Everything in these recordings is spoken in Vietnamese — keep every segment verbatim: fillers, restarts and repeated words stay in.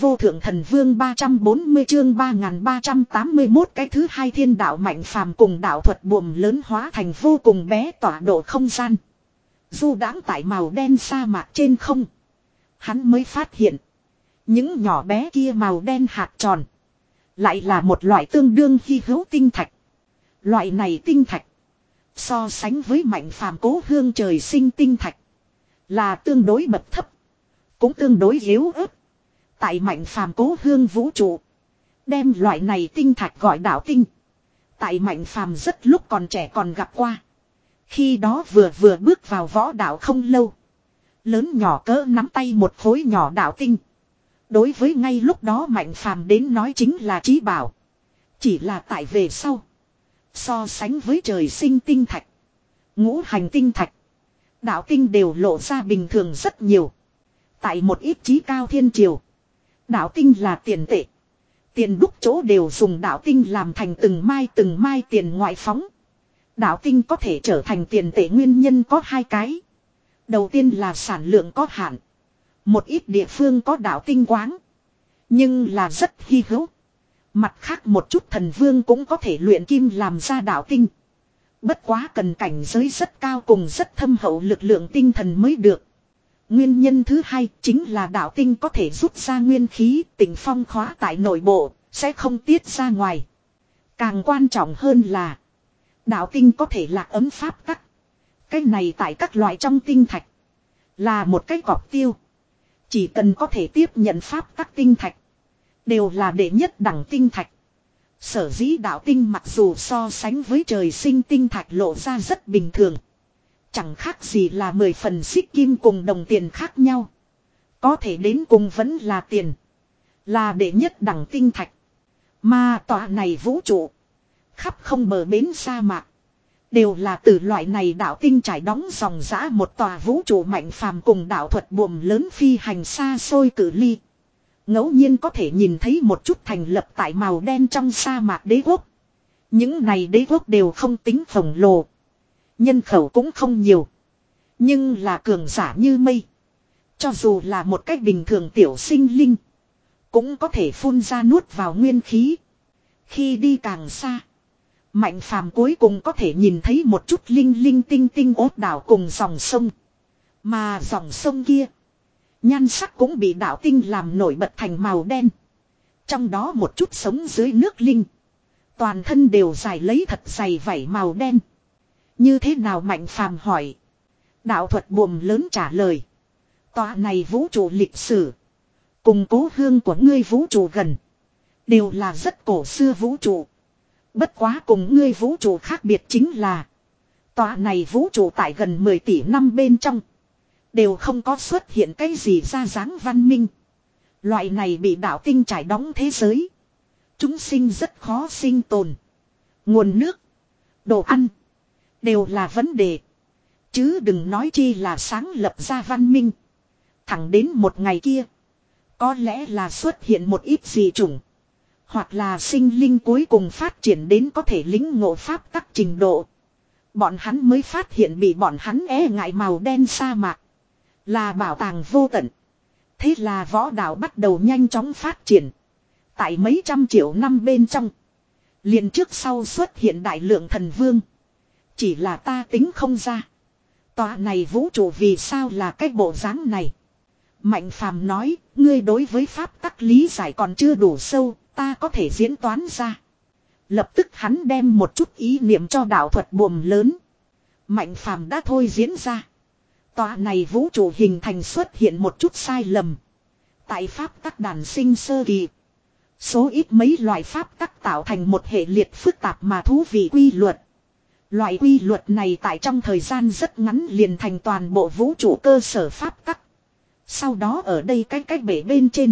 vô thượng thần vương ba trăm bốn mươi chương ba nghìn ba trăm tám mươi mốt cái thứ hai thiên đạo mạnh phàm cùng đạo thuật buồm lớn hóa thành vô cùng bé tọa độ không gian. Du đãng tại màu đen sa mạc trên không. Hắn mới phát hiện. Những nhỏ bé kia màu đen hạt tròn. Lại là một loại tương đương hy hữu tinh thạch. Loại này tinh thạch. So sánh với mạnh phàm cố hương trời sinh tinh thạch. Là tương đối bậc thấp. Cũng tương đối yếu ớt. Tại mạnh phàm cố hương vũ trụ. Đem loại này tinh thạch gọi đạo tinh. Tại mạnh phàm rất lúc còn trẻ còn gặp qua. Khi đó vừa vừa bước vào võ đạo không lâu. Lớn nhỏ cỡ nắm tay một khối nhỏ đạo tinh. Đối với ngay lúc đó mạnh phàm đến nói chính là trí bảo. Chỉ là tại về sau. So sánh với trời sinh tinh thạch. Ngũ hành tinh thạch. Đạo tinh đều lộ ra bình thường rất nhiều. Tại một ít trí cao thiên triều. Đạo tinh là tiền tệ. Tiền đúc chỗ đều dùng đạo tinh làm thành từng mai từng mai tiền ngoại phóng. Đạo tinh có thể trở thành tiền tệ nguyên nhân có hai cái. Đầu tiên là sản lượng có hạn. Một ít địa phương có đạo tinh quáng. Nhưng là rất hy hữu. Mặt khác một chút thần vương cũng có thể luyện kim làm ra đạo tinh. Bất quá cần cảnh giới rất cao cùng rất thâm hậu lực lượng tinh thần mới được. Nguyên nhân thứ hai chính là đạo tinh có thể rút ra nguyên khí, tỉnh phong khóa tại nội bộ, sẽ không tiết ra ngoài. Càng quan trọng hơn là đạo tinh có thể lạc ấm pháp tắc. Cái này tại các loại trong tinh thạch là một cái cọc tiêu. Chỉ cần có thể tiếp nhận pháp tắc tinh thạch đều là đệ nhất đẳng tinh thạch. Sở dĩ đạo tinh mặc dù so sánh với trời sinh tinh thạch lộ ra rất bình thường. Chẳng khác gì là mười phần xích kim cùng đồng tiền khác nhau. Có thể đến cùng vẫn là tiền. Là đệ nhất đẳng tinh thạch. Mà tòa này vũ trụ. Khắp không bờ bến sa mạc. Đều là từ loại này đạo tinh trải đóng dòng dã một tòa vũ trụ mạnh phàm cùng đạo thuật buồm lớn phi hành xa xôi cử ly. Ngẫu nhiên có thể nhìn thấy một chút thành lập tại màu đen trong sa mạc đế quốc. Những này đế quốc đều không tính khổng lồ. Nhân khẩu cũng không nhiều. Nhưng là cường giả như mây. Cho dù là một cách bình thường tiểu sinh linh. Cũng có thể phun ra nuốt vào nguyên khí. Khi đi càng xa. Mạnh phàm cuối cùng có thể nhìn thấy một chút linh linh tinh tinh ốt đảo cùng dòng sông. Mà dòng sông kia. Nhan sắc cũng bị đạo tinh làm nổi bật thành màu đen. Trong đó một chút sống dưới nước linh. Toàn thân đều dài lấy thật dày vảy màu đen. Như thế nào mạnh phàm hỏi. Đạo thuật buồm lớn trả lời. Tòa này vũ trụ lịch sử. Cùng cố hương của ngươi vũ trụ gần. Đều là rất cổ xưa vũ trụ. Bất quá cùng ngươi vũ trụ khác biệt chính là. Tòa này vũ trụ tại gần mười tỷ năm bên trong. Đều không có xuất hiện cái gì ra dáng văn minh. Loại này bị đạo tinh trải đóng thế giới. Chúng sinh rất khó sinh tồn. Nguồn nước. Đồ ăn. Đều là vấn đề. Chứ đừng nói chi là sáng lập ra văn minh. Thẳng đến một ngày kia. Có lẽ là xuất hiện một ít gì chủng. Hoặc là sinh linh cuối cùng phát triển đến có thể lĩnh ngộ pháp tắc trình độ. Bọn hắn mới phát hiện bị bọn hắn e ngại màu đen sa mạc. Là bảo tàng vô tận. Thế là võ đạo bắt đầu nhanh chóng phát triển. Tại mấy trăm triệu năm bên trong. Liền trước sau xuất hiện đại lượng thần vương. Chỉ là ta tính không ra. Tòa này vũ trụ vì sao là cái bộ dáng này. Mạnh phàm nói, ngươi đối với pháp tắc lý giải còn chưa đủ sâu, ta có thể diễn toán ra. Lập tức hắn đem một chút ý niệm cho đạo thuật buồm lớn. Mạnh phàm đã thôi diễn ra. Tòa này vũ trụ hình thành xuất hiện một chút sai lầm. Tại pháp tắc đàn sinh sơ kỳ. Số ít mấy loại pháp tắc tạo thành một hệ liệt phức tạp mà thú vị quy luật. Loại quy luật này tại trong thời gian rất ngắn liền thành toàn bộ vũ trụ cơ sở pháp tắc. Sau đó ở đây cái cái bể bên trên.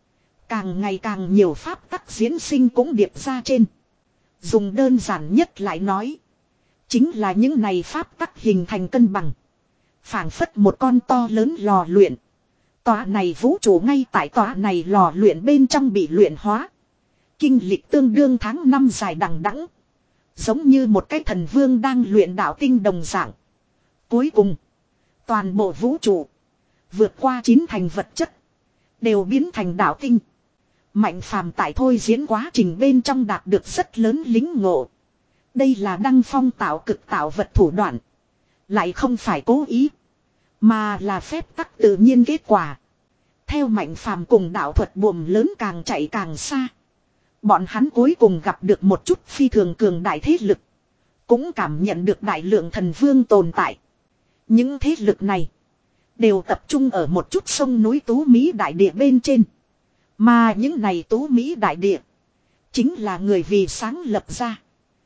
Càng ngày càng nhiều pháp tắc diễn sinh cũng điệp ra trên. Dùng đơn giản nhất lại nói. Chính là những này pháp tắc hình thành cân bằng. Phảng phất một con to lớn lò luyện. Tòa này vũ trụ ngay tại tòa này lò luyện bên trong bị luyện hóa. Kinh lịch tương đương tháng năm dài đằng đẵng. Giống như một cái thần vương đang luyện đạo tinh đồng dạng. Cuối cùng. Toàn bộ vũ trụ. Vượt qua chín thành vật chất. Đều biến thành đạo tinh. Mạnh phàm tại thôi diễn quá trình bên trong đạt được rất lớn lính ngộ. Đây là Đăng Phong tạo cực tạo vật thủ đoạn. Lại không phải cố ý. Mà là phép tắc tự nhiên kết quả. Theo Mạnh phàm cùng đạo thuật buồm lớn càng chạy càng xa. Bọn hắn cuối cùng gặp được một chút phi thường cường đại thế lực. Cũng cảm nhận được đại lượng thần vương tồn tại. Những thế lực này đều tập trung ở một chút sông núi Tú Mỹ đại địa bên trên. Mà những này Tú Mỹ đại địa chính là người vì sáng lập ra.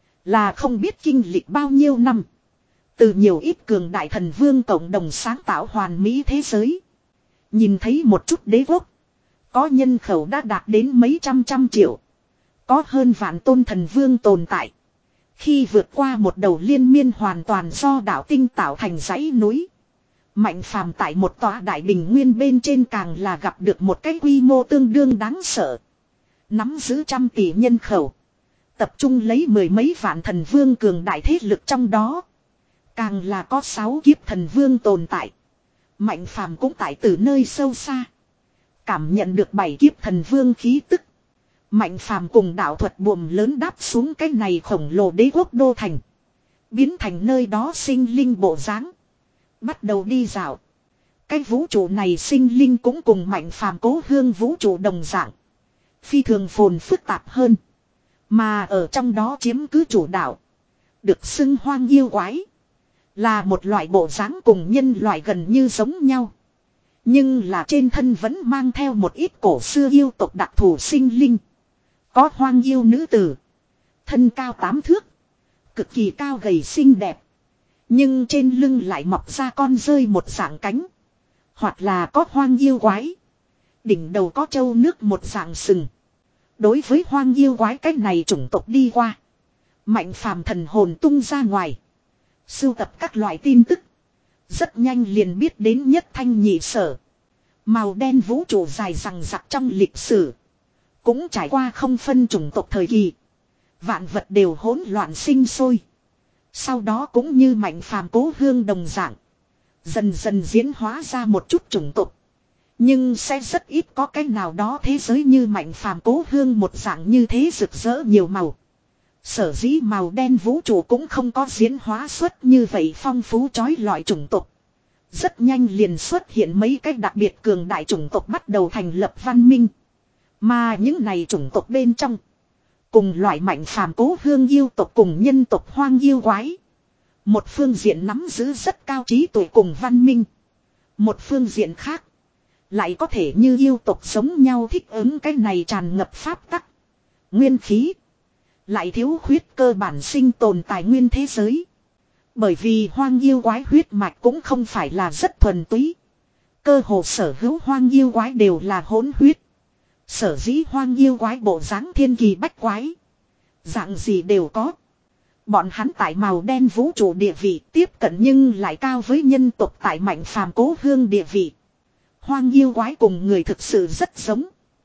Là không biết kinh lịch bao nhiêu năm. Từ nhiều ít cường đại thần vương cộng đồng sáng tạo hoàn mỹ thế giới. Nhìn thấy một chút đế quốc. Có nhân khẩu đã đạt đến mấy trăm trăm triệu. Có hơn vạn tôn thần vương tồn tại. Khi vượt qua một đầu liên miên hoàn toàn do đạo tinh tạo thành dãy núi. Mạnh phàm tại một tòa đại bình nguyên bên trên càng là gặp được một cái quy mô tương đương đáng sợ. Nắm giữ trăm tỷ nhân khẩu. Tập trung lấy mười mấy vạn thần vương cường đại thế lực trong đó. Càng là có sáu kiếp thần vương tồn tại. Mạnh phàm cũng tại từ nơi sâu xa. Cảm nhận được bảy kiếp thần vương khí tức. Mạnh phàm cùng đạo thuật buồm lớn đáp xuống cái này khổng lồ đế quốc đô thành. Biến thành nơi đó sinh linh bộ dáng. Bắt đầu đi dạo. Cái vũ trụ này sinh linh cũng cùng Mạnh phàm cố hương vũ trụ đồng dạng. Phi thường phồn phức tạp hơn. Mà ở trong đó chiếm cứ chủ đạo. Được xưng hoang yêu quái. Là một loại bộ dáng cùng nhân loại gần như giống nhau. Nhưng là trên thân vẫn mang theo một ít cổ xưa yêu tộc đặc thù sinh linh. Có hoang yêu nữ tử. Thân cao tám thước. Cực kỳ cao gầy xinh đẹp. Nhưng trên lưng lại mọc ra con rơi một dạng cánh. Hoặc là có hoang yêu quái. Đỉnh đầu có trâu nước một dạng sừng. Đối với hoang yêu quái cách này chủng tộc đi qua. Mạnh phàm thần hồn tung ra ngoài. Sưu tập các loại tin tức. Rất nhanh liền biết đến nhất thanh nhị sở. Màu đen vũ trụ dài rằng rặc trong lịch sử. Cũng trải qua không phân chủng tộc thời kỳ. Vạn vật đều hỗn loạn sinh sôi. Sau đó cũng như Mạnh phàm cố hương đồng dạng. Dần dần diễn hóa ra một chút chủng tộc. Nhưng sẽ rất ít có cái nào đó thế giới như Mạnh phàm cố hương một dạng như thế rực rỡ nhiều màu. Sở dĩ màu đen vũ trụ cũng không có diễn hóa xuất như vậy phong phú chói lọi chủng tộc. Rất nhanh liền xuất hiện mấy cách đặc biệt cường đại chủng tộc bắt đầu thành lập văn minh. Mà những này chủng tộc bên trong. Cùng loại Mạnh phàm cố hương yêu tộc cùng nhân tộc hoang yêu quái. Một phương diện nắm giữ rất cao trí tuệ cùng văn minh. Một phương diện khác. Lại có thể như yêu tộc giống nhau thích ứng cái này tràn ngập pháp tắc. Nguyên khí. Lại thiếu khuyết cơ bản sinh tồn tài nguyên thế giới. Bởi vì hoang yêu quái huyết mạch cũng không phải là rất thuần túy. Cơ hồ sở hữu hoang yêu quái đều là hỗn huyết. Sở dĩ hoang yêu quái bộ dáng thiên kỳ bách quái. Dạng gì đều có. Bọn hắn tại màu đen vũ trụ địa vị tiếp cận nhưng lại cao với nhân tộc tại Mạnh phàm cố hương địa vị. Hoang yêu quái cùng người thực sự rất giống.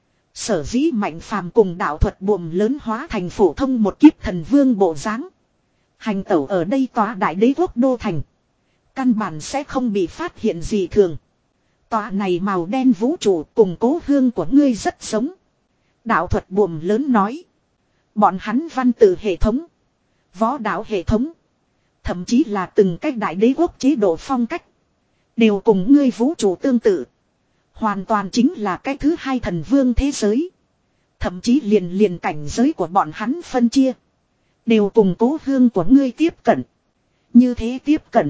Sở dĩ Mạnh phàm cùng đạo thuật buồm lớn hóa thành phổ thông một kiếp thần vương bộ dáng. Hành tẩu ở đây tòa đại đế quốc đô thành. Căn bản sẽ không bị phát hiện gì thường. Tòa này màu đen vũ trụ cùng cố hương của ngươi rất giống. Đạo thuật buồm lớn nói. Bọn hắn văn tự hệ thống. Võ đạo hệ thống. Thậm chí là từng cách đại đế quốc chế độ phong cách. Đều cùng ngươi vũ trụ tương tự. Hoàn toàn chính là cái thứ hai thần vương thế giới. Thậm chí liền liền cảnh giới của bọn hắn phân chia. Đều cùng cố hương của ngươi tiếp cận. Như thế tiếp cận.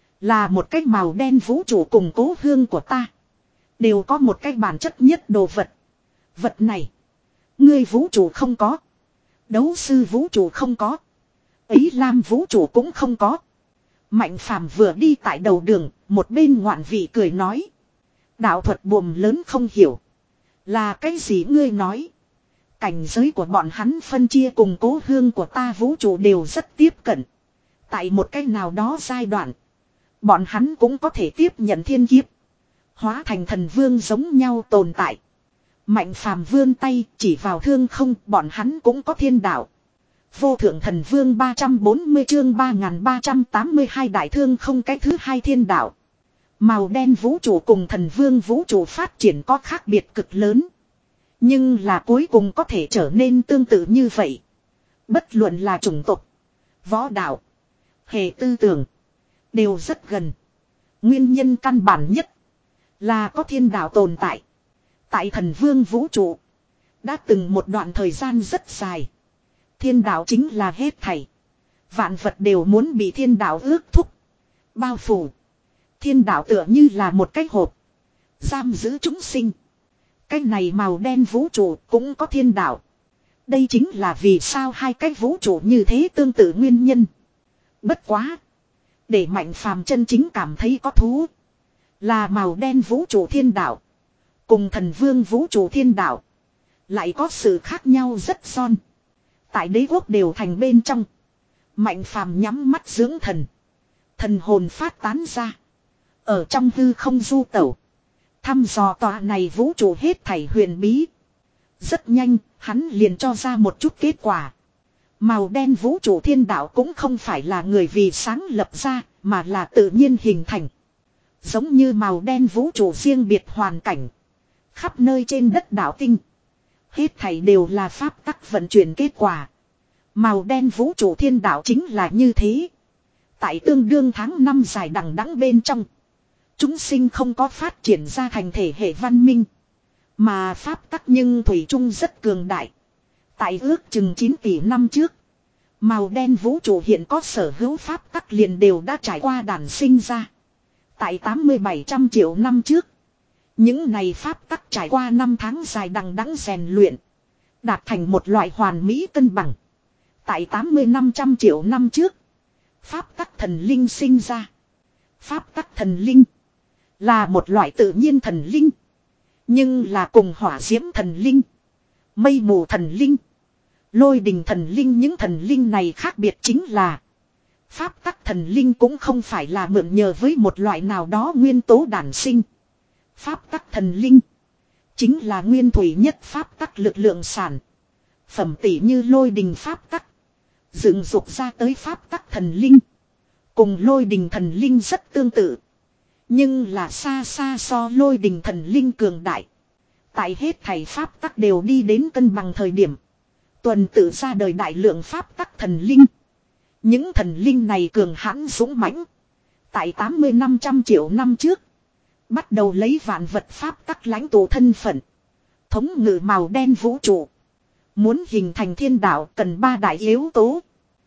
Là một cái màu đen vũ trụ cùng cố hương của ta. Đều có một cái bản chất nhất đồ vật. Vật này. Ngươi vũ trụ không có. Đấu sư vũ trụ không có. Ấy Lam vũ trụ cũng không có. Mạnh phàm vừa đi tại đầu đường. Một bên ngoạn vị cười nói. Đạo thuật buồm lớn không hiểu. Là cái gì ngươi nói. Cảnh giới của bọn hắn phân chia cùng cố hương của ta vũ trụ đều rất tiếp cận. Tại một cái nào đó giai đoạn. Bọn hắn cũng có thể tiếp nhận thiên kiếp. Hóa thành thần vương giống nhau tồn tại. Mạnh phàm vươn tay chỉ vào thương không, bọn hắn cũng có thiên đạo. Vô thượng thần vương ba trăm bốn mươi chương ba nghìn ba trăm tám mươi hai đại thương không cái thứ hai thiên đạo. Màu đen vũ trụ cùng thần vương vũ trụ phát triển có khác biệt cực lớn. Nhưng là cuối cùng có thể trở nên tương tự như vậy. Bất luận là chủng tộc, võ đạo, hệ tư tưởng, đều rất gần. Nguyên nhân căn bản nhất là có thiên đạo tồn tại. Tại thần vương vũ trụ, đã từng một đoạn thời gian rất dài. Thiên đạo chính là hết thảy. Vạn vật đều muốn bị thiên đạo ước thúc, bao phủ. Thiên đạo tựa như là một cái hộp, giam giữ chúng sinh. Cái này màu đen vũ trụ cũng có thiên đạo. Đây chính là vì sao hai cái vũ trụ như thế tương tự nguyên nhân. Bất quá, để Mạnh Phàm chân chính cảm thấy có thú, là màu đen vũ trụ thiên đạo cùng thần vương vũ trụ thiên đạo lại có sự khác nhau rất son. Tại đế quốc đều thành bên trong, Mạnh Phàm nhắm mắt dưỡng thần. Thần hồn phát tán ra, ở trong hư không du tẩu, thăm dò tòa này vũ trụ hết thảy huyền bí. Rất nhanh, hắn liền cho ra một chút kết quả. Màu đen vũ trụ thiên đạo cũng không phải là người vì sáng lập ra, mà là tự nhiên hình thành. Giống như màu đen vũ trụ riêng biệt hoàn cảnh, khắp nơi trên đất đảo tinh, hết thảy đều là pháp tắc vận chuyển kết quả. Màu đen vũ trụ thiên đạo chính là như thế. Tại tương đương tháng năm dài đằng đẵng bên trong, chúng sinh không có phát triển ra thành thể hệ văn minh, mà pháp tắc nhưng thủy chung rất cường đại. Tại ước chừng chín tỷ năm trước, màu đen vũ trụ hiện có sở hữu pháp tắc liền đều đã trải qua đản sinh ra. Tại tám mươi bảy trăm triệu năm trước, những này pháp tắc trải qua năm tháng dài đằng đẵng rèn luyện, đạt thành một loại hoàn mỹ cân bằng. Tại tám mươi năm trăm triệu năm trước, pháp tắc thần linh sinh ra. Pháp tắc thần linh là một loại tự nhiên thần linh, nhưng là cùng hỏa diễm thần linh, mây mù thần linh, lôi đình thần linh những thần linh này khác biệt chính là pháp tắc thần linh cũng không phải là mượn nhờ với một loại nào đó nguyên tố đản sinh. Pháp tắc thần linh chính là nguyên thủy nhất pháp tắc lực lượng sản phẩm, tỷ như lôi đình pháp tắc dựng dục ra tới pháp tắc thần linh, cùng lôi đình thần linh rất tương tự, nhưng là xa xa so lôi đình thần linh cường đại. Tại hết thảy pháp tắc đều đi đến cân bằng thời điểm, tuần tự ra đời đại lượng pháp tắc thần linh. Những thần linh này cường hãn dũng mãnh. Tại tám mươi năm trăm triệu năm trước, bắt đầu lấy vạn vật pháp tắc lãnh tụ thân phận, thống ngự màu đen vũ trụ. Muốn hình thành thiên đạo cần ba đại yếu tố.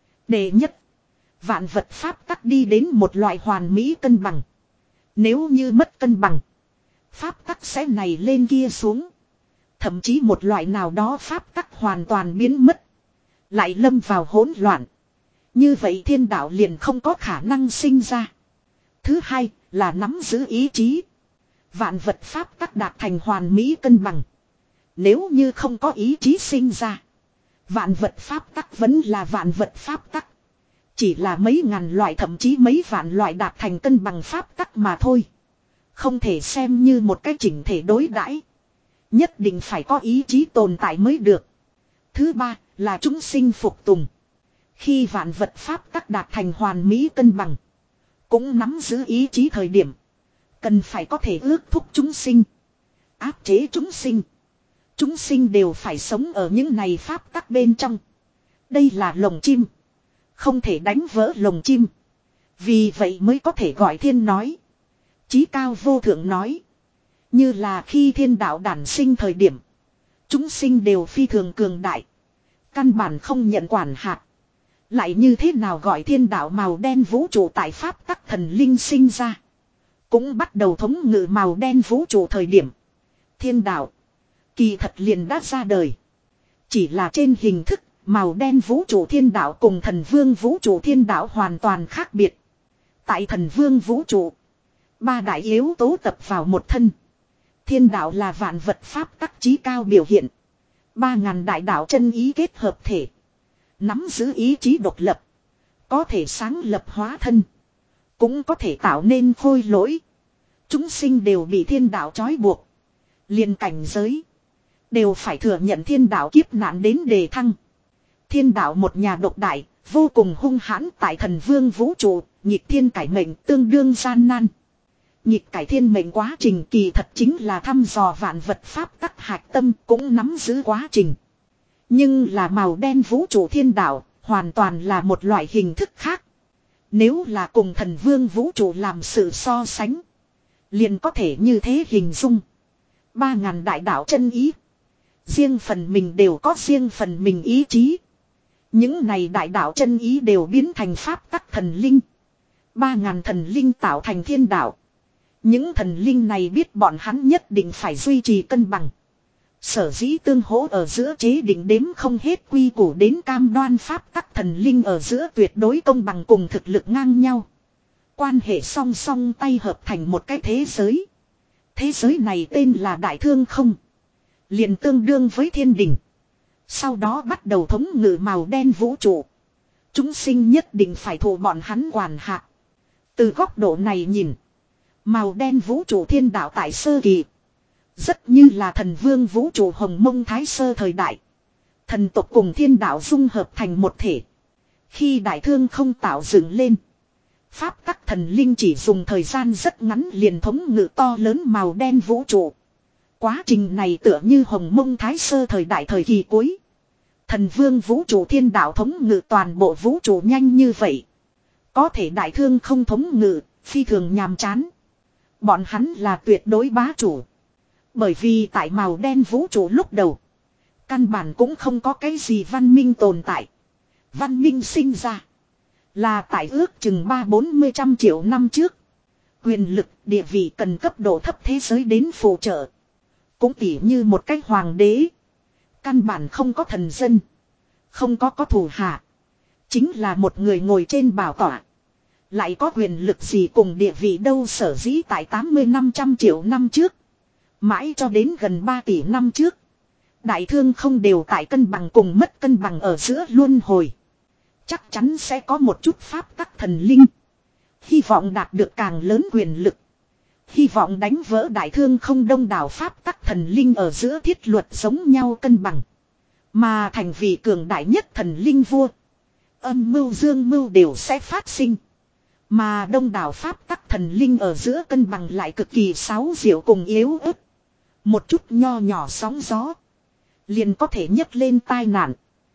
Đệ nhất, vạn vật pháp tắc đi đến một loại hoàn mỹ cân bằng. Nếu như mất cân bằng, pháp tắc sẽ này lên kia xuống. Thậm chí một loại nào đó pháp tắc hoàn toàn biến mất, lại lâm vào hỗn loạn. Như vậy thiên đạo liền không có khả năng sinh ra. Thứ hai là nắm giữ ý chí. Vạn vật pháp tắc đạt thành hoàn mỹ cân bằng. Nếu như không có ý chí sinh ra, vạn vật pháp tắc vẫn là vạn vật pháp tắc. Chỉ là mấy ngàn loại thậm chí mấy vạn loại đạt thành cân bằng pháp tắc mà thôi. Không thể xem như một cái chỉnh thể đối đãi. Nhất định phải có ý chí tồn tại mới được. Thứ ba là chúng sinh phục tùng. Khi vạn vật pháp tắc đạt thành hoàn mỹ cân bằng, cũng nắm giữ ý chí thời điểm, cần phải có thể ước thúc chúng sinh, áp chế chúng sinh. Chúng sinh đều phải sống ở những này pháp tắc bên trong. Đây là lồng chim, không thể đánh vỡ lồng chim. Vì vậy mới có thể gọi thiên nói, chí cao vô thượng nói. Như là khi thiên đạo đản sinh thời điểm, chúng sinh đều phi thường cường đại, căn bản không nhận quản hạt. Lại như thế nào gọi thiên đạo màu đen vũ trụ tại pháp tắc thần linh sinh ra, cũng bắt đầu thống ngự màu đen vũ trụ thời điểm, thiên đạo kỳ thật liền đã ra đời. Chỉ là trên hình thức, màu đen vũ trụ thiên đạo cùng thần vương vũ trụ thiên đạo hoàn toàn khác biệt. Tại thần vương vũ trụ, ba đại yếu tố tập vào một thân. Thiên đạo là vạn vật pháp tắc chí cao biểu hiện. Ba ngàn đại đạo chân ý kết hợp thể, nắm giữ ý chí độc lập, có thể sáng lập hóa thân, cũng có thể tạo nên khôi lỗi. Chúng sinh đều bị thiên đạo trói buộc, liền cảnh giới đều phải thừa nhận thiên đạo kiếp nạn đến đề thăng. Thiên đạo một nhà độc đại, vô cùng hung hãn tại thần vương vũ trụ, nhịp thiên cải mệnh tương đương gian nan. Nhịp cải thiên mệnh quá trình kỳ thật chính là thăm dò vạn vật pháp tắc hạch tâm cũng nắm giữ quá trình. Nhưng là màu đen vũ trụ thiên đạo, hoàn toàn là một loại hình thức khác. Nếu là cùng thần vương vũ trụ làm sự so sánh, liền có thể như thế hình dung. Ba ngàn đại đạo chân ý. Riêng phần mình đều có riêng phần mình ý chí. Những này đại đạo chân ý đều biến thành pháp tắc thần linh. Ba ngàn thần linh tạo thành thiên đạo. Những thần linh này biết bọn hắn nhất định phải duy trì cân bằng. Sở dĩ tương hỗ ở giữa chế định đếm không hết quy củ đến cam đoan pháp tắc thần linh ở giữa tuyệt đối công bằng cùng thực lực ngang nhau. Quan hệ song song tay hợp thành một cái thế giới. Thế giới này tên là Đại Thương Không. Liền tương đương với thiên đình. Sau đó bắt đầu thống ngự màu đen vũ trụ. Chúng sinh nhất định phải thụ bọn hắn quản hạ. Từ góc độ này nhìn, màu đen vũ trụ thiên đạo tại sơ kỳ rất như là thần vương vũ trụ hồng mông thái sơ thời đại. Thần tộc cùng thiên đạo dung hợp thành một thể. Khi Đại Thương Không tạo dựng lên, pháp tắc thần linh chỉ dùng thời gian rất ngắn liền thống ngự to lớn màu đen vũ trụ. Quá trình này tựa như hồng mông thái sơ thời đại thời kỳ cuối. Thần vương vũ trụ thiên đạo thống ngự toàn bộ vũ trụ nhanh như vậy. Có thể Đại Thương Không thống ngự, phi thường nhàm chán. Bọn hắn là tuyệt đối bá chủ. Bởi vì tại màu đen vũ trụ lúc đầu, căn bản cũng không có cái gì văn minh tồn tại. Văn minh sinh ra là tại ước chừng ba bốn mươi trăm triệu năm trước. Quyền lực, địa vị cần cấp độ thấp thế giới đến phụ trợ. Cũng tỉ như một cái hoàng đế, căn bản không có thần dân, không có có thủ hạ, chính là một người ngồi trên bảo tọa. Lại có quyền lực gì cùng địa vị đâu. Sở dĩ tại tám mươi năm trăm triệu năm trước, mãi cho đến gần ba tỷ năm trước, Đại Thương Không đều tại cân bằng cùng mất cân bằng ở giữa luân hồi. Chắc chắn sẽ có một chút pháp tắc thần linh hy vọng đạt được càng lớn quyền lực, hy vọng đánh vỡ Đại Thương Không đông đảo pháp tắc thần linh ở giữa thiết luật giống nhau cân bằng, mà thành vị cường đại nhất thần linh vua. Âm mưu dương mưu đều sẽ phát sinh. Mà đông đảo pháp tắc thần linh ở giữa cân bằng lại cực kỳ xáo diệu cùng yếu ớt. Một chút nho nhỏ sóng gió liền có thể nhấc lên tai nạn.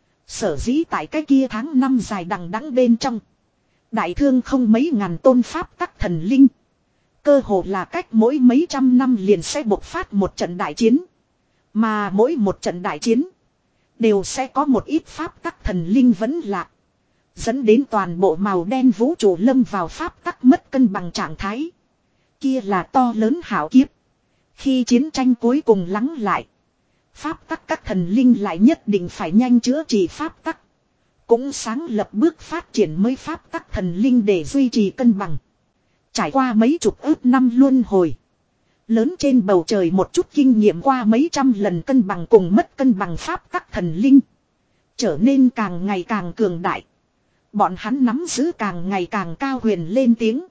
Sở dĩ tại cái kia tháng năm dài đằng đẵng bên trong, Đại Thương Không mấy ngàn tôn pháp tắc thần linh, cơ hồ là cách mỗi mấy trăm năm liền sẽ bộc phát một trận đại chiến. Mà mỗi một trận đại chiến đều sẽ có một ít pháp tắc thần linh vẫn lạc, dẫn đến toàn bộ màu đen vũ trụ lâm vào pháp tắc mất cân bằng trạng thái. Kia là to lớn hảo kiếp. Khi chiến tranh cuối cùng lắng lại, pháp tắc các thần linh lại nhất định phải nhanh chữa trị pháp tắc, cũng sáng lập bước phát triển mới pháp tắc thần linh để duy trì cân bằng. Trải qua mấy chục ước năm luân hồi, lớn trên bầu trời một chút kinh nghiệm qua mấy trăm lần cân bằng cùng mất cân bằng pháp tắc thần linh, trở nên càng ngày càng cường đại. Bọn hắn nắm giữ càng ngày càng cao huyền lên tiếng.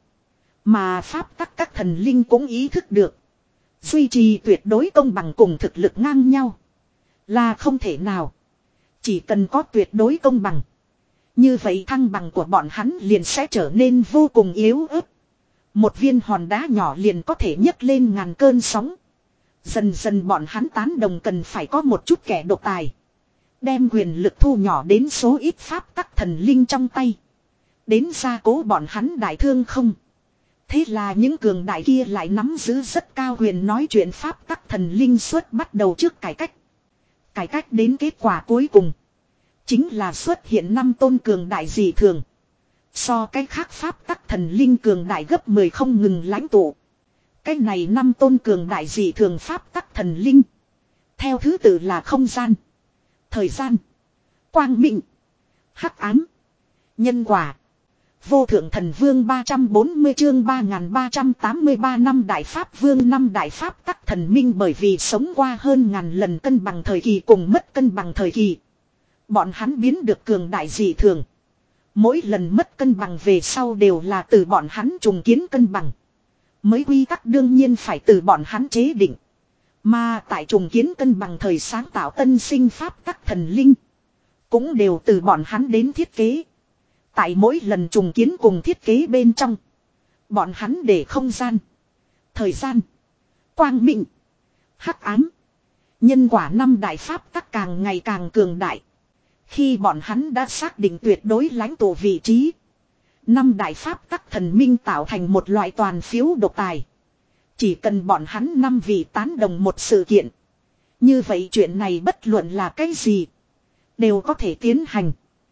Mà pháp tắc các thần linh cũng ý thức được, duy trì tuyệt đối công bằng cùng thực lực ngang nhau là không thể nào. Chỉ cần có tuyệt đối công bằng, như vậy thăng bằng của bọn hắn liền sẽ trở nên vô cùng yếu ớt. Một viên hòn đá nhỏ liền có thể nhấc lên ngàn cơn sóng. Dần dần bọn hắn tán đồng cần phải có một chút kẻ độc tài, đem quyền lực thu nhỏ đến số ít pháp tắc thần linh trong tay, đến gia cố bọn hắn Đại Thương Không. Thế là những cường đại kia lại nắm giữ rất cao quyền nói chuyện pháp tắc thần linh suốt bắt đầu trước cải cách. Cải cách đến kết quả cuối cùng, chính là xuất hiện năm tôn cường đại dị thường. So cái khác pháp tắc thần linh cường đại gấp mười không ngừng lãnh tụ. Cái này năm tôn cường đại dị thường pháp tắc thần linh, theo thứ tự là không gian, thời gian, quang minh, hắc ám, nhân quả. Vô thượng thần vương ba trăm bốn mươi chương ba nghìn ba trăm tám mươi ba năm đại pháp vương. Năm đại pháp tắc thần minh bởi vì sống qua hơn ngàn lần cân bằng thời kỳ cùng mất cân bằng thời kỳ, bọn hắn biến được cường đại dị thường. Mỗi lần mất cân bằng về sau đều là từ bọn hắn trùng kiến cân bằng. Mới quy tắc đương nhiên phải từ bọn hắn chế định. Mà tại trùng kiến cân bằng thời sáng tạo tân sinh pháp tắc thần linh, cũng đều từ bọn hắn đến thiết kế. Tại mỗi lần trùng kiến cùng thiết kế bên trong, bọn hắn để không gian, Thời gian. Quang minh. Hắc ám. Nhân quả năm đại pháp tắc càng ngày càng cường đại. Khi bọn hắn đã xác định tuyệt đối lãnh tụ vị trí. Năm đại pháp tắc thần minh tạo thành một loại toàn phiếu độc tài. Chỉ cần bọn hắn năm vị tán đồng một sự kiện. Như vậy chuyện này bất luận là cái gì. Đều có thể tiến hành.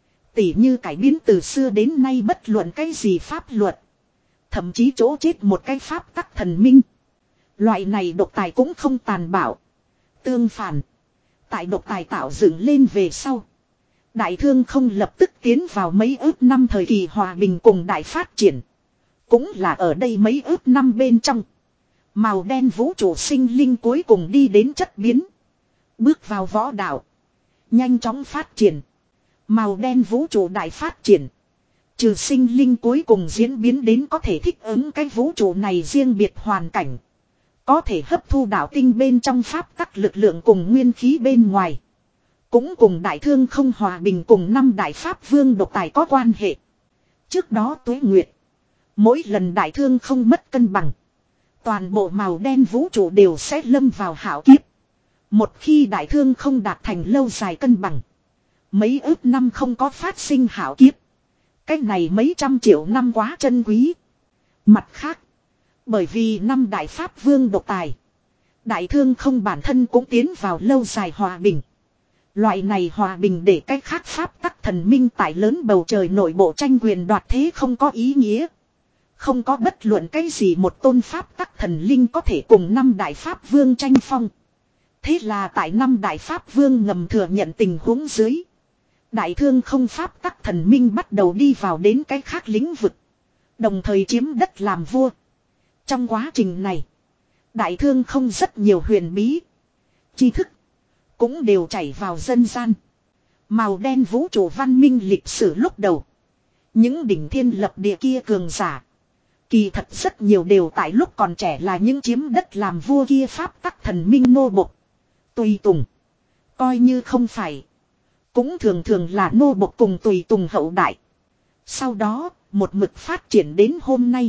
Tỉ như cải biến từ xưa đến nay bất luận cái gì pháp luật. Thậm chí chỗ chết một cái pháp tắc thần minh. Loại này độc tài cũng không tàn bạo. Tương phản. Tại độc tài tạo dựng lên về sau. Đại thương không lập tức tiến vào mấy ước năm thời kỳ hòa bình cùng đại phát triển. Cũng là ở đây mấy ước năm bên trong. Màu đen vũ trụ sinh linh cuối cùng đi đến chất biến. Bước vào võ đạo. Nhanh chóng phát triển. Màu đen vũ trụ đại phát triển. Trừ sinh linh cuối cùng diễn biến đến có thể thích ứng cái vũ trụ này riêng biệt hoàn cảnh. Có thể hấp thu đạo tinh bên trong pháp tắc lực lượng cùng nguyên khí bên ngoài. Cũng cùng đại thương không hòa bình cùng năm đại pháp vương độc tài có quan hệ. Trước đó tuế nguyệt. Mỗi lần đại thương không mất cân bằng. Toàn bộ màu đen vũ trụ đều sẽ lâm vào hạo kiếp. Một khi đại thương không đạt thành lâu dài cân bằng. Mấy ước năm không có phát sinh hạo kiếp. Cái này mấy trăm triệu năm quá chân quý. Mặt khác. Bởi vì năm đại pháp vương độc tài. Đại thương không bản thân cũng tiến vào lâu dài hòa bình. Loại này hòa bình để cách khác pháp tắc thần minh tại lớn bầu trời nội bộ tranh quyền đoạt thế không có ý nghĩa. Không có bất luận cái gì một tôn pháp tắc thần linh có thể cùng năm đại pháp vương tranh phong. Thế là tại năm đại pháp vương ngầm thừa nhận tình huống dưới. Đại thương không pháp tắc thần minh bắt đầu đi vào đến cái khác lĩnh vực. Đồng thời chiếm đất làm vua. Trong quá trình này. Đại thương không rất nhiều huyền bí. Tri thức. Cũng đều chảy vào dân gian. Màu đen vũ trụ văn minh lịch sử lúc đầu. Những đỉnh thiên lập địa kia cường giả. Kỳ thật rất nhiều đều tại lúc còn trẻ là những chiếm đất làm vua kia pháp tắc thần minh nô bộc. Tùy tùng. Coi như không phải. Cũng thường thường là nô bộc cùng tùy tùng hậu đại. Sau đó, một mực phát triển đến hôm nay.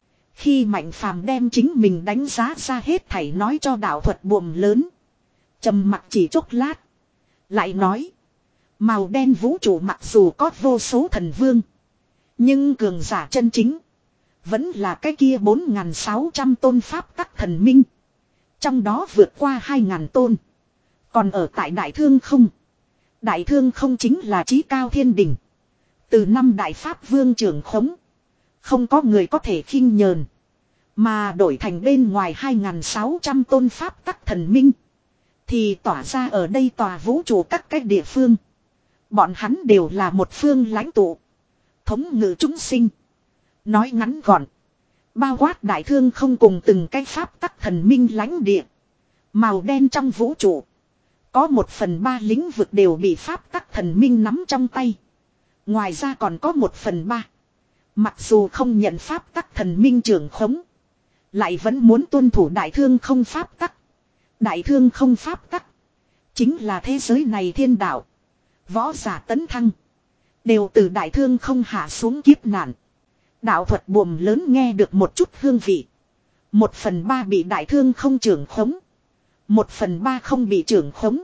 Khi Mạnh Phàm đem chính mình đánh giá ra hết thảy nói cho đạo thuật buồm lớn. Trầm mặc chỉ chốc lát. Lại nói. Màu đen vũ trụ mặc dù có vô số thần vương. Nhưng cường giả chân chính. Vẫn là cái kia bốn nghìn sáu trăm tôn pháp tắc thần minh. Trong đó vượt qua hai nghìn tôn. Còn ở tại Đại Thương không. Đại Thương không chính là chí cao thiên đỉnh. Từ năm đại pháp vương trưởng khống. Không có người có thể khinh nhờn. Mà đổi thành bên ngoài hai nghìn sáu trăm tôn pháp tắc thần minh. Thì tỏa ra ở đây tòa vũ trụ các cái địa phương. Bọn hắn đều là một phương lãnh tụ. Thống ngự chúng sinh. Nói ngắn gọn. Bao quát đại thương không cùng từng cái pháp tắc thần minh lãnh địa. Màu đen trong vũ trụ. Có một phần ba lĩnh vực đều bị pháp tắc thần minh nắm trong tay. Ngoài ra còn có một phần ba. Mặc dù không nhận pháp tắc thần minh trưởng khống. Lại vẫn muốn tuân thủ đại thương không pháp tắc. Đại thương không pháp tắc. Chính là thế giới này thiên đạo. Võ giả tấn thăng. Đều từ đại thương không hạ xuống kiếp nạn. Đạo thuật buồm lớn nghe được một chút hương vị. Một phần ba bị đại thương không trưởng khống. Một phần ba không bị trưởng khống.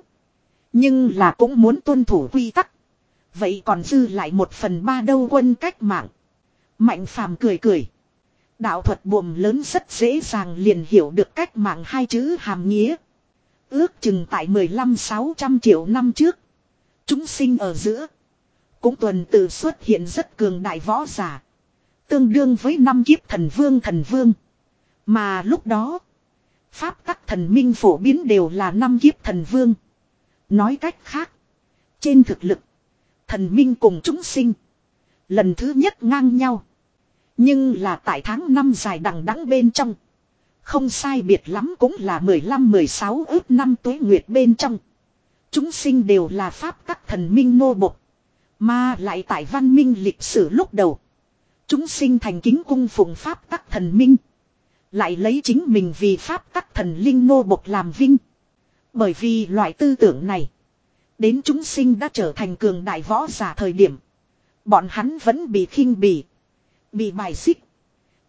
Nhưng là cũng muốn tuân thủ quy tắc. Vậy còn dư lại một phần ba đâu quân cách mạng. Mạnh Phàm cười cười. Đạo thuật buồm lớn rất dễ dàng liền hiểu được cách mạng hai chữ hàm nghĩa. Ước chừng tại mười lăm sáu trăm triệu năm trước. Chúng sinh ở giữa. Cũng tuần tự xuất hiện rất cường đại võ giả. Tương đương với năm kiếp thần vương thần vương. Mà lúc đó. Pháp tắc thần minh phổ biến đều là năm kiếp thần vương. Nói cách khác. Trên thực lực. Thần minh cùng chúng sinh. Lần thứ nhất ngang nhau. Nhưng là tại tháng năm dài đằng đẵng bên trong. Không sai biệt lắm cũng là mười lăm mười sáu ước năm tuế nguyệt bên trong. Chúng sinh đều là pháp tắc thần minh nô bộc. Mà lại tại văn minh lịch sử lúc đầu. Chúng sinh thành kính cung phụng pháp tắc thần minh. Lại lấy chính mình vì pháp tắc thần linh nô bộc làm vinh. Bởi vì loại tư tưởng này. Đến chúng sinh đã trở thành cường đại võ giả thời điểm. Bọn hắn vẫn bị khinh bỉ. Bị bài xích.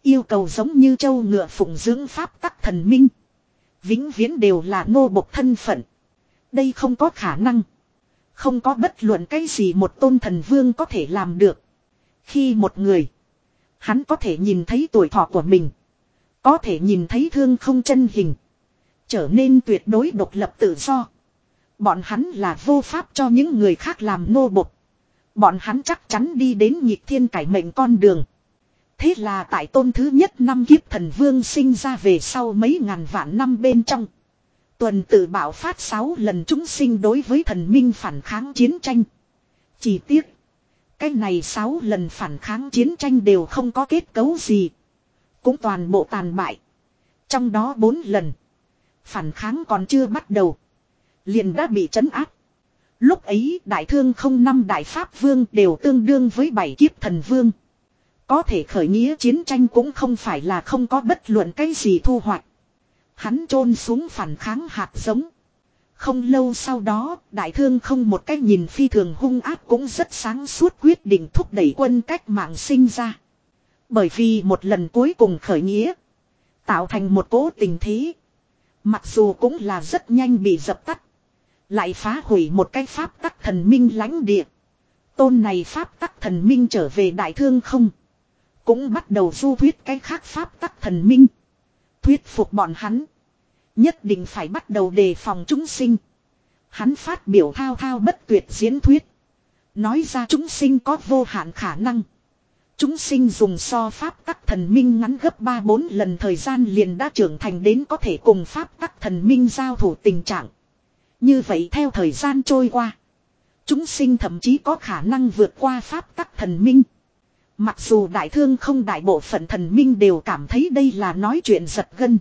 Yêu cầu giống như châu ngựa phụng dưỡng pháp tắc thần minh. Vĩnh viễn đều là nô bộc thân phận. Đây không có khả năng. Không có bất luận cái gì một tôn thần vương có thể làm được. Khi một người, hắn có thể nhìn thấy tuổi thọ của mình. Có thể nhìn thấy thương không chân hình. Trở nên tuyệt đối độc lập tự do. Bọn hắn là vô pháp cho những người khác làm nô bộc. Bọn hắn chắc chắn đi đến nhịp thiên cải mệnh con đường. Thế là tại tôn thứ nhất năm kiếp thần vương sinh ra về sau mấy ngàn vạn năm bên trong. Tuần tự bạo phát sáu lần chúng sinh đối với thần minh phản kháng chiến tranh. Chỉ tiếc. Cái này sáu lần phản kháng chiến tranh đều không có kết cấu gì. Cũng toàn bộ tàn bại. Trong đó bốn lần. Phản kháng còn chưa bắt đầu. Liền đã bị trấn áp. Lúc ấy đại thương không năm đại pháp vương đều tương đương với bảy kiếp thần vương. Có thể khởi nghĩa chiến tranh cũng không phải là không có bất luận cái gì thu hoạch. Hắn chôn xuống phản kháng hạt giống. Không lâu sau đó, đại thương không một cách nhìn phi thường hung ác cũng rất sáng suốt quyết định thúc đẩy quân cách mạng sinh ra. Bởi vì một lần cuối cùng khởi nghĩa, tạo thành một cố tình thế. Mặc dù cũng là rất nhanh bị dập tắt. Lại phá hủy một cái pháp tắc thần minh lãnh địa. Tôn này pháp tắc thần minh trở về đại thương không. Cũng bắt đầu du thuyết cái khác pháp tắc thần minh. Thuyết phục bọn hắn. Nhất định phải bắt đầu đề phòng chúng sinh. Hắn phát biểu thao thao bất tuyệt diễn thuyết. Nói ra chúng sinh có vô hạn khả năng. Chúng sinh dùng so pháp tắc thần minh ngắn gấp ba bốn lần thời gian liền đã trưởng thành đến có thể cùng pháp tắc thần minh giao thủ tình trạng. Như vậy theo thời gian trôi qua. Chúng sinh thậm chí có khả năng vượt qua pháp tắc thần minh. Mặc dù đại thương không đại bộ phận thần minh đều cảm thấy đây là nói chuyện giật gân.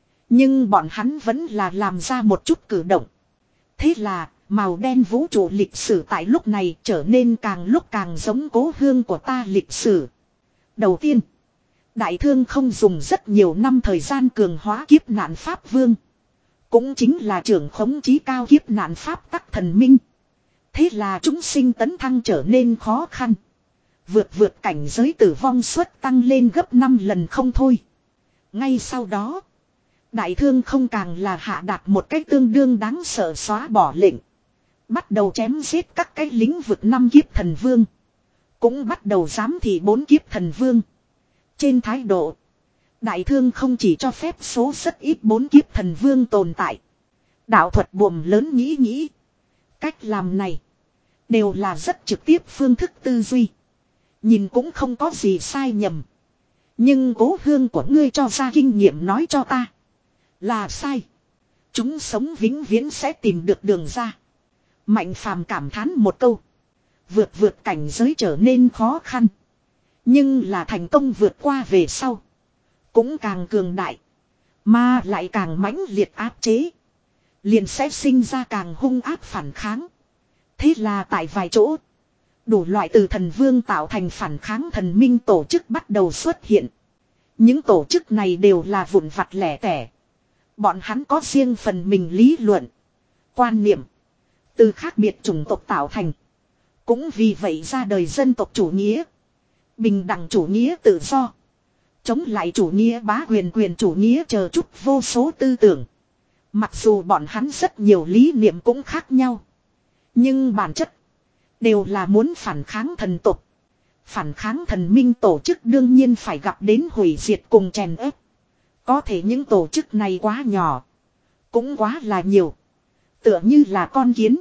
Nhưng bọn hắn vẫn là làm ra một chút cử động. Thế là, màu đen vũ trụ lịch sử tại lúc này trở nên càng lúc càng giống cố hương của ta lịch sử. Đầu tiên, đại thương không dùng rất nhiều năm thời gian cường hóa kiếp nạn Pháp Vương. Cũng chính là trưởng khống chí cao kiếp nạn Pháp tắc thần minh. Thế là chúng sinh tấn thăng trở nên khó khăn. Vượt vượt cảnh giới tử vong suất tăng lên gấp năm lần không thôi. Ngay sau đó, đại thương không càng là hạ đạt một cách tương đương đáng sợ xóa bỏ lệnh. Bắt đầu chém giết các cái lĩnh vực năm kiếp thần vương. Cũng bắt đầu giám thị bốn kiếp thần vương. Trên thái độ, đại thương không chỉ cho phép số rất ít bốn kiếp thần vương tồn tại. Đạo thuật buồm lớn nghĩ nghĩ. Cách làm này đều là rất trực tiếp phương thức tư duy. Nhìn cũng không có gì sai nhầm. Nhưng cố hương của ngươi cho ra kinh nghiệm nói cho ta là sai. Chúng sống vĩnh viễn sẽ tìm được đường ra. Mạnh phàm cảm thán một câu. Vượt vượt cảnh giới trở nên khó khăn. Nhưng là thành công vượt qua về sau. Cũng càng cường đại. Mà lại càng mãnh liệt áp chế. Liền sẽ sinh ra càng hung ác phản kháng. Thế là tại vài chỗ, đủ loại từ thần vương tạo thành phản kháng thần minh tổ chức bắt đầu xuất hiện. Những tổ chức này đều là vụn vặt lẻ tẻ. Bọn hắn có riêng phần mình lý luận, quan niệm, từ khác biệt chủng tộc tạo thành. Cũng vì vậy ra đời dân tộc chủ nghĩa, bình đẳng chủ nghĩa tự do, chống lại chủ nghĩa bá quyền quyền chủ nghĩa chờ chút vô số tư tưởng. Mặc dù bọn hắn rất nhiều lý niệm cũng khác nhau, nhưng bản chất đều là muốn phản kháng thần tục. Phản kháng thần minh tổ chức đương nhiên phải gặp đến hủy diệt cùng chèn ép. Có thể những tổ chức này quá nhỏ, cũng quá là nhiều. Tựa như là con kiến,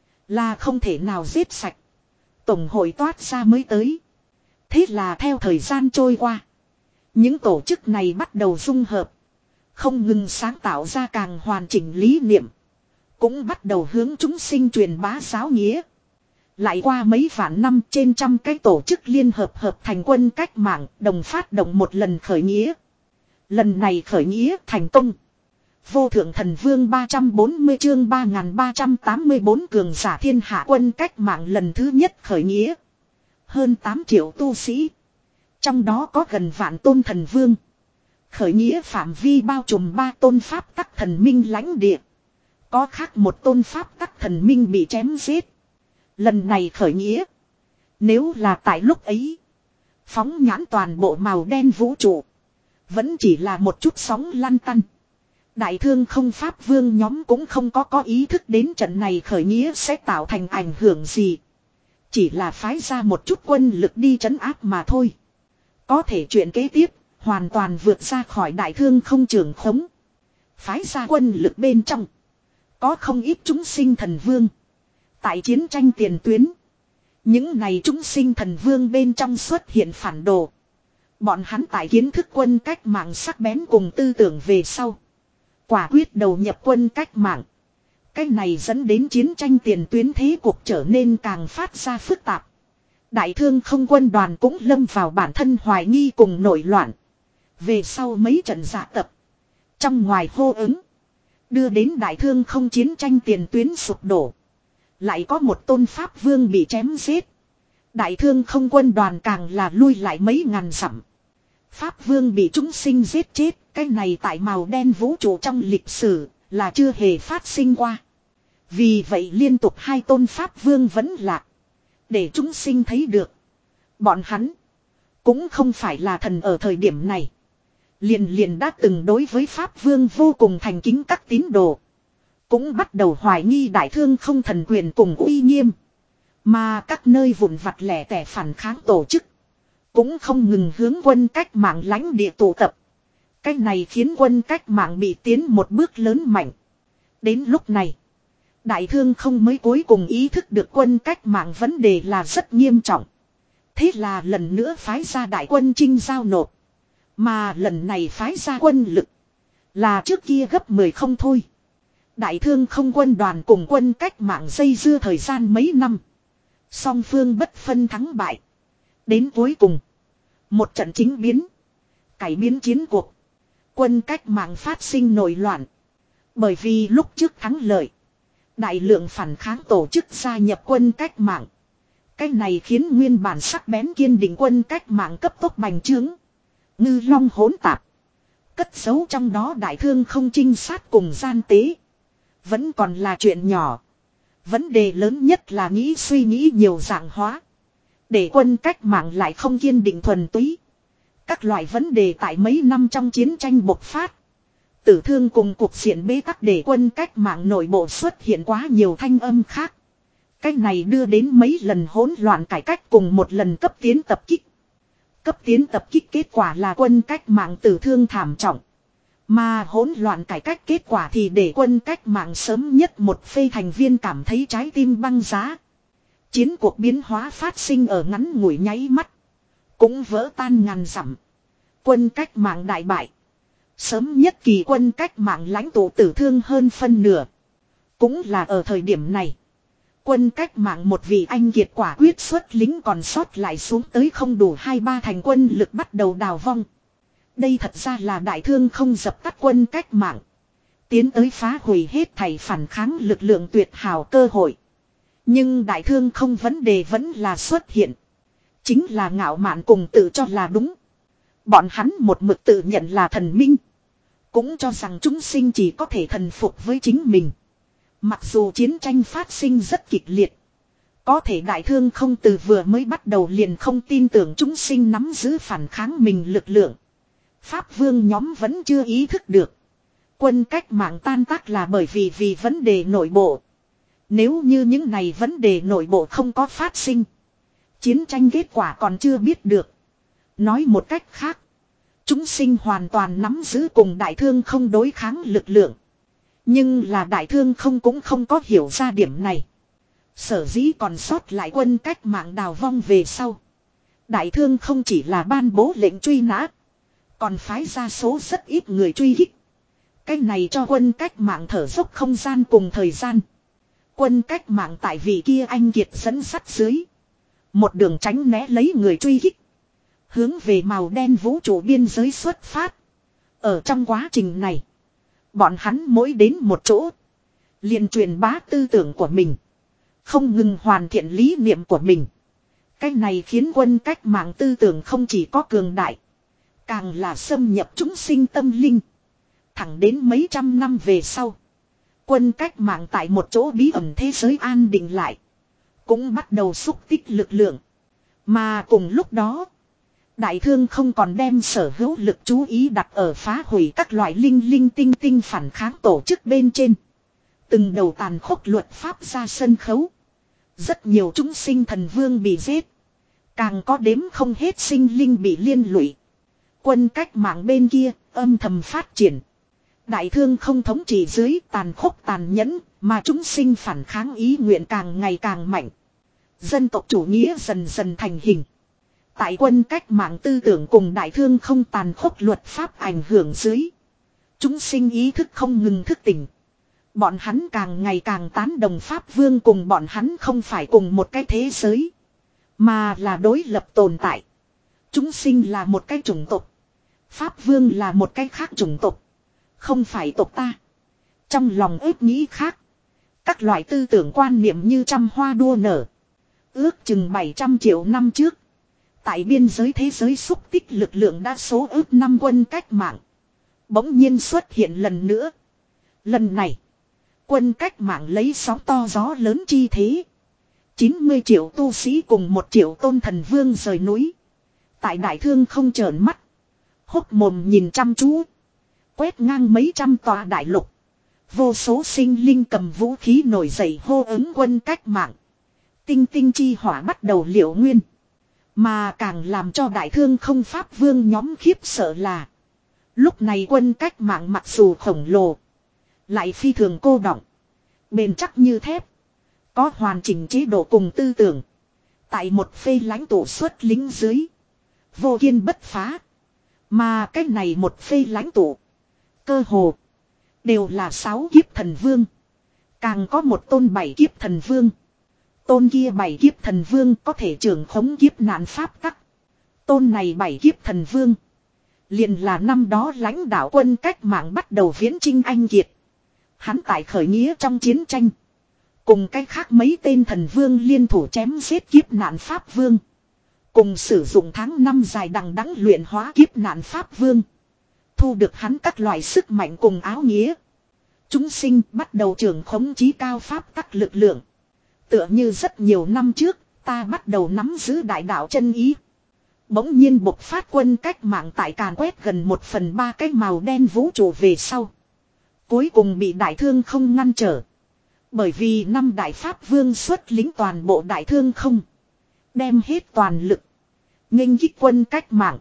là không thể nào giết sạch. Tổng hội toát ra mới tới. Thế là theo thời gian trôi qua, những tổ chức này bắt đầu dung hợp, không ngừng sáng tạo ra càng hoàn chỉnh lý niệm. Cũng bắt đầu hướng chúng sinh truyền bá giáo nghĩa. Lại qua mấy vạn năm, trên trăm cái tổ chức liên hợp hợp thành quân cách mạng, đồng phát động một lần khởi nghĩa. Lần này khởi nghĩa thành công. Vô thượng thần vương ba trăm bốn mươi chương ba nghìn ba trăm tám mươi bốn cường giả thiên hạ quân cách mạng lần thứ nhất khởi nghĩa. Hơn tám triệu tu sĩ. Trong đó có gần vạn tôn thần vương. Khởi nghĩa phạm vi bao trùm ba tôn pháp tắc thần minh lãnh địa. Có khác một tôn pháp tắc thần minh bị chém giết. Lần này khởi nghĩa, nếu là tại lúc ấy, phóng nhãn toàn bộ màu đen vũ trụ, Vẫn chỉ là một chút sóng lăn tăn. Đại thương không pháp vương nhóm cũng không có có ý thức đến trận này khởi nghĩa sẽ tạo thành ảnh hưởng gì. Chỉ là phái ra một chút quân lực đi trấn áp mà thôi. Có thể chuyện kế tiếp, hoàn toàn vượt ra khỏi đại thương không trưởng khống. Phái ra quân lực bên trong. Có không ít chúng sinh thần vương. Tại chiến tranh tiền tuyến. Những này chúng sinh thần vương bên trong xuất hiện phản đồ. Bọn hắn tại kiến thức quân cách mạng sắc bén cùng tư tưởng về sau. Quả quyết đầu nhập quân cách mạng. Cái này dẫn đến chiến tranh tiền tuyến thế cuộc trở nên càng phát ra phức tạp. Đại thương không quân đoàn cũng lâm vào bản thân hoài nghi cùng nổi loạn. Về sau mấy trận dạ tập. Trong ngoài hô ứng. Đưa đến đại thương không chiến tranh tiền tuyến sụp đổ. Lại có một tôn pháp vương bị chém giết. Đại thương không quân đoàn càng là lui lại mấy ngàn dặm. Pháp vương bị chúng sinh giết chết. Cái này tại màu đen vũ trụ trong lịch sử là chưa hề phát sinh qua. Vì vậy liên tục hai tôn pháp vương vẫn lạc. Để chúng sinh thấy được. Bọn hắn cũng không phải là thần ở thời điểm này. Liền liền đã từng đối với pháp vương vô cùng thành kính các tín đồ. Cũng bắt đầu hoài nghi đại thương không thần quyền cùng uy nghiêm. Mà các nơi vụn vặt lẻ tẻ phản kháng tổ chức. Cũng không ngừng hướng quân cách mạng lãnh địa tụ tập. Cái này khiến quân cách mạng bị tiến một bước lớn mạnh. Đến lúc này. Đại thương không mới cuối cùng ý thức được quân cách mạng vấn đề là rất nghiêm trọng. Thế là lần nữa phái ra đại quân chinh giao nộp. Mà lần này phái ra quân lực. Là trước kia gấp mười không thôi. Đại thương không quân đoàn cùng quân cách mạng dây dưa thời gian mấy năm. Song phương bất phân thắng bại. Đến cuối cùng. Một trận chính biến. Cải biến chiến cuộc. Quân cách mạng phát sinh nổi loạn. Bởi vì lúc trước thắng lợi. Đại lượng phản kháng tổ chức gia nhập quân cách mạng. Cái này khiến nguyên bản sắc bén kiên định quân cách mạng cấp tốc bành trướng. Ngư long hỗn tạp. Cất giấu trong đó đại thương không trinh sát cùng gian tế. Vẫn còn là chuyện nhỏ. Vấn đề lớn nhất là nghĩ suy nghĩ nhiều dạng hóa. Để quân cách mạng lại không kiên định thuần túy. Các loại vấn đề tại mấy năm trong chiến tranh bộc phát. Tử thương cùng cuộc diện bế tắc để quân cách mạng nội bộ xuất hiện quá nhiều thanh âm khác. Cái này đưa đến mấy lần hỗn loạn cải cách cùng một lần cấp tiến tập kích. Cấp tiến tập kích kết quả là quân cách mạng tử thương thảm trọng. Mà hỗn loạn cải cách kết quả thì để quân cách mạng sớm nhất một phê thành viên cảm thấy trái tim băng giá. Chiến cuộc biến hóa phát sinh ở ngắn ngủi nháy mắt. Cũng vỡ tan ngàn dặm. Quân cách mạng đại bại. Sớm nhất kỳ quân cách mạng lãnh tụ tử thương hơn phân nửa. Cũng là ở thời điểm này. Quân cách mạng một vị anh kiệt quả quyết xuất lính còn sót lại xuống tới không đủ hai ba thành quân lực bắt đầu đào vong. Đây thật ra là đại thương không dập tắt quân cách mạng. Tiến tới phá hủy hết thảy phản kháng lực lượng tuyệt hảo cơ hội. Nhưng đại thương không vấn đề vẫn là xuất hiện. Chính là ngạo mạn cùng tự cho là đúng. Bọn hắn một mực tự nhận là thần minh. Cũng cho rằng chúng sinh chỉ có thể thần phục với chính mình. Mặc dù chiến tranh phát sinh rất kịch liệt. Có thể đại thương không từ vừa mới bắt đầu liền không tin tưởng chúng sinh nắm giữ phản kháng mình lực lượng. Pháp vương nhóm vẫn chưa ý thức được. Quân cách mạng tan tác là bởi vì vì vấn đề nội bộ. Nếu như những này vấn đề nội bộ không có phát sinh. Chiến tranh kết quả còn chưa biết được. Nói một cách khác. Chúng sinh hoàn toàn nắm giữ cùng đại thương không đối kháng lực lượng. Nhưng là đại thương không cũng không có hiểu ra điểm này. Sở dĩ còn sót lại quân cách mạng đào vong về sau. Đại thương không chỉ là ban bố lệnh truy nã. Còn phái ra số rất ít người truy kích. Cái này cho quân cách mạng thở dốc không gian cùng thời gian. Quân cách mạng tại vị kia anh kiệt dẫn sắt dưới. Một đường tránh né lấy người truy kích. Hướng về màu đen vũ trụ biên giới xuất phát. Ở trong quá trình này. Bọn hắn mỗi đến một chỗ. Liền truyền bá tư tưởng của mình. Không ngừng hoàn thiện lý niệm của mình. Cái này khiến quân cách mạng tư tưởng không chỉ có cường đại. Càng là xâm nhập chúng sinh tâm linh. Thẳng đến mấy trăm năm về sau. Quân cách mạng tại một chỗ bí ẩn thế giới an định lại. Cũng bắt đầu xúc tích lực lượng. Mà cùng lúc đó. Đại thương không còn đem sở hữu lực chú ý đặt ở phá hủy các loại linh linh tinh tinh phản kháng tổ chức bên trên. Từng đầu tàn khốc luật pháp ra sân khấu. Rất nhiều chúng sinh thần vương bị giết. Càng có đếm không hết sinh linh bị liên lụy. Quân cách mạng bên kia âm thầm phát triển. Đại thương không thống trị dưới tàn khốc tàn nhẫn, mà chúng sinh phản kháng ý nguyện càng ngày càng mạnh. Dân tộc chủ nghĩa dần dần thành hình. Tại quân cách mạng tư tưởng cùng đại thương không tàn khốc luật pháp ảnh hưởng dưới. Chúng sinh ý thức không ngừng thức tỉnh. Bọn hắn càng ngày càng tán đồng Pháp Vương cùng bọn hắn không phải cùng một cái thế giới. Mà là đối lập tồn tại. Chúng sinh là một cái chủng tộc. Pháp Vương là một cái khác chủng tộc. Không phải tộc ta. Trong lòng ếp nghĩ khác. Các loại tư tưởng quan niệm như trăm hoa đua nở. Ước chừng bảy trăm triệu năm trước. Tại biên giới thế giới xúc tích lực lượng đã số ước năm quân cách mạng. Bỗng nhiên xuất hiện lần nữa. Lần này. Quân cách mạng lấy sóng to gió lớn chi thế. chín mươi triệu tu sĩ cùng một triệu tôn thần vương rời núi. Tại đại thương không trợn mắt. Hốc mồm nhìn chăm chú. Quét ngang mấy trăm tòa đại lục. Vô số sinh linh cầm vũ khí nổi dậy hô ứng quân cách mạng. Tinh tinh chi hỏa bắt đầu liệu nguyên. Mà càng làm cho đại thương không pháp vương nhóm khiếp sợ là. Lúc này quân cách mạng mặc dù khổng lồ. Lại phi thường cô đọng. Bền chắc như thép. Có hoàn chỉnh chế độ cùng tư tưởng. Tại một phê lãnh tụ xuất lính dưới. Vô kiên bất phá. Mà cái này một phê lãnh tụ. Cơ hồ. Đều là sáu kiếp thần vương. Càng có một tôn bảy kiếp thần vương. Tôn kia bảy kiếp thần vương có thể trưởng khống kiếp nạn pháp tắc. Tôn này bảy kiếp thần vương. Liền là năm đó lãnh đạo quân cách mạng bắt đầu viễn chinh anh kiệt. Hắn tại khởi nghĩa trong chiến tranh. Cùng cách khác mấy tên thần vương liên thủ chém giết kiếp nạn pháp vương. Cùng sử dụng tháng năm dài đằng đẵng luyện hóa kiếp nạn pháp vương. Thu được hắn các loại sức mạnh cùng áo nghĩa. Chúng sinh bắt đầu trưởng khống chí cao pháp tắc lực lượng. Tựa như rất nhiều năm trước, ta bắt đầu nắm giữ đại đạo chân ý. Bỗng nhiên bộc phát quân cách mạng tại càn quét gần một phần ba cái màu đen vũ trụ về sau. Cuối cùng bị đại thương không ngăn trở. Bởi vì năm đại pháp vương xuất lính toàn bộ đại thương không. Đem hết toàn lực. Nghênh kích quân cách mạng.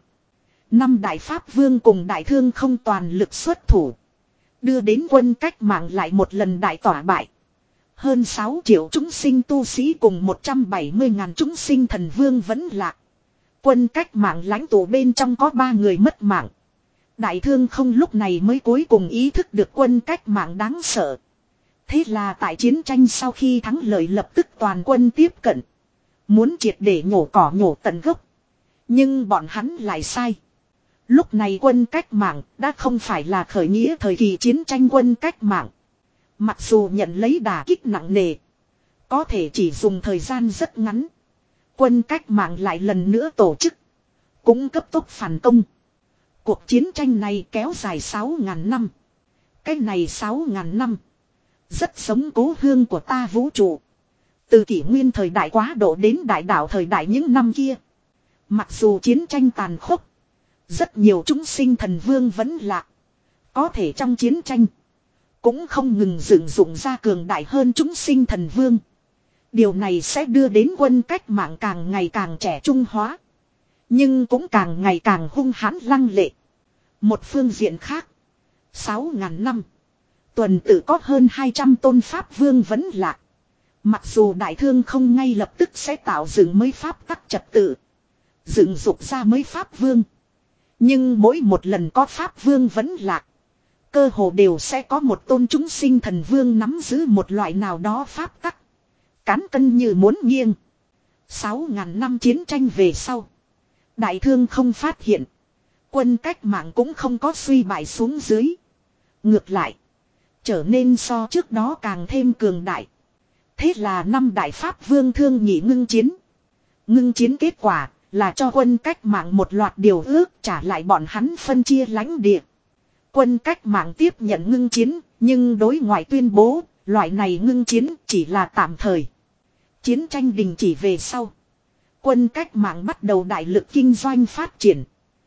Năm đại pháp vương cùng đại thương không toàn lực xuất thủ. Đưa đến quân cách mạng lại một lần đại tỏa bại. Hơn sáu triệu chúng sinh tu sĩ cùng một trăm bảy mươi ngàn chúng sinh thần vương vẫn lạc. Quân cách mạng lãnh tụ bên trong có ba người mất mạng. Đại thương không lúc này mới cuối cùng ý thức được quân cách mạng đáng sợ. Thế là tại chiến tranh sau khi thắng lợi lập tức toàn quân tiếp cận. Muốn triệt để nhổ cỏ nhổ tận gốc. Nhưng bọn hắn lại sai. Lúc này quân cách mạng đã không phải là khởi nghĩa thời kỳ chiến tranh quân cách mạng. Mặc dù nhận lấy đả kích nặng nề. Có thể chỉ dùng thời gian rất ngắn. Quân cách mạng lại lần nữa tổ chức. Cũng cấp tốc phản công. Cuộc chiến tranh này kéo dài sáu ngàn năm. Cái này sáu ngàn năm. Rất giống cố hương của ta vũ trụ. Từ kỷ nguyên thời đại quá độ đến đại đảo thời đại những năm kia. Mặc dù chiến tranh tàn khốc. Rất nhiều chúng sinh thần vương vẫn lạc. Có thể trong chiến tranh. Cũng không ngừng dựng dụng ra cường đại hơn chúng sinh thần vương. Điều này sẽ đưa đến quân cách mạng càng ngày càng trẻ trung hóa. Nhưng cũng càng ngày càng hung hãn lăng lệ. Một phương diện khác. Sáu ngàn năm. Tuần tự có hơn hai trăm tôn pháp vương vẫn lạc. Mặc dù đại thương không ngay lập tức sẽ tạo dựng mới pháp tắc trật tự. Dựng dục ra mới pháp vương. Nhưng mỗi một lần có pháp vương vẫn lạc. Cơ hồ đều sẽ có một tôn chúng sinh thần vương nắm giữ một loại nào đó pháp tắc. Cán cân như muốn nghiêng. Sáu ngàn năm chiến tranh về sau. Đại thương không phát hiện. Quân cách mạng cũng không có suy bại xuống dưới. Ngược lại. Trở nên so trước đó càng thêm cường đại. Thế là năm đại pháp vương thương nhị ngưng chiến. Ngưng chiến kết quả là cho quân cách mạng một loạt điều ước trả lại bọn hắn phân chia lãnh địa. Quân cách mạng tiếp nhận ngưng chiến, nhưng đối ngoại tuyên bố, loại này ngưng chiến chỉ là tạm thời. Chiến tranh đình chỉ về sau. Quân cách mạng bắt đầu đại lực kinh doanh phát triển.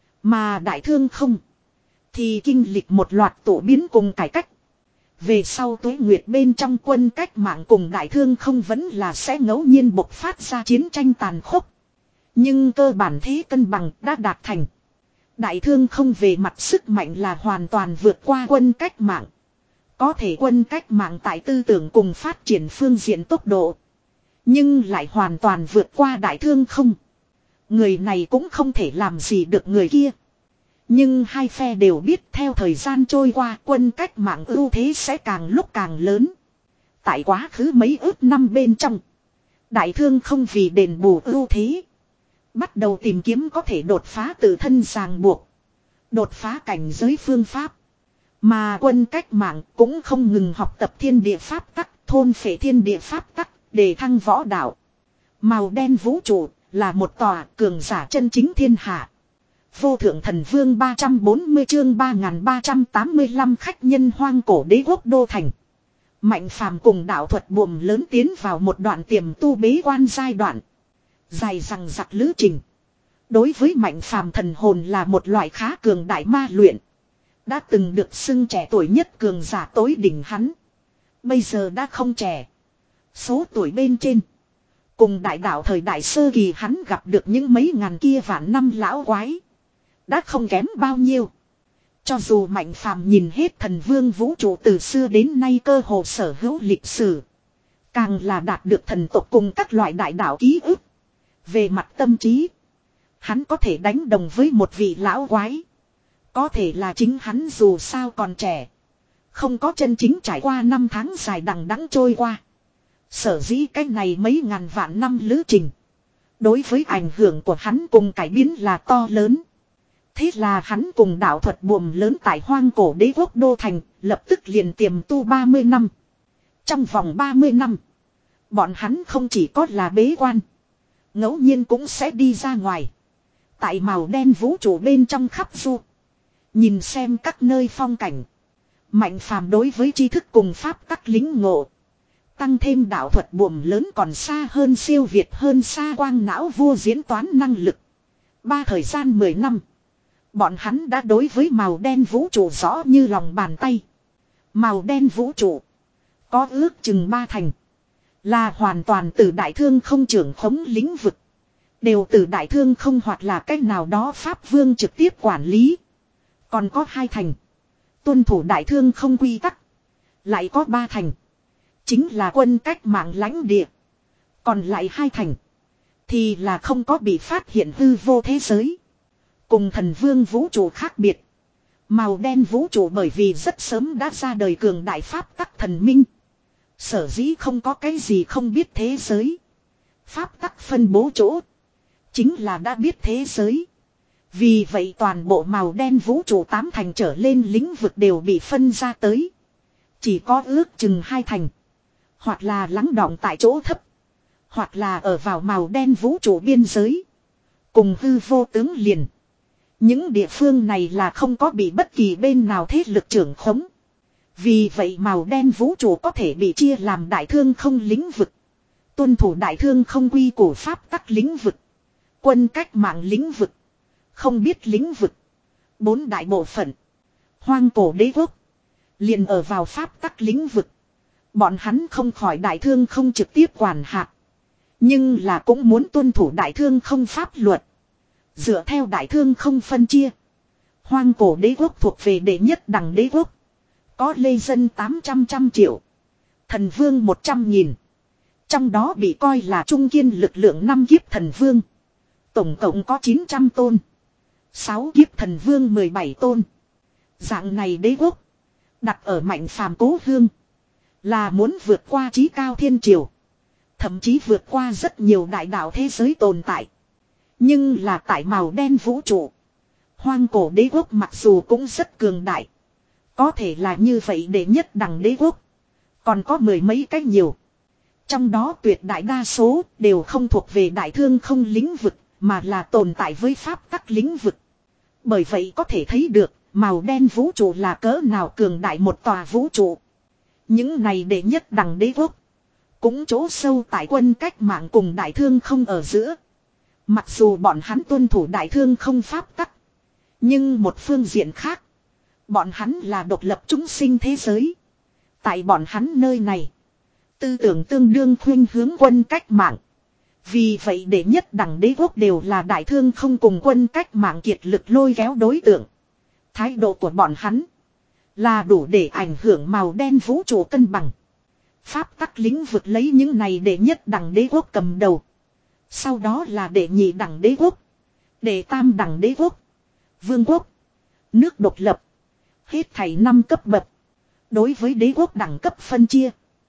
Mà đại thương không. Thì kinh lịch một loạt tổ biến cùng cải cách. Về sau tuế nguyệt bên trong quân cách mạng cùng đại thương không vẫn là sẽ ngẫu nhiên bộc phát ra chiến tranh tàn khốc. Nhưng cơ bản thế cân bằng đã đạt thành. Đại thương không về mặt sức mạnh là hoàn toàn vượt qua quân cách mạng. Có thể quân cách mạng tại tư tưởng cùng phát triển phương diện tốc độ. Nhưng lại hoàn toàn vượt qua đại thương không. Người này cũng không thể làm gì được người kia. Nhưng hai phe đều biết theo thời gian trôi qua quân cách mạng ưu thế sẽ càng lúc càng lớn. Tại quá khứ mấy ước năm bên trong. Đại thương không vì đền bù ưu thế. Bắt đầu tìm kiếm có thể đột phá tự thân ràng buộc. Đột phá cảnh giới phương pháp. Mà quân cách mạng cũng không ngừng học tập thiên địa pháp tắc, thôn phệ thiên địa pháp tắc, để thăng võ đạo. Màu đen vũ trụ là một tòa cường giả chân chính thiên hạ. Vô thượng thần vương ba trăm bốn mươi chương ba nghìn ba trăm tám mươi lăm khách nhân hoang cổ đế quốc đô thành. Mạnh phàm cùng đạo thuật buồm lớn tiến vào một đoạn tiềm tu bế quan giai đoạn. Dài rằng giặc lữ trình. Đối với mạnh phàm thần hồn là một loại khá cường đại ma luyện. Đã từng được xưng trẻ tuổi nhất cường giả tối đỉnh hắn. Bây giờ đã không trẻ. Số tuổi bên trên. Cùng đại đạo thời đại sơ kỳ hắn gặp được những mấy ngàn kia vạn năm lão quái. Đã không kém bao nhiêu. Cho dù mạnh phàm nhìn hết thần vương vũ trụ từ xưa đến nay cơ hồ sở hữu lịch sử. Càng là đạt được thần tộc cùng các loại đại đạo ký ức. Về mặt tâm trí. Hắn có thể đánh đồng với một vị lão quái. Có thể là chính hắn dù sao còn trẻ. Không có chân chính trải qua năm tháng dài đằng đẵng trôi qua. Sở dĩ cách này mấy ngàn vạn năm lữ trình. Đối với ảnh hưởng của hắn cùng cải biến là to lớn. Thế là hắn cùng đạo thuật buồm lớn tại hoang cổ đế quốc đô thành, lập tức liền tiềm tu ba mươi năm. Trong vòng ba mươi năm, bọn hắn không chỉ có là bế quan. Ngẫu nhiên cũng sẽ đi ra ngoài. Tại màu đen vũ trụ bên trong khắp du. Nhìn xem các nơi phong cảnh. Mạnh phàm đối với tri thức cùng pháp tắc lính ngộ. Tăng thêm đạo thuật buồm lớn còn xa hơn siêu việt hơn xa quang não vua diễn toán năng lực. Ba thời gian mười năm. Bọn hắn đã đối với màu đen vũ trụ rõ như lòng bàn tay. Màu đen vũ trụ. Có ước chừng ba thành. Là hoàn toàn từ đại thương không trưởng khống lĩnh vực. Đều từ đại thương không hoặc là cách nào đó pháp vương trực tiếp quản lý. Còn có hai thành. Tuân thủ đại thương không quy tắc. Lại có ba thành. Chính là quân cách mạng lãnh địa. Còn lại hai thành. Thì là không có bị phát hiện hư vô thế giới. Cùng thần vương vũ trụ khác biệt. Màu đen vũ trụ bởi vì rất sớm đã ra đời cường đại pháp tắc thần minh. Sở dĩ không có cái gì không biết thế giới. Pháp tắc phân bố chỗ. Chính là đã biết thế giới. Vì vậy toàn bộ màu đen vũ trụ tám thành trở lên lĩnh vực đều bị phân ra tới. Chỉ có ước chừng hai thành. Hoặc là lắng đọng tại chỗ thấp. Hoặc là ở vào màu đen vũ trụ biên giới. Cùng hư vô tướng liền. Những địa phương này là không có bị bất kỳ bên nào thế lực trưởng khống. Vì vậy màu đen vũ trụ có thể bị chia làm đại thương không lĩnh vực. Tuân thủ đại thương không quy củ pháp tắc lĩnh vực. Quân cách mạng lĩnh vực. Không biết lĩnh vực. Bốn đại bộ phận. Hoang cổ đế quốc. Liền ở vào pháp tắc lĩnh vực. Bọn hắn không khỏi đại thương không trực tiếp quản hạt. Nhưng là cũng muốn tuân thủ đại thương không pháp luật. Dựa theo đại thương không phân chia. Hoang cổ đế quốc thuộc về đệ nhất đẳng đế quốc. Có lê dân tám trăm trăm triệu. Thần vương một trăm nghìn. Trong đó bị coi là trung kiên lực lượng năm kiếp thần vương. Tổng cộng có chín trăm tôn. sáu kiếp thần vương mười bảy tôn. Dạng này đế quốc. Đặt ở mạnh phàm cố hương. Là muốn vượt qua chí cao thiên triều. Thậm chí vượt qua rất nhiều đại đạo thế giới tồn tại. Nhưng là tại màu đen vũ trụ. Hoang cổ đế quốc mặc dù cũng rất cường đại. Có thể là như vậy để nhất đẳng đế quốc. Còn có mười mấy cách nhiều. Trong đó tuyệt đại đa số đều không thuộc về đại thương không lĩnh vực. Mà là tồn tại với pháp tắc lĩnh vực. Bởi vậy có thể thấy được màu đen vũ trụ là cỡ nào cường đại một tòa vũ trụ. Những này để nhất đẳng đế quốc. Cũng chỗ sâu tại quân cách mạng cùng đại thương không ở giữa. Mặc dù bọn hắn tuân thủ đại thương không pháp tắc. Nhưng một phương diện khác. Bọn hắn là độc lập chúng sinh thế giới. Tại bọn hắn nơi này. Tư tưởng tương đương khuyên hướng quân cách mạng. Vì vậy đệ nhất đẳng đế quốc đều là đại thương không cùng quân cách mạng kiệt lực lôi kéo đối tượng. Thái độ của bọn hắn là đủ để ảnh hưởng màu đen vũ trụ cân bằng. Pháp tắc lĩnh vực lấy những này đệ nhất đẳng đế quốc cầm đầu. Sau đó là đệ nhị đẳng đế quốc. Đệ tam đẳng đế quốc. Vương quốc. Nước độc lập. Hết thảy năm cấp bậc. Đối với đế quốc đẳng cấp phân chia.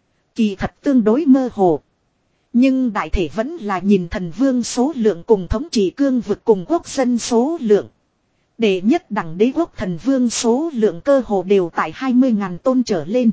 Kỳ thật tương đối mơ hồ. Nhưng đại thể vẫn là nhìn thần vương số lượng cùng thống trị cương vực cùng quốc dân số lượng. Đệ nhất đẳng đế quốc thần vương số lượng cơ hồ đều tại hai mươi ngàn tôn trở lên.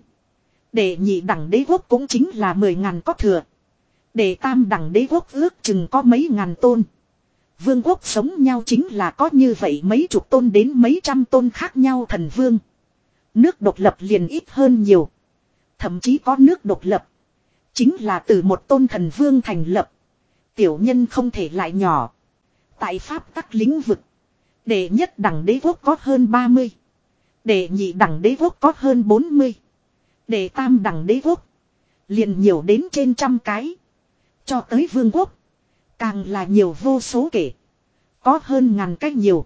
Đệ nhị đẳng đế quốc cũng chính là mười ngàn có thừa. Đệ tam đẳng đế quốc ước chừng có mấy ngàn tôn. Vương quốc sống nhau chính là có như vậy mấy chục tôn đến mấy trăm tôn khác nhau thần vương. Nước độc lập liền ít hơn nhiều. Thậm chí có nước độc lập. Chính là từ một tôn thần vương thành lập. Tiểu nhân không thể lại nhỏ. Tại pháp tắc lĩnh vực. Đệ nhất đẳng đế quốc có hơn ba mươi. Đệ nhị đẳng đế quốc có hơn bốn mươi. Đệ tam đẳng đế quốc. Liền nhiều đến trên trăm cái. Cho tới vương quốc. Càng là nhiều vô số kể. Có hơn ngàn cái nhiều.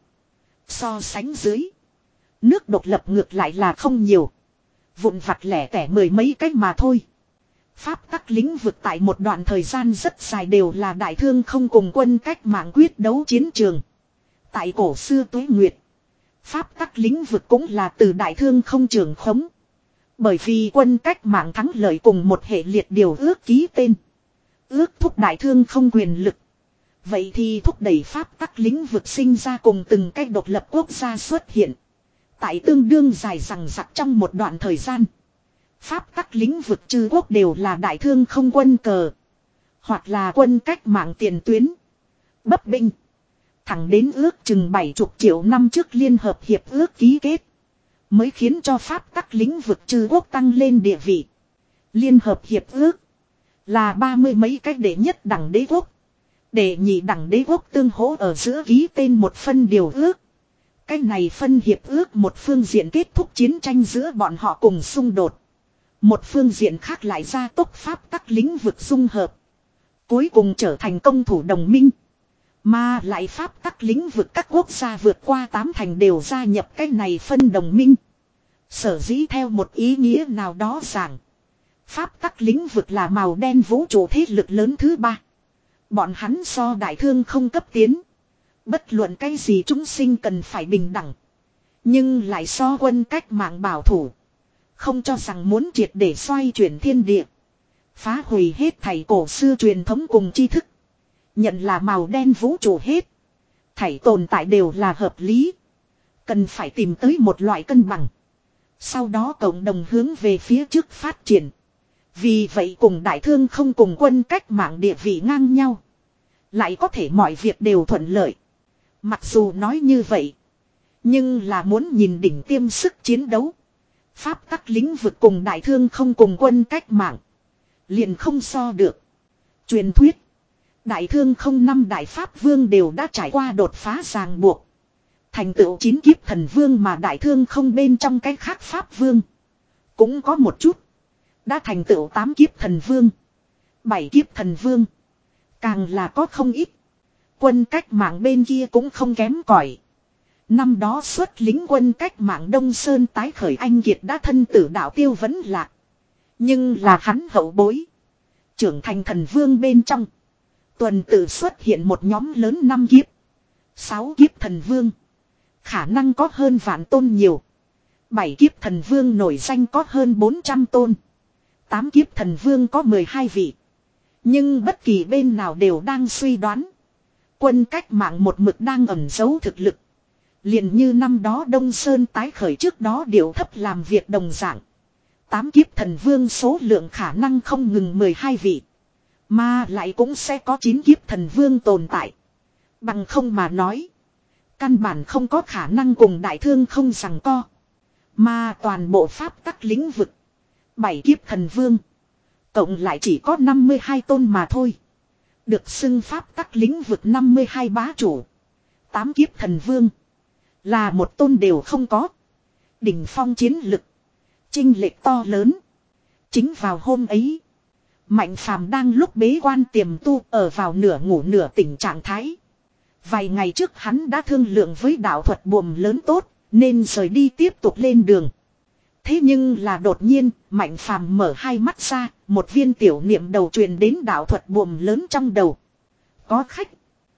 So sánh dưới. Nước độc lập ngược lại là không nhiều. Vụn vặt lẻ tẻ mười mấy cách mà thôi. Pháp tắc lĩnh vực tại một đoạn thời gian rất dài đều là đại thương không cùng quân cách mạng quyết đấu chiến trường. Tại cổ xưa Tuế Nguyệt. Pháp tắc lĩnh vực cũng là từ đại thương không trường khống. Bởi vì quân cách mạng thắng lợi cùng một hệ liệt điều ước ký tên. Ước thúc đại thương không quyền lực. Vậy thì thúc đẩy pháp tắc lĩnh vực sinh ra cùng từng cách độc lập quốc gia xuất hiện. Tại tương đương dài rằng rặc trong một đoạn thời gian. Pháp tắc lĩnh vực chư quốc đều là đại thương không quân cờ. Hoặc là quân cách mạng tiền tuyến. Bấp binh. Thẳng đến ước chừng bảy chục triệu năm trước liên hợp hiệp ước ký kết. Mới khiến cho pháp tắc lĩnh vực chư quốc tăng lên địa vị. Liên hợp hiệp ước. Là ba mươi mấy cách đệ nhất đẳng đế quốc. Đệ nhị đẳng đế quốc tương hỗ ở giữa ký tên một phân điều ước. Cái này phân hiệp ước một phương diện kết thúc chiến tranh giữa bọn họ cùng xung đột. Một phương diện khác lại gia tốc pháp tắc lĩnh vực dung hợp. Cuối cùng trở thành công thủ đồng minh. Mà lại pháp tắc lĩnh vực các quốc gia vượt qua tám thành đều gia nhập cái này phân đồng minh. Sở dĩ theo một ý nghĩa nào đó rằng. Pháp tắc lĩnh vực là màu đen vũ trụ thế lực lớn thứ ba. Bọn hắn so đại thương không cấp tiến. Bất luận cái gì chúng sinh cần phải bình đẳng. Nhưng lại so quân cách mạng bảo thủ. Không cho rằng muốn triệt để xoay chuyển thiên địa. Phá hủy hết thảy cổ xưa truyền thống cùng tri thức. Nhận là màu đen vũ trụ hết. Thảy tồn tại đều là hợp lý. Cần phải tìm tới một loại cân bằng. Sau đó cộng đồng hướng về phía trước phát triển. Vì vậy cùng đại thương không cùng quân cách mạng địa vị ngang nhau. Lại có thể mọi việc đều thuận lợi. Mặc dù nói như vậy. Nhưng là muốn nhìn đỉnh tiêm sức chiến đấu. Pháp tắc lĩnh vực cùng đại thương không cùng quân cách mạng. Liền không so được. Truyền thuyết. Đại thương không năm đại pháp vương đều đã trải qua đột phá ràng buộc. Thành tựu chín kiếp thần vương mà đại thương không bên trong cái khác pháp vương. Cũng có một chút. Đã thành tựu tám kiếp thần vương. Bảy kiếp thần vương. Càng là có không ít. Quân cách mạng bên kia cũng không kém cỏi. Năm đó xuất lính quân cách mạng Đông Sơn tái khởi anh kiệt đã thân tử đạo tiêu vẫn lạc. Nhưng là hắn hậu bối. Trưởng thành thần vương bên trong. Tuần tự xuất hiện một nhóm lớn năm kiếp. Sáu kiếp thần vương. Khả năng có hơn vạn tôn nhiều. Bảy kiếp thần vương nổi danh có hơn bốn trăm tôn. Tám kiếp thần vương có mười hai vị. Nhưng bất kỳ bên nào đều đang suy đoán. Quân cách mạng một mực đang ẩn giấu thực lực. Liền như năm đó Đông Sơn tái khởi trước đó điều thấp làm việc đồng dạng. Tám kiếp thần vương số lượng khả năng không ngừng mười hai vị. Mà lại cũng sẽ có chín kiếp thần vương tồn tại. Bằng không mà nói. Căn bản không có khả năng cùng đại thương không giằng co. Mà toàn bộ pháp tắc lĩnh vực. Bảy kiếp thần vương. Cộng lại chỉ có năm mươi hai tôn mà thôi. Được xưng pháp tắc lĩnh vực năm mươi hai bá chủ. Tám kiếp thần vương. Là một tôn đều không có. Đỉnh phong chiến lực. Chinh lệch to lớn. Chính vào hôm ấy. Mạnh phàm đang lúc bế quan tiềm tu ở vào nửa ngủ nửa tỉnh trạng thái. Vài ngày trước hắn đã thương lượng với đạo thuật buồm lớn tốt. Nên rời đi tiếp tục lên đường. Thế nhưng là đột nhiên, Mạnh phàm mở hai mắt ra, một viên tiểu niệm đầu truyền đến đạo thuật buồm lớn trong đầu. Có khách.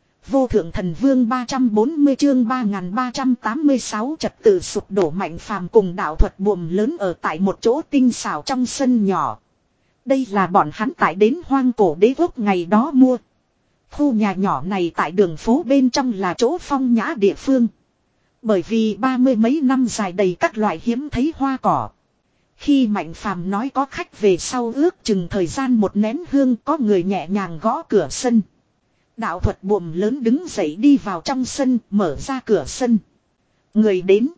Vô thượng thần vương ba trăm bốn mươi chương ba nghìn ba trăm tám mươi sáu trật tự sụp đổ. Mạnh phàm cùng đạo thuật buồm lớn ở tại một chỗ tinh xảo trong sân nhỏ. Đây là bọn hắn tại đến hoang cổ đế quốc ngày đó mua. Khu nhà nhỏ này tại đường phố bên trong là chỗ phong nhã địa phương. Bởi vì ba mươi mấy năm dài đầy các loại hiếm thấy hoa cỏ. Khi Mạnh phàm nói có khách về sau ước chừng thời gian một nén hương có người nhẹ nhàng gõ cửa sân. Đạo thuật buồm lớn đứng dậy đi vào trong sân mở ra cửa sân. Người đến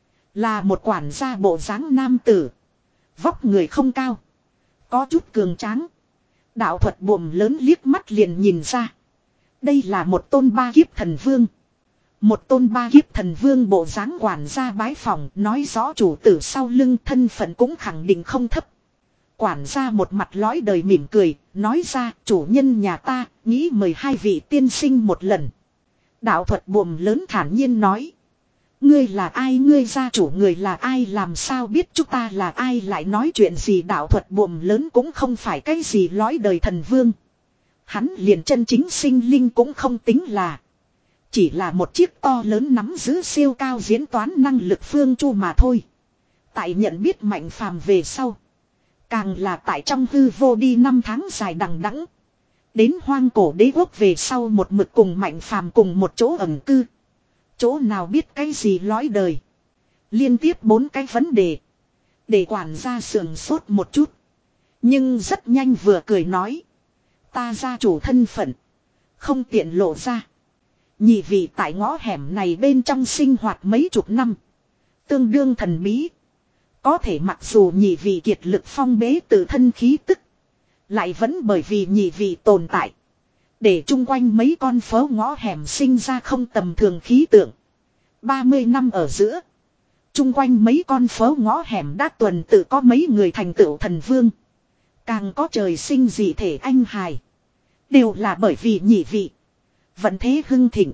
là một quản gia bộ dáng nam tử. Vóc người không cao. Có chút cường tráng. Đạo thuật buồm lớn liếc mắt liền nhìn ra. Đây là một tôn ba kiếp thần vương. Một tôn ba kiếp thần vương bộ dáng quản gia bái phòng nói rõ chủ tử sau lưng thân phận cũng khẳng định không thấp. Quản gia một mặt lõi đời mỉm cười, nói ra chủ nhân nhà ta, nghĩ mời hai vị tiên sinh một lần. Đạo thuật buồm lớn thản nhiên nói. Ngươi là ai, ngươi gia chủ người là ai, làm sao biết chúng ta là ai, lại nói chuyện gì. Đạo thuật buồm lớn cũng không phải cái gì lõi đời thần vương. Hắn liền chân chính sinh linh cũng không tính là. Chỉ là một chiếc to lớn nắm giữ siêu cao diễn toán năng lực phương chu mà thôi. Tại nhận biết Mạnh phàm về sau. Càng là tại trong hư vô đi năm tháng dài đằng đẵng. Đến hoang cổ đế quốc về sau một mực cùng Mạnh phàm cùng một chỗ ẩn cư. Chỗ nào biết cái gì lõi đời. Liên tiếp bốn cái vấn đề. Để quản gia sườn sốt một chút. Nhưng rất nhanh vừa cười nói. Ta gia chủ thân phận. Không tiện lộ ra. Nhị vị tại ngõ hẻm này bên trong sinh hoạt mấy chục năm. Tương đương thần bí. Có thể mặc dù nhị vị kiệt lực phong bế tự thân khí tức. Lại vẫn bởi vì nhị vị tồn tại. Để chung quanh mấy con phố ngõ hẻm sinh ra không tầm thường khí tượng. ba mươi năm ở giữa. Chung quanh mấy con phố ngõ hẻm đã tuần tự có mấy người thành tựu thần vương. Càng có trời sinh dị thể anh hài. Đều là bởi vì nhị vị. Vận thế hưng thịnh.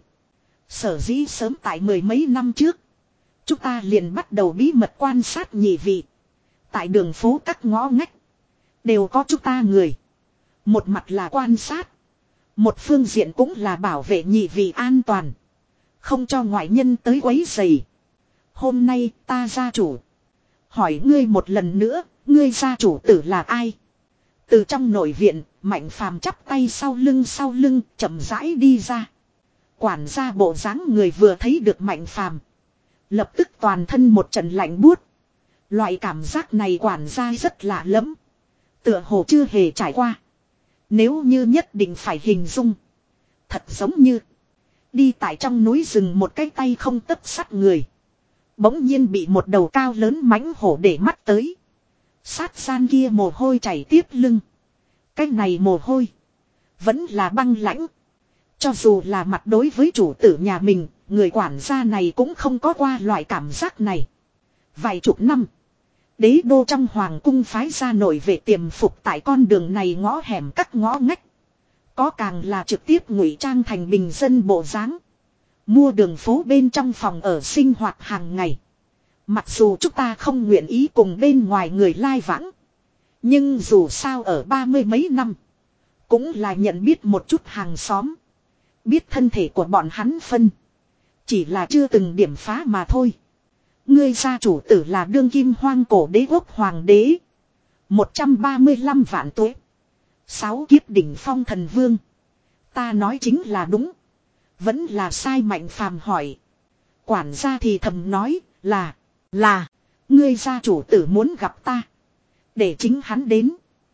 Sở dĩ sớm tại mười mấy năm trước. Chúng ta liền bắt đầu bí mật quan sát nhị vị. Tại đường phố các ngõ ngách. Đều có chúng ta người. Một mặt là quan sát. Một phương diện cũng là bảo vệ nhị vị an toàn. Không cho ngoại nhân tới quấy rầy. Hôm nay ta gia chủ. Hỏi ngươi một lần nữa. Ngươi gia chủ tử là ai? Từ trong nội viện. Mạnh phàm chắp tay sau lưng sau lưng. Chậm rãi đi ra. Quản gia bộ dáng người vừa thấy được Mạnh phàm. Lập tức toàn thân một trận lạnh buốt. Loại cảm giác này quản gia rất lạ lẫm. Tựa hồ chưa hề trải qua. Nếu như nhất định phải hình dung. Thật giống như. Đi tại trong núi rừng một cái tay không tấc sắt người. Bỗng nhiên bị một đầu cao lớn mãnh hổ để mắt tới. Sát gian kia mồ hôi chảy tiếp lưng. Cái này mồ hôi. Vẫn là băng lãnh. Cho dù là mặt đối với chủ tử nhà mình. Người quản gia này cũng không có qua loại cảm giác này. Vài chục năm. Đế đô trong hoàng cung phái ra nội vệ tiềm phục tại con đường này ngõ hẻm các ngõ ngách. Có càng là trực tiếp ngụy trang thành bình dân bộ dáng. Mua đường phố bên trong phòng ở sinh hoạt hàng ngày. Mặc dù chúng ta không nguyện ý cùng bên ngoài người lai vãng. Nhưng dù sao ở ba mươi mấy năm. Cũng là nhận biết một chút hàng xóm. Biết thân thể của bọn hắn phân. Chỉ là chưa từng điểm phá mà thôi. Ngươi gia chủ tử là đương kim hoang cổ đế quốc hoàng đế. một trăm ba mươi lăm vạn tuổi. Sáu kiếp đỉnh phong thần vương. Ta nói chính là đúng. Vẫn là sai Mạnh phàm hỏi. Quản gia thì thầm nói là. Là. Ngươi gia chủ tử muốn gặp ta. Để chính hắn đến.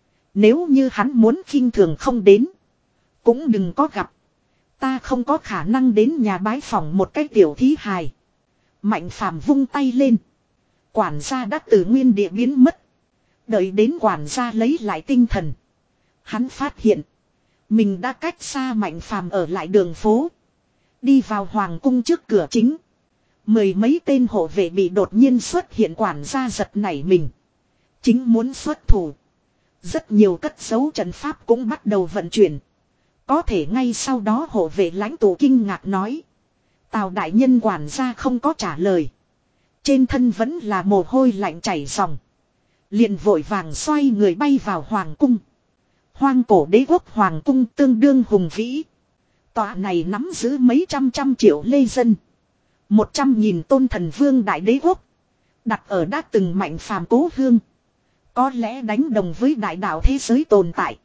Nếu như hắn muốn khinh thường không đến. Cũng đừng có gặp. Ta không có khả năng đến nhà bái phỏng một cái tiểu thí hài. Mạnh phàm vung tay lên. Quản gia đã từ nguyên địa biến mất. Đợi đến quản gia lấy lại tinh thần. Hắn phát hiện. Mình đã cách xa Mạnh Phàm ở lại đường phố. Đi vào hoàng cung trước cửa chính. Mười mấy tên hộ vệ bị đột nhiên xuất hiện quản gia giật nảy mình. Chính muốn xuất thủ. Rất nhiều cất giấu trận pháp cũng bắt đầu vận chuyển. Có thể ngay sau đó hộ vệ lãnh tụ kinh ngạc nói. Tào đại nhân quản gia không có trả lời. Trên thân vẫn là mồ hôi lạnh chảy ròng. Liền vội vàng xoay người bay vào hoàng cung. Hoang cổ đế quốc hoàng cung tương đương hùng vĩ. Tòa này nắm giữ mấy trăm trăm triệu lê dân. Một trăm nghìn tôn thần vương đại đế quốc. Đặt ở đã từng Mạnh Phàm cố hương. Có lẽ đánh đồng với đại đạo thế giới tồn tại.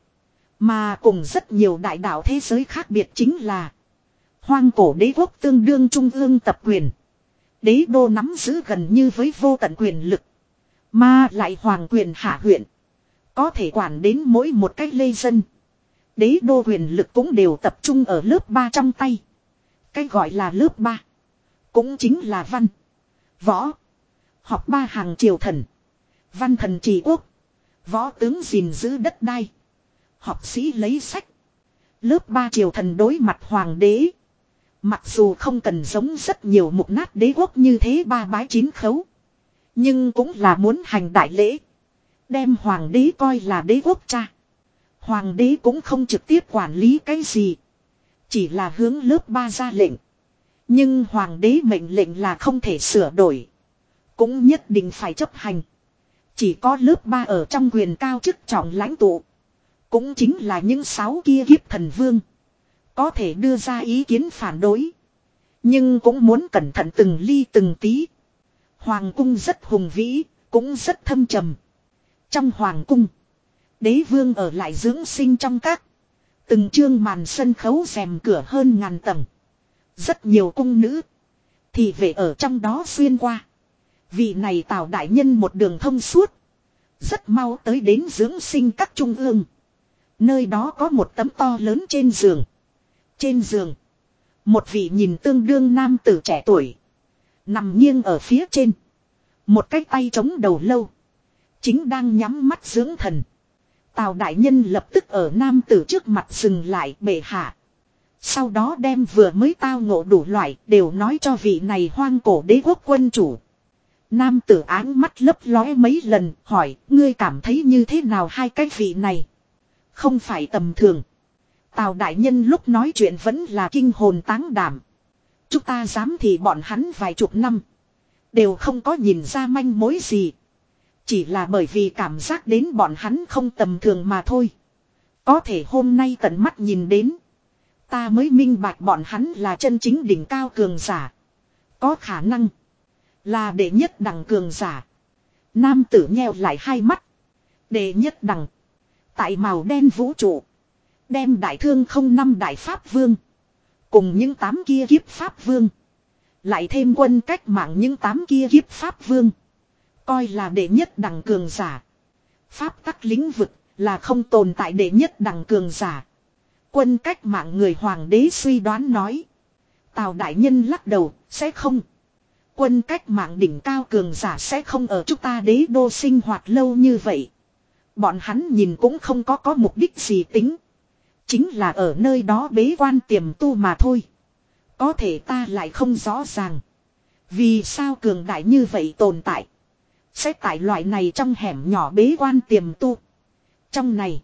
Mà cùng rất nhiều đại đạo thế giới khác biệt chính là. Hoang cổ đế quốc tương đương trung ương tập quyền. Đế đô nắm giữ gần như với vô tận quyền lực. Mà lại hoàng quyền hạ huyện. Có thể quản đến mỗi một cách lê dân. Đế đô quyền lực cũng đều tập trung ở lớp ba trong tay. Cái gọi là lớp ba. Cũng chính là văn. Võ. Học ba hàng triều thần. Văn thần trị quốc. Võ tướng gìn giữ đất đai. Học sĩ lấy sách. Lớp ba triều thần đối mặt hoàng đế. Mặc dù không cần giống rất nhiều mục nát đế quốc như thế ba bái chín khấu. Nhưng cũng là muốn hành đại lễ. Đem hoàng đế coi là đế quốc cha. Hoàng đế cũng không trực tiếp quản lý cái gì. Chỉ là hướng lớp ba ra lệnh. Nhưng hoàng đế mệnh lệnh là không thể sửa đổi. Cũng nhất định phải chấp hành. Chỉ có lớp ba ở trong quyền cao chức trọng lãnh tụ. Cũng chính là những sáu kia kiếp thần vương. Có thể đưa ra ý kiến phản đối. Nhưng cũng muốn cẩn thận từng ly từng tí. Hoàng cung rất hùng vĩ, cũng rất thâm trầm. Trong hoàng cung, đế vương ở lại dưỡng sinh trong các. Từng chương màn sân khấu rèm cửa hơn ngàn tầng. Rất nhiều cung nữ. Thì về ở trong đó xuyên qua. Vị này Tào đại nhân một đường thông suốt. Rất mau tới đến dưỡng sinh các trung ương. Nơi đó có một tấm to lớn trên giường. Trên giường, một vị nhìn tương đương nam tử trẻ tuổi. Nằm nghiêng ở phía trên. Một cái tay chống đầu lâu. Chính đang nhắm mắt dưỡng thần. Tào đại nhân lập tức ở nam tử trước mặt dừng lại bệ hạ. Sau đó đem vừa mới tao ngộ đủ loại đều nói cho vị này hoang cổ đế quốc quân chủ. Nam tử áng mắt lấp lóe mấy lần hỏi ngươi cảm thấy như thế nào hai cái vị này. Không phải tầm thường. Tào đại nhân lúc nói chuyện vẫn là kinh hồn táng đảm. Chúng ta dám thì bọn hắn vài chục năm. Đều không có nhìn ra manh mối gì. Chỉ là bởi vì cảm giác đến bọn hắn không tầm thường mà thôi. Có thể hôm nay tận mắt nhìn đến. Ta mới minh bạch bọn hắn là chân chính đỉnh cao cường giả. Có khả năng. Là đệ nhất đẳng cường giả. Nam tử nheo lại hai mắt. Đệ nhất đẳng. Tại màu đen vũ trụ. Đem đại thương không năm đại pháp vương. Cùng những tám kia kiếp pháp vương. Lại thêm quân cách mạng những tám kia kiếp pháp vương. Coi là đệ nhất đẳng cường giả. Pháp tắc lĩnh vực là không tồn tại đệ nhất đẳng cường giả. Quân cách mạng người hoàng đế suy đoán nói. Tào đại nhân lắc đầu, sẽ không. Quân cách mạng đỉnh cao cường giả sẽ không ở chúng ta đế đô sinh hoạt lâu như vậy. Bọn hắn nhìn cũng không có có mục đích gì tính. Chính là ở nơi đó bế quan tiềm tu mà thôi. Có thể ta lại không rõ ràng. Vì sao cường đại như vậy tồn tại. Sẽ tại loại này trong hẻm nhỏ bế quan tiềm tu. Trong này.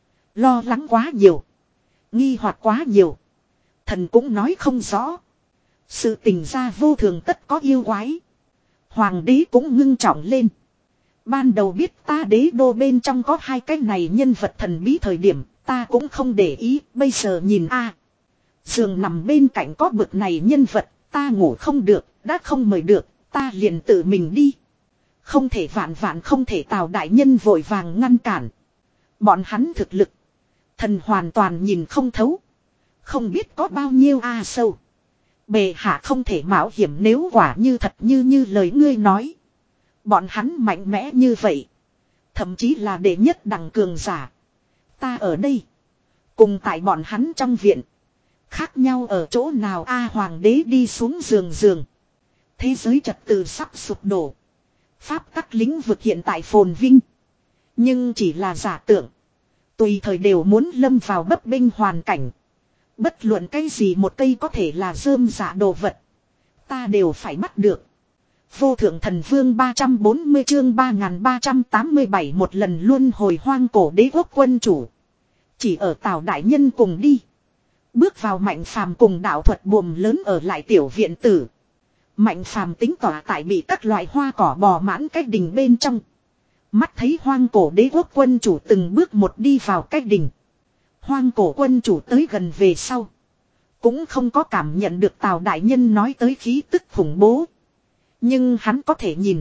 Lo lắng quá nhiều. Nghi hoặc quá nhiều. Thần cũng nói không rõ. Sự tình ra vô thường tất có yêu quái. Hoàng đế cũng ngưng trọng lên. Ban đầu biết ta đế đô bên trong có hai cái này nhân vật thần bí thời điểm. Ta cũng không để ý. Bây giờ nhìn a giường nằm bên cạnh có bực này nhân vật. Ta ngủ không được. Đã không mời được. Ta liền tự mình đi. Không thể vạn vạn không thể Tào đại nhân vội vàng ngăn cản. Bọn hắn thực lực. Thần hoàn toàn nhìn không thấu. Không biết có bao nhiêu a sâu. Bề hạ không thể mạo hiểm nếu quả như thật như như lời ngươi nói. Bọn hắn mạnh mẽ như vậy. Thậm chí là đệ nhất đẳng cường giả. Ta ở đây. Cùng tại bọn hắn trong viện. Khác nhau ở chỗ nào a hoàng đế đi xuống giường giường. Thế giới trật tự sắp sụp đổ. Pháp tắc lĩnh vực hiện tại phồn vinh. Nhưng chỉ là giả tưởng. Tùy thời đều muốn lâm vào bấp bênh hoàn cảnh. Bất luận cái gì một cây có thể là rơm rạ đồ vật. Ta đều phải bắt được. Vô thượng thần vương ba trăm bốn mươi chương ba nghìn ba trăm tám mươi bảy một lần luân hồi hoang cổ đế quốc quân chủ. Chỉ ở Tào đại nhân cùng đi. Bước vào Mạnh Phàm cùng đạo thuật buồm lớn ở lại tiểu viện tử. Mạnh Phàm tính tỏa tại bị các loại hoa cỏ bò mãn cách đình bên trong. Mắt thấy hoang cổ đế quốc quân chủ từng bước một đi vào cách đình. Hoang cổ quân chủ tới gần về sau. Cũng không có cảm nhận được Tào đại nhân nói tới khí tức khủng bố. Nhưng hắn có thể nhìn.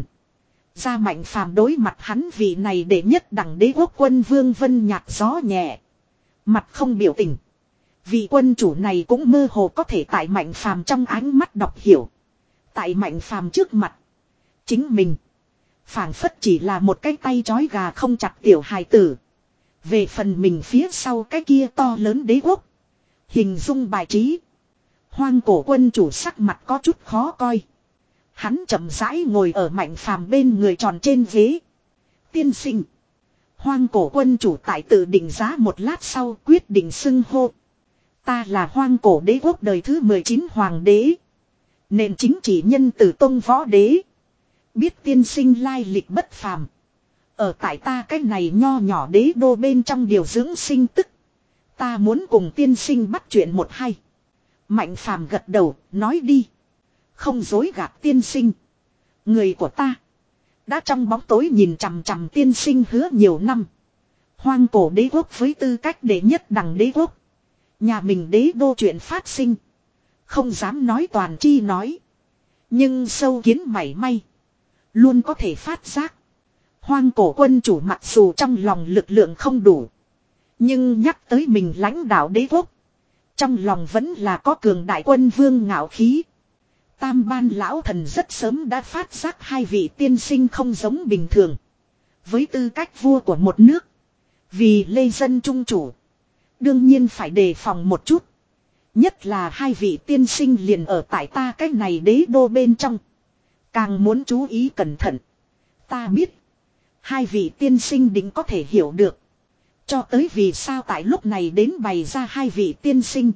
Ra Mạnh Phàm đối mặt hắn vì này để nhất đẳng đế quốc quân vương vân nhạc gió nhẹ. Mặt không biểu tình. Vị quân chủ này cũng mơ hồ có thể tại Mạnh Phàm trong ánh mắt đọc hiểu. Tại Mạnh Phàm trước mặt. Chính mình. Phảng phất chỉ là một cái tay trói gà không chặt tiểu hài tử. Về phần mình phía sau cái kia to lớn đế quốc. Hình dung bài trí. Hoang cổ quân chủ sắc mặt có chút khó coi. Hắn chậm rãi ngồi ở Mạnh Phàm bên người tròn trên ghế. Tiên sinh. Hoang cổ quân chủ tại tự định giá một lát sau quyết định xưng hô. Ta là hoang cổ đế quốc đời thứ mười chín hoàng đế. Nền chính trị nhân từ Tông Võ Đế. Biết tiên sinh lai lịch bất phàm. Ở tại ta cái này nho nhỏ đế đô bên trong điều dưỡng sinh tức. Ta muốn cùng tiên sinh bắt chuyện một hay. Mạnh Phàm gật đầu, nói đi. Không dối gạt tiên sinh. Người của ta. Đã trong bóng tối nhìn chằm chằm tiên sinh hứa nhiều năm. Hoang cổ đế quốc với tư cách đệ nhất đẳng đế quốc. Nhà mình đế đô chuyện phát sinh. Không dám nói toàn chi nói. Nhưng sâu kiến mảy may. Luôn có thể phát giác. Hoang cổ quân chủ mặc dù trong lòng lực lượng không đủ. Nhưng nhắc tới mình lãnh đạo đế quốc. Trong lòng vẫn là có cường đại quân vương ngạo khí. Tam ban lão thần rất sớm đã phát giác hai vị tiên sinh không giống bình thường. Với tư cách vua của một nước. Vì lê dân trung chủ. Đương nhiên phải đề phòng một chút. Nhất là hai vị tiên sinh liền ở tại ta cái này đế đô bên trong. Càng muốn chú ý cẩn thận. Ta biết. Hai vị tiên sinh định có thể hiểu được. Cho tới vì sao tại lúc này đến bày ra hai vị tiên sinh.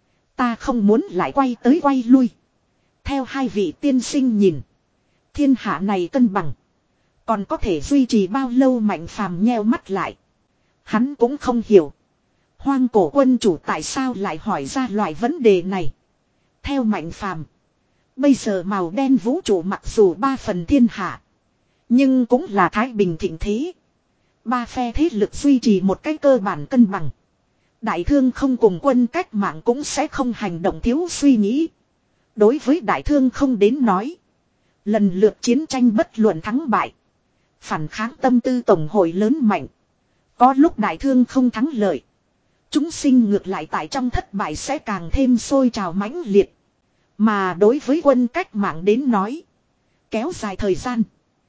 Ta không muốn lại quay tới quay lui. Theo hai vị tiên sinh nhìn. Thiên hạ này cân bằng. Còn có thể duy trì bao lâu Mạnh Phàm nheo mắt lại. Hắn cũng không hiểu. Hoang cổ quân chủ tại sao lại hỏi ra loại vấn đề này. Theo Mạnh Phàm. Bây giờ màu đen vũ trụ mặc dù ba phần thiên hạ. Nhưng cũng là thái bình thịnh thế. Ba phe thế lực duy trì một cái cơ bản cân bằng. Đại thương không cùng quân cách mạng cũng sẽ không hành động thiếu suy nghĩ. Đối với đại thương không đến nói. Lần lượt chiến tranh bất luận thắng bại. Phản kháng tâm tư tổng hội lớn mạnh. Có lúc đại thương không thắng lợi. Chúng sinh ngược lại tại trong thất bại sẽ càng thêm sôi trào mãnh liệt. Mà đối với quân cách mạng đến nói. Kéo dài thời gian.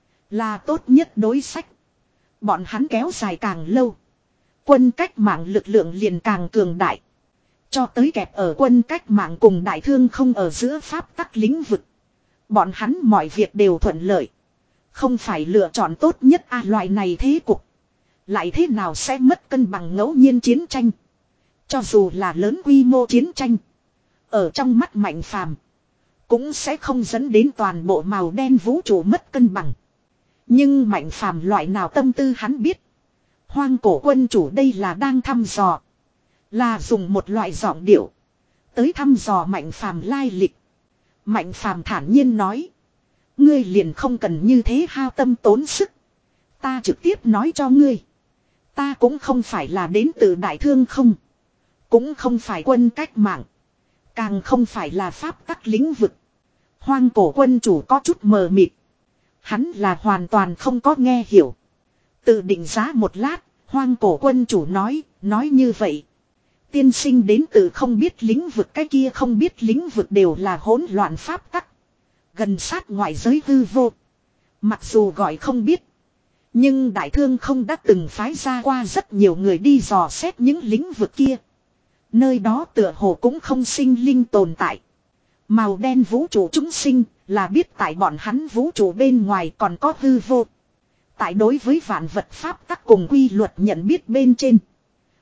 Là tốt nhất đối sách. Bọn hắn kéo dài càng lâu. Quân cách mạng lực lượng liền càng cường đại. Cho tới kẹp ở quân cách mạng cùng đại thương không ở giữa pháp tắc lĩnh vực. Bọn hắn mọi việc đều thuận lợi. Không phải lựa chọn tốt nhất a loại này thế cục. Lại thế nào sẽ mất cân bằng ngẫu nhiên chiến tranh. Cho dù là lớn quy mô chiến tranh. Ở trong mắt Mạnh Phàm cũng sẽ không dẫn đến toàn bộ màu đen vũ trụ mất cân bằng. Nhưng Mạnh Phàm loại nào tâm tư hắn biết. Hoang cổ quân chủ đây là đang thăm dò. Là dùng một loại giọng điệu. Tới thăm dò Mạnh Phàm lai lịch. Mạnh Phàm thản nhiên nói. Ngươi liền không cần như thế hao tâm tốn sức. Ta trực tiếp nói cho ngươi. Ta cũng không phải là đến từ đại thương không. Cũng không phải quân cách mạng. Càng không phải là pháp tắc lĩnh vực. Hoang cổ quân chủ có chút mờ mịt. Hắn là hoàn toàn không có nghe hiểu. Tự định giá một lát, hoang cổ quân chủ nói, nói như vậy. Tiên sinh đến từ không biết lĩnh vực, cái kia không biết lĩnh vực đều là hỗn loạn pháp tắc. Gần sát ngoại giới hư vô. Mặc dù gọi không biết. Nhưng đại thương không đã từng phái ra qua rất nhiều người đi dò xét những lĩnh vực kia. Nơi đó tựa hồ cũng không sinh linh tồn tại. Màu đen vũ trụ chúng sinh là biết tại bọn hắn vũ trụ bên ngoài còn có hư vô. Tại đối với vạn vật pháp tắc cùng quy luật nhận biết bên trên.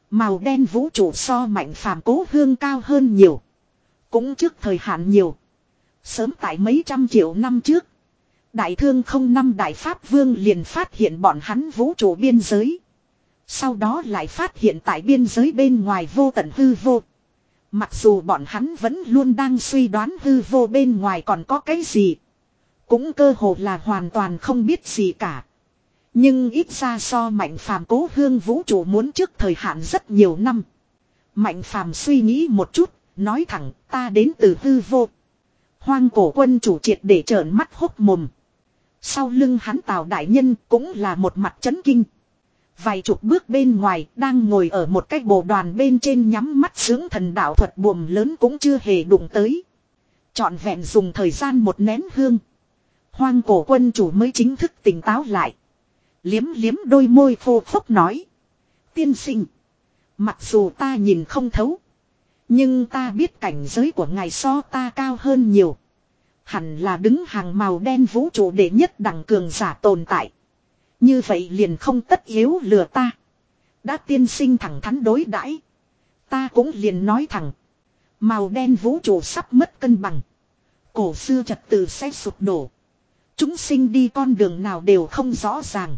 Màu đen vũ trụ so Mạnh Phàm Cố Hương cao hơn nhiều. Cũng trước thời hạn nhiều. Sớm tại mấy trăm triệu năm trước. Đại thương không năm Đại Pháp Vương liền phát hiện bọn hắn vũ trụ biên giới. Sau đó lại phát hiện tại biên giới bên ngoài vô tận hư vô. Mặc dù bọn hắn vẫn luôn đang suy đoán hư vô bên ngoài còn có cái gì. Cũng cơ hồ là hoàn toàn không biết gì cả. Nhưng ít ra so Mạnh Phàm Cố Hương vũ trụ muốn trước thời hạn rất nhiều năm. Mạnh Phàm suy nghĩ một chút, nói thẳng ta đến từ hư vô. Hoang cổ quân chủ triệt để trợn mắt hốc mồm. Sau lưng hắn Tào đại nhân cũng là một mặt chấn kinh. Vài chục bước bên ngoài đang ngồi ở một cái bộ đoàn bên trên nhắm mắt dưỡng thần đạo thuật buồm lớn cũng chưa hề đụng tới. Trọn vẹn dùng thời gian một nén hương. Hoang cổ quân chủ mới chính thức tỉnh táo lại. Liếm liếm đôi môi khô khốc nói. Tiên sinh. Mặc dù ta nhìn không thấu. Nhưng ta biết cảnh giới của ngài so ta cao hơn nhiều. Hẳn là đứng hàng màu đen vũ trụ đệ nhất đẳng cường giả tồn tại. Như vậy liền không tất yếu lừa ta. Đã tiên sinh thẳng thắn đối đãi, ta cũng liền nói thẳng. Màu đen vũ trụ sắp mất cân bằng. Cổ xưa trật tự sẽ sụp đổ. Chúng sinh đi con đường nào đều không rõ ràng.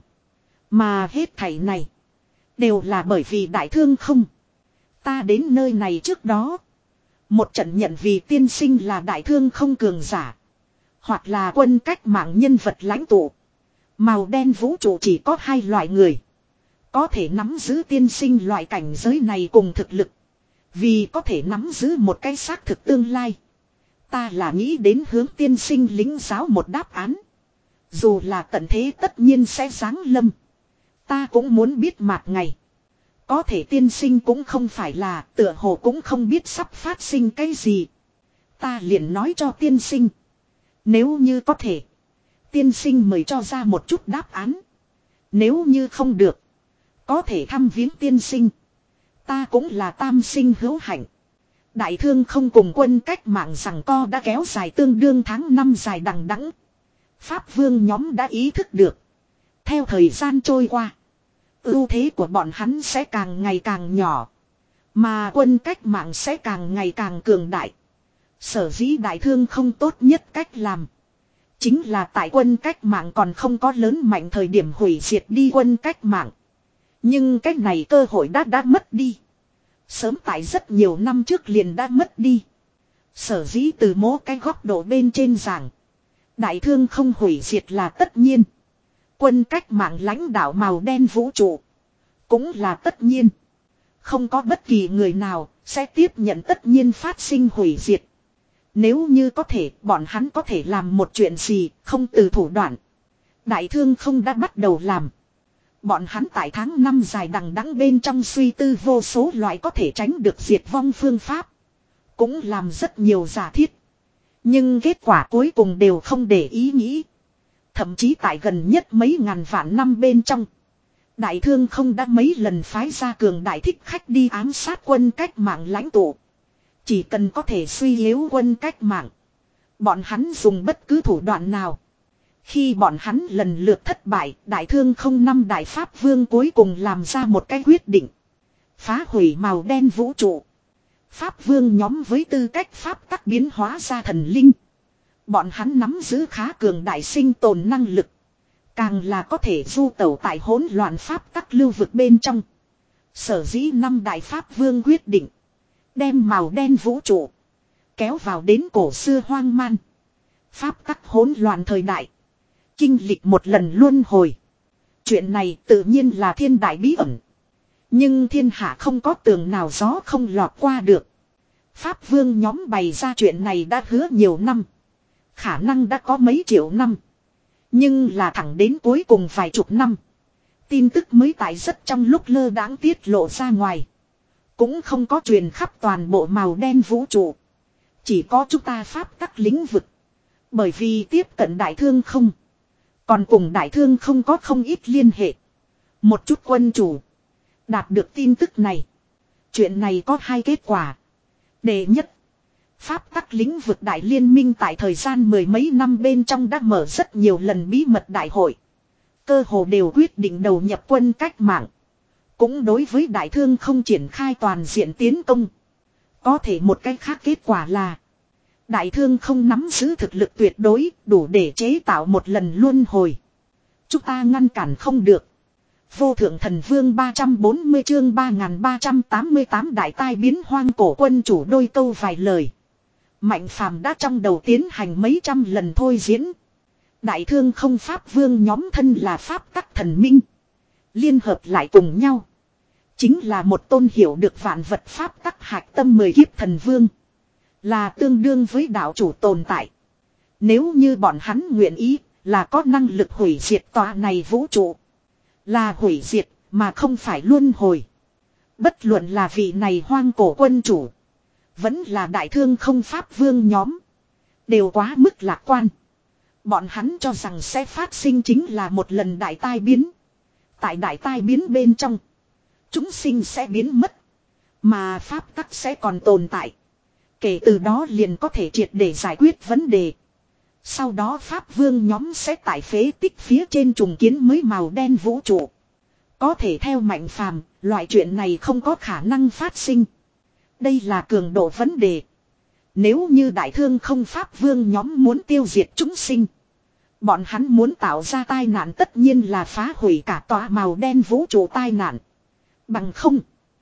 Mà hết thảy này đều là bởi vì đại thương không. Ta đến nơi này trước đó. Một trận nhận vì tiên sinh là đại thương không cường giả. Hoặc là quân cách mạng nhân vật lãnh tụ. Màu đen vũ trụ chỉ có hai loại người. Có thể nắm giữ tiên sinh loại cảnh giới này cùng thực lực. Vì có thể nắm giữ một cái xác thực tương lai. Ta là nghĩ đến hướng tiên sinh lính giáo một đáp án. Dù là tận thế tất nhiên sẽ giáng lâm. Ta cũng muốn biết mạt ngày. Có thể tiên sinh cũng không phải là, tựa hồ cũng không biết sắp phát sinh cái gì. Ta liền nói cho tiên sinh. Nếu như có thể, tiên sinh mời cho ra một chút đáp án. Nếu như không được, có thể thăm viếng tiên sinh. Ta cũng là tam sinh hữu hạnh. Đại thương không cùng quân cách mạng rằng co đã kéo dài tương đương tháng năm dài đằng đẵng. Pháp vương nhóm đã ý thức được. Theo thời gian trôi qua, ưu thế của bọn hắn sẽ càng ngày càng nhỏ. Mà quân cách mạng sẽ càng ngày càng cường đại. Sở dĩ đại thương không tốt nhất cách làm. Chính là tại quân cách mạng còn không có lớn mạnh thời điểm hủy diệt đi quân cách mạng. Nhưng cách này cơ hội đã đã mất đi. Sớm tại rất nhiều năm trước liền đã mất đi. Sở dĩ từ mỗi cái góc độ bên trên giảng. Đại thương không hủy diệt là tất nhiên. Quân cách mạng lãnh đạo màu đen vũ trụ. Cũng là tất nhiên. Không có bất kỳ người nào sẽ tiếp nhận tất nhiên phát sinh hủy diệt. Nếu như có thể, bọn hắn có thể làm một chuyện gì, không từ thủ đoạn. Đại thương không đã bắt đầu làm. Bọn hắn tại tháng năm dài đằng đẵng bên trong suy tư vô số loại có thể tránh được diệt vong phương pháp. Cũng làm rất nhiều giả thiết. Nhưng kết quả cuối cùng đều không để ý nghĩ. Thậm chí tại gần nhất mấy ngàn vạn năm bên trong. Đại thương không đã mấy lần phái ra cường đại thích khách đi ám sát quân cách mạng lãnh tụ. Chỉ cần có thể suy yếu quân cách mạng. Bọn hắn dùng bất cứ thủ đoạn nào. Khi bọn hắn lần lượt thất bại, đại thương không năm Đại Pháp Vương cuối cùng làm ra một cái quyết định. Phá hủy màu đen vũ trụ. Pháp Vương nhóm với tư cách Pháp tắc biến hóa ra thần linh. Bọn hắn nắm giữ khá cường đại sinh tồn năng lực. Càng là có thể du tẩu tại hỗn loạn Pháp tắc lưu vực bên trong. Sở dĩ năm Đại Pháp Vương quyết định. Đem màu đen vũ trụ. Kéo vào đến cổ xưa hoang man. Pháp tắc hỗn loạn thời đại. Kinh lịch một lần luân hồi. Chuyện này tự nhiên là thiên đại bí ẩn. Nhưng thiên hạ không có tường nào gió không lọt qua được. Pháp vương nhóm bày ra chuyện này đã hứa nhiều năm. Khả năng đã có mấy triệu năm. Nhưng là thẳng đến cuối cùng vài chục năm. Tin tức mới tại rất trong lúc lơ đãng tiết lộ ra ngoài. Cũng không có truyền khắp toàn bộ màu đen vũ trụ. Chỉ có chúng ta pháp tắc lĩnh vực. Bởi vì tiếp cận đại thương không. Còn cùng đại thương không có không ít liên hệ. Một chút quân chủ. Đạt được tin tức này. Chuyện này có hai kết quả. Đệ nhất. Pháp tắc lĩnh vực đại liên minh tại thời gian mười mấy năm bên trong đã mở rất nhiều lần bí mật đại hội. Cơ hồ đều quyết định đầu nhập quân cách mạng. Cũng đối với đại thương không triển khai toàn diện tiến công. Có thể một cách khác kết quả là đại thương không nắm giữ thực lực tuyệt đối đủ để chế tạo một lần luân hồi. Chúng ta ngăn cản không được. Vô thượng thần vương ba trăm bốn mươi chương ba nghìn ba trăm tám mươi tám đại tai biến hoang cổ quân chủ đôi câu vài lời. Mạnh phàm đã trong đầu tiến hành mấy trăm lần thôi diễn. Đại thương không pháp vương nhóm thân là pháp tắc thần minh. Liên hợp lại cùng nhau. Chính là một tôn hiểu được vạn vật pháp tắc hạch tâm mười kiếp thần vương. Là tương đương với đạo chủ tồn tại. Nếu như bọn hắn nguyện ý là có năng lực hủy diệt tòa này vũ trụ. Là hủy diệt mà không phải luân hồi. Bất luận là vị này hoang cổ quân chủ. Vẫn là đại thương không pháp vương nhóm. Đều quá mức lạc quan. Bọn hắn cho rằng sẽ phát sinh chính là một lần đại tai biến. Tại đại tai biến bên trong. Chúng sinh sẽ biến mất. Mà pháp tắc sẽ còn tồn tại. Kể từ đó liền có thể triệt để giải quyết vấn đề. Sau đó pháp vương nhóm sẽ tại phế tích phía trên trùng kiến mới màu đen vũ trụ. Có thể theo Mạnh Phàm, loại chuyện này không có khả năng phát sinh. Đây là cường độ vấn đề. Nếu như đại thương không pháp vương nhóm muốn tiêu diệt chúng sinh. Bọn hắn muốn tạo ra tai nạn tất nhiên là phá hủy cả tòa màu đen vũ trụ tai nạn. Bằng không.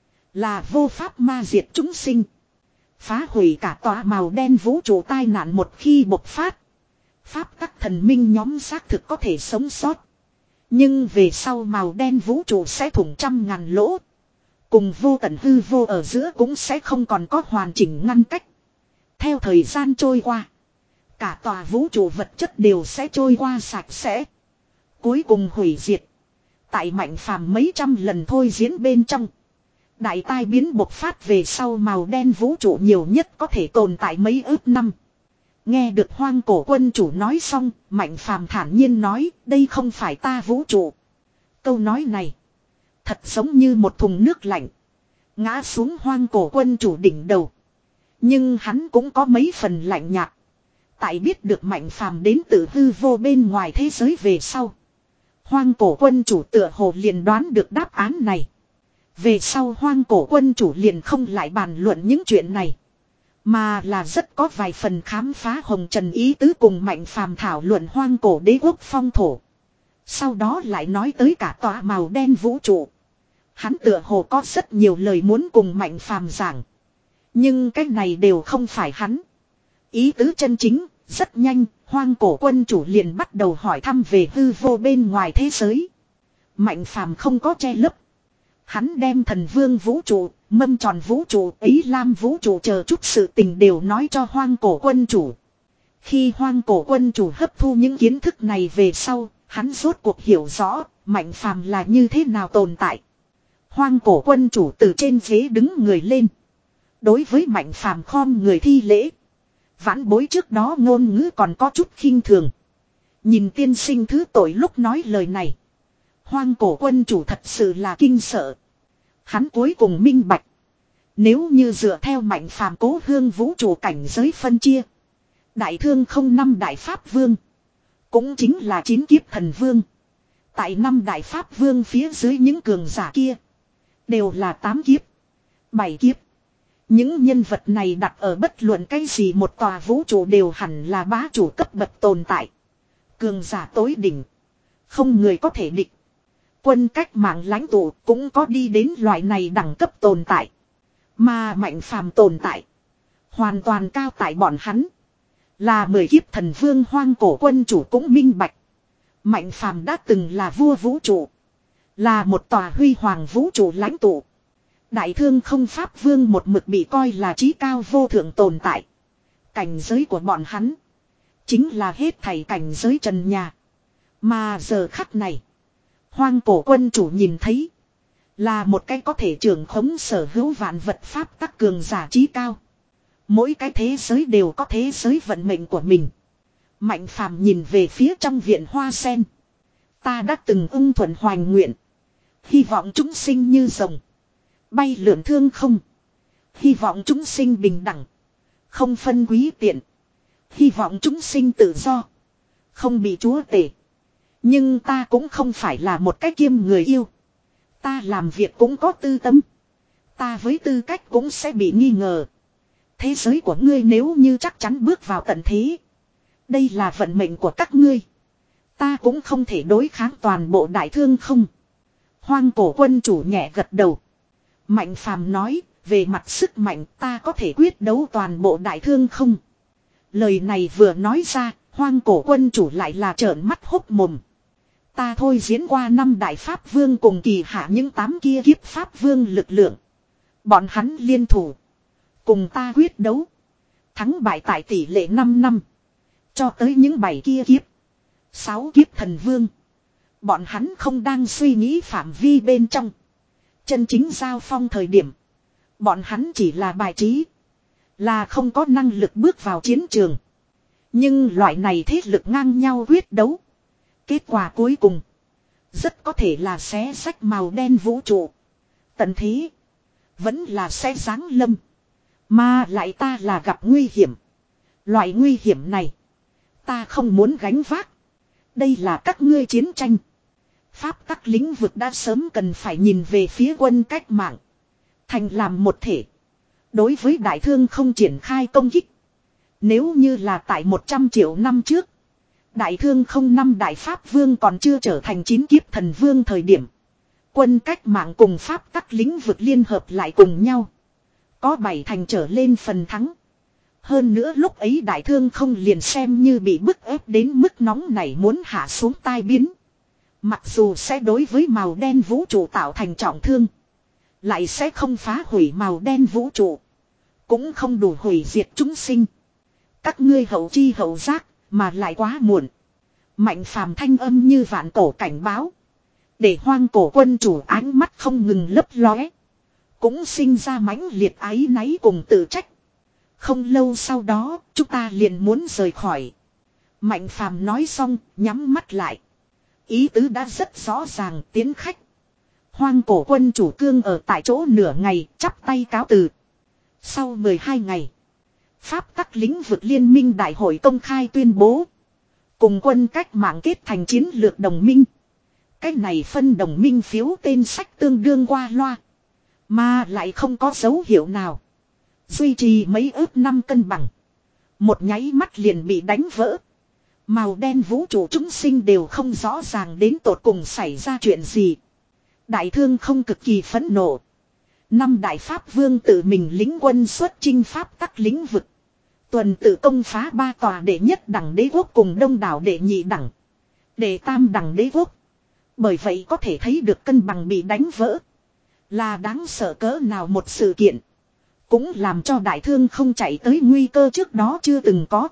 Là vô pháp ma diệt chúng sinh. Phá hủy cả tòa màu đen vũ trụ tai nạn một khi bộc phát. Pháp tắc thần minh nhóm xác thực có thể sống sót. Nhưng về sau màu đen vũ trụ sẽ thủng trăm ngàn lỗ. Cùng vô tận hư vô ở giữa cũng sẽ không còn có hoàn chỉnh ngăn cách. Theo thời gian trôi qua. Cả tòa vũ trụ vật chất đều sẽ trôi qua sạch sẽ. Cuối cùng hủy diệt. Tại Mạnh Phàm mấy trăm lần thôi diễn bên trong. Đại tai biến bộc phát về sau màu đen vũ trụ nhiều nhất có thể tồn tại mấy ước năm. Nghe được hoang cổ quân chủ nói xong, Mạnh Phàm thản nhiên nói, đây không phải ta vũ trụ. Câu nói này, thật giống như một thùng nước lạnh, ngã xuống hoang cổ quân chủ đỉnh đầu. Nhưng hắn cũng có mấy phần lạnh nhạt. Tại biết được Mạnh Phàm đến từ hư vô bên ngoài thế giới về sau. Hoang cổ quân chủ tựa hồ liền đoán được đáp án này. Về sau hoang cổ quân chủ liền không lại bàn luận những chuyện này. Mà là rất có vài phần khám phá hồng trần ý tứ cùng Mạnh Phàm thảo luận hoang cổ đế quốc phong thổ. Sau đó lại nói tới cả tòa màu đen vũ trụ. Hắn tựa hồ có rất nhiều lời muốn cùng Mạnh Phàm giảng. Nhưng cái này đều không phải hắn. Ý tứ chân chính, rất nhanh, hoang cổ quân chủ liền bắt đầu hỏi thăm về hư vô bên ngoài thế giới. Mạnh Phàm không có che lấp. Hắn đem thần vương vũ trụ, mâm tròn vũ trụ, Ý Lam vũ trụ chờ chút sự tình đều nói cho hoang cổ quân chủ. Khi hoang cổ quân chủ hấp thu những kiến thức này về sau, hắn rốt cuộc hiểu rõ, Mạnh Phàm là như thế nào tồn tại. Hoang cổ quân chủ từ trên ghế đứng người lên. Đối với Mạnh Phàm khom người thi lễ. Vãn bối trước đó ngôn ngữ còn có chút khinh thường. Nhìn tiên sinh thứ tội lúc nói lời này. Hoang cổ quân chủ thật sự là kinh sợ. Hắn cuối cùng minh bạch. Nếu như dựa theo Mạnh Phàm cố hương vũ trụ cảnh giới phân chia. Đại thương không năm đại pháp vương. Cũng chính là chín kiếp thần vương. Tại năm đại pháp vương phía dưới những cường giả kia. Đều là tám kiếp. Bảy kiếp. Những nhân vật này đặt ở bất luận cái gì một tòa vũ trụ đều hẳn là bá chủ cấp bậc tồn tại. Cường giả tối đỉnh. Không người có thể địch. Quân cách mạng lãnh tụ cũng có đi đến loại này đẳng cấp tồn tại. Mà Mạnh Phàm tồn tại. Hoàn toàn cao tại bọn hắn. Là mười kiếp thần vương hoang cổ quân chủ cũng minh bạch. Mạnh Phàm đã từng là vua vũ trụ. Là một tòa huy hoàng vũ trụ lãnh tụ. Đại thương không pháp vương một mực bị coi là trí cao vô thượng tồn tại. Cảnh giới của bọn hắn. Chính là hết thảy cảnh giới trần nhà. Mà giờ khắc này. Hoang cổ quân chủ nhìn thấy. Là một cái có thể trưởng khống sở hữu vạn vật pháp tắc cường giả trí cao. Mỗi cái thế giới đều có thế giới vận mệnh của mình. Mạnh Phàm nhìn về phía trong viện hoa sen. Ta đã từng ưng thuận hoành nguyện. Hy vọng chúng sinh như rồng. Bay lượn thương không. Hy vọng chúng sinh bình đẳng. Không phân quý tiện. Hy vọng chúng sinh tự do. Không bị chúa tể. Nhưng ta cũng không phải là một cái kiêm người yêu. Ta làm việc cũng có tư tâm. Ta với tư cách cũng sẽ bị nghi ngờ. Thế giới của ngươi nếu như chắc chắn bước vào tận thế. Đây là vận mệnh của các ngươi. Ta cũng không thể đối kháng toàn bộ đại thương không. Hoang cổ quân chủ nhẹ gật đầu. Mạnh phàm nói, về mặt sức mạnh ta có thể quyết đấu toàn bộ đại thương không. Lời này vừa nói ra, hoang cổ quân chủ lại là trợn mắt hốc mồm. Ta thôi diễn qua năm đại pháp vương cùng kỳ hạ những tám kia kiếp pháp vương lực lượng. Bọn hắn liên thủ. Cùng ta quyết đấu. Thắng bại tại tỷ lệ năm năm. Cho tới những bảy kia kiếp. Sáu kiếp thần vương. Bọn hắn không đang suy nghĩ phạm vi bên trong. Chân chính giao phong thời điểm. Bọn hắn chỉ là bài trí. Là không có năng lực bước vào chiến trường. Nhưng loại này thế lực ngang nhau quyết đấu. Kết quả cuối cùng. Rất có thể là xé sách màu đen vũ trụ. Tận thế. Vẫn là sẽ giáng lâm. Mà lại ta là gặp nguy hiểm. Loại nguy hiểm này. Ta không muốn gánh vác. Đây là các ngươi chiến tranh. Pháp tắc lĩnh vực đã sớm cần phải nhìn về phía quân cách mạng. Thành làm một thể. Đối với đại thương không triển khai công kích. Nếu như là tại một trăm triệu năm trước. Đại thương không năm đại pháp vương còn chưa trở thành chín kiếp thần vương thời điểm. Quân cách mạng cùng pháp tắc lĩnh vực liên hợp lại cùng nhau. Có bảy thành trở lên phần thắng. Hơn nữa lúc ấy đại thương không liền xem như bị bức ép đến mức nóng này muốn hạ xuống tai biến. Mặc dù sẽ đối với màu đen vũ trụ tạo thành trọng thương. Lại sẽ không phá hủy màu đen vũ trụ. Cũng không đủ hủy diệt chúng sinh. Các ngươi hậu chi hậu giác mà lại quá muộn. Mạnh phàm thanh âm như vạn cổ cảnh báo. Để hoang cổ quân chủ ánh mắt không ngừng lấp lóe. Cũng sinh ra mãnh liệt áy náy cùng tự trách. Không lâu sau đó chúng ta liền muốn rời khỏi. Mạnh phàm nói xong nhắm mắt lại. Ý tứ đã rất rõ ràng tiến khách. Hoang cổ quân chủ cương ở tại chỗ nửa ngày chắp tay cáo từ. Sau mười hai ngày. Pháp tắc lĩnh vực liên minh đại hội công khai tuyên bố. Cùng quân cách mạng kết thành chiến lược đồng minh. Cái này phân đồng minh phiếu tên sách tương đương qua loa. Mà lại không có dấu hiệu nào. Duy trì mấy ước năm cân bằng. Một nháy mắt liền bị đánh vỡ. Màu đen vũ trụ chúng sinh đều không rõ ràng đến tột cùng xảy ra chuyện gì. Đại thương không cực kỳ phẫn nộ. Năm đại pháp vương tự mình lính quân xuất chinh pháp tắc lĩnh vực. Tuần tự công phá ba tòa đệ nhất đẳng đế quốc cùng đông đảo đệ nhị đẳng. Đệ tam đẳng đế quốc. Bởi vậy có thể thấy được cân bằng bị đánh vỡ. Là đáng sợ cỡ nào một sự kiện. Cũng làm cho đại thương không chạy tới nguy cơ trước đó chưa từng có.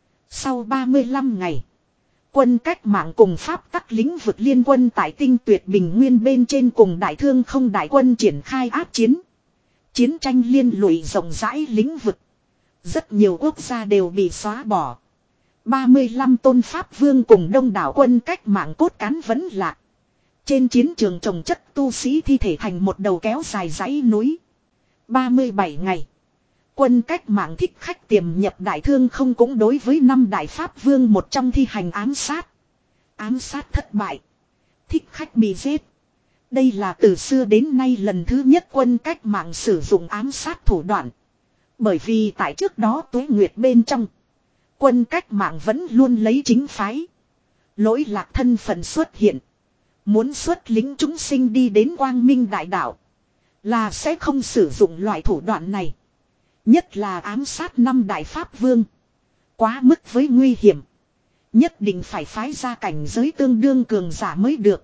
Sau ba mươi lăm ngày. Quân cách mạng cùng pháp tắc lĩnh vực liên quân tại tinh tuyệt bình nguyên bên trên cùng đại thương không đại quân triển khai áp chiến. Chiến tranh liên lụy rộng rãi lĩnh vực. Rất nhiều quốc gia đều bị xóa bỏ. ba mươi lăm tôn pháp vương cùng đông đảo quân cách mạng cốt cán vẫn lạc. Trên chiến trường trồng chất tu sĩ thi thể thành một đầu kéo dài dãy núi. ba mươi bảy ngày. Quân cách mạng thích khách tiềm nhập đại thương không cũng đối với năm đại pháp vương một trong thi hành ám sát. Ám sát thất bại. Thích khách bị giết. Đây là từ xưa đến nay lần thứ nhất quân cách mạng sử dụng ám sát thủ đoạn. Bởi vì tại trước đó Tuế Nguyệt bên trong. Quân cách mạng vẫn luôn lấy chính phái. Lỗi lạc thân phận xuất hiện. Muốn xuất lính chúng sinh đi đến quang minh đại đạo. Là sẽ không sử dụng loại thủ đoạn này. Nhất là ám sát năm đại pháp vương. Quá mức với nguy hiểm. Nhất định phải phái ra cảnh giới tương đương cường giả mới được.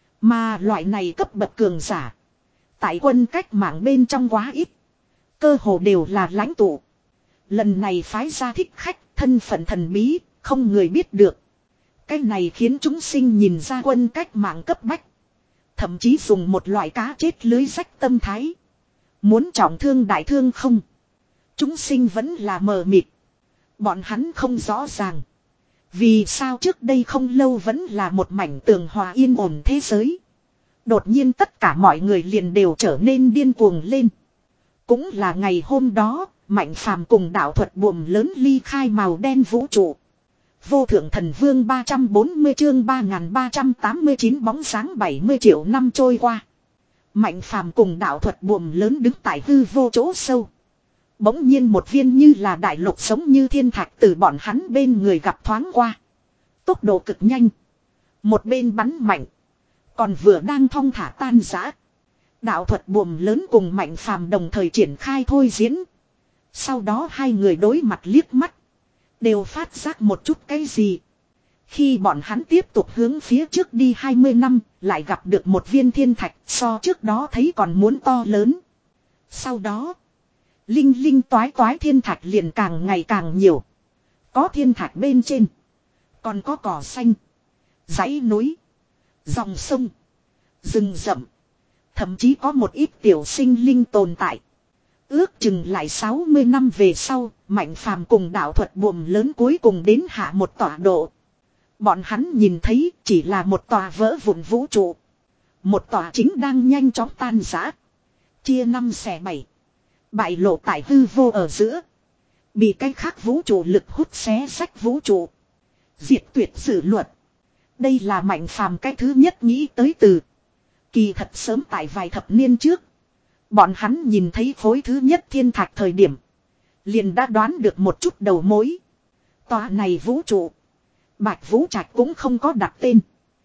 Mà loại này cấp bậc cường giả. Tại quân cách mạng bên trong quá ít. Cơ hồ đều là lãnh tụ. Lần này phái ra thích khách thân phận thần bí. Không người biết được. Cái này khiến chúng sinh nhìn ra quân cách mạng cấp bách. Thậm chí dùng một loại cá chết lưới rách tâm thái. Muốn trọng thương đại thương không. Chúng sinh vẫn là mờ mịt. Bọn hắn không rõ ràng. Vì sao trước đây không lâu vẫn là một mảnh tường hòa yên ổn thế giới. Đột nhiên tất cả mọi người liền đều trở nên điên cuồng lên. Cũng là ngày hôm đó, Mạnh Phàm cùng đạo thuật buồm lớn ly khai màu đen vũ trụ. Vô thượng thần vương ba trăm bốn mươi chương ba nghìn ba trăm tám mươi chín bóng sáng bảy mươi triệu năm trôi qua. Mạnh phàm cùng đạo thuật buồm lớn đứng tại hư vô chỗ sâu. Bỗng nhiên một viên như là đại lục giống như thiên thạch từ bọn hắn bên người gặp thoáng qua. Tốc độ cực nhanh. Một bên bắn mạnh. Còn vừa đang thong thả tan rã. Đạo thuật buồm lớn cùng mạnh phàm đồng thời triển khai thôi diễn. Sau đó hai người đối mặt liếc mắt. Đều phát giác một chút cái gì. Khi bọn hắn tiếp tục hướng phía trước đi hai mươi năm. Lại gặp được một viên thiên thạch so trước đó thấy còn muốn to lớn. Sau đó. Linh linh toái toái thiên thạch liền càng ngày càng nhiều. Có thiên thạch bên trên. Còn có cỏ xanh. Dãy núi. Dòng sông. Rừng rậm. Thậm chí có một ít tiểu sinh linh tồn tại. Ước chừng lại sáu mươi năm về sau, Mạnh phàm cùng đạo thuật buồm lớn cuối cùng đến hạ một tọa độ. Bọn hắn nhìn thấy chỉ là một tòa vỡ vụn vũ trụ. Một tòa chính đang nhanh chóng tan rã. Chia năm xẻ bảy. Bại lộ tại hư vô ở giữa. Bị cái khác vũ trụ lực hút xé sách vũ trụ. Diệt tuyệt sự luật. Đây là Mạnh phàm cái thứ nhất nghĩ tới từ. Kỳ thật sớm tại vài thập niên trước. Bọn hắn nhìn thấy khối thứ nhất thiên thạch thời điểm. Liền đã đoán được một chút đầu mối. Tòa này vũ trụ. Bạch Vũ Trạch cũng không có đặt tên.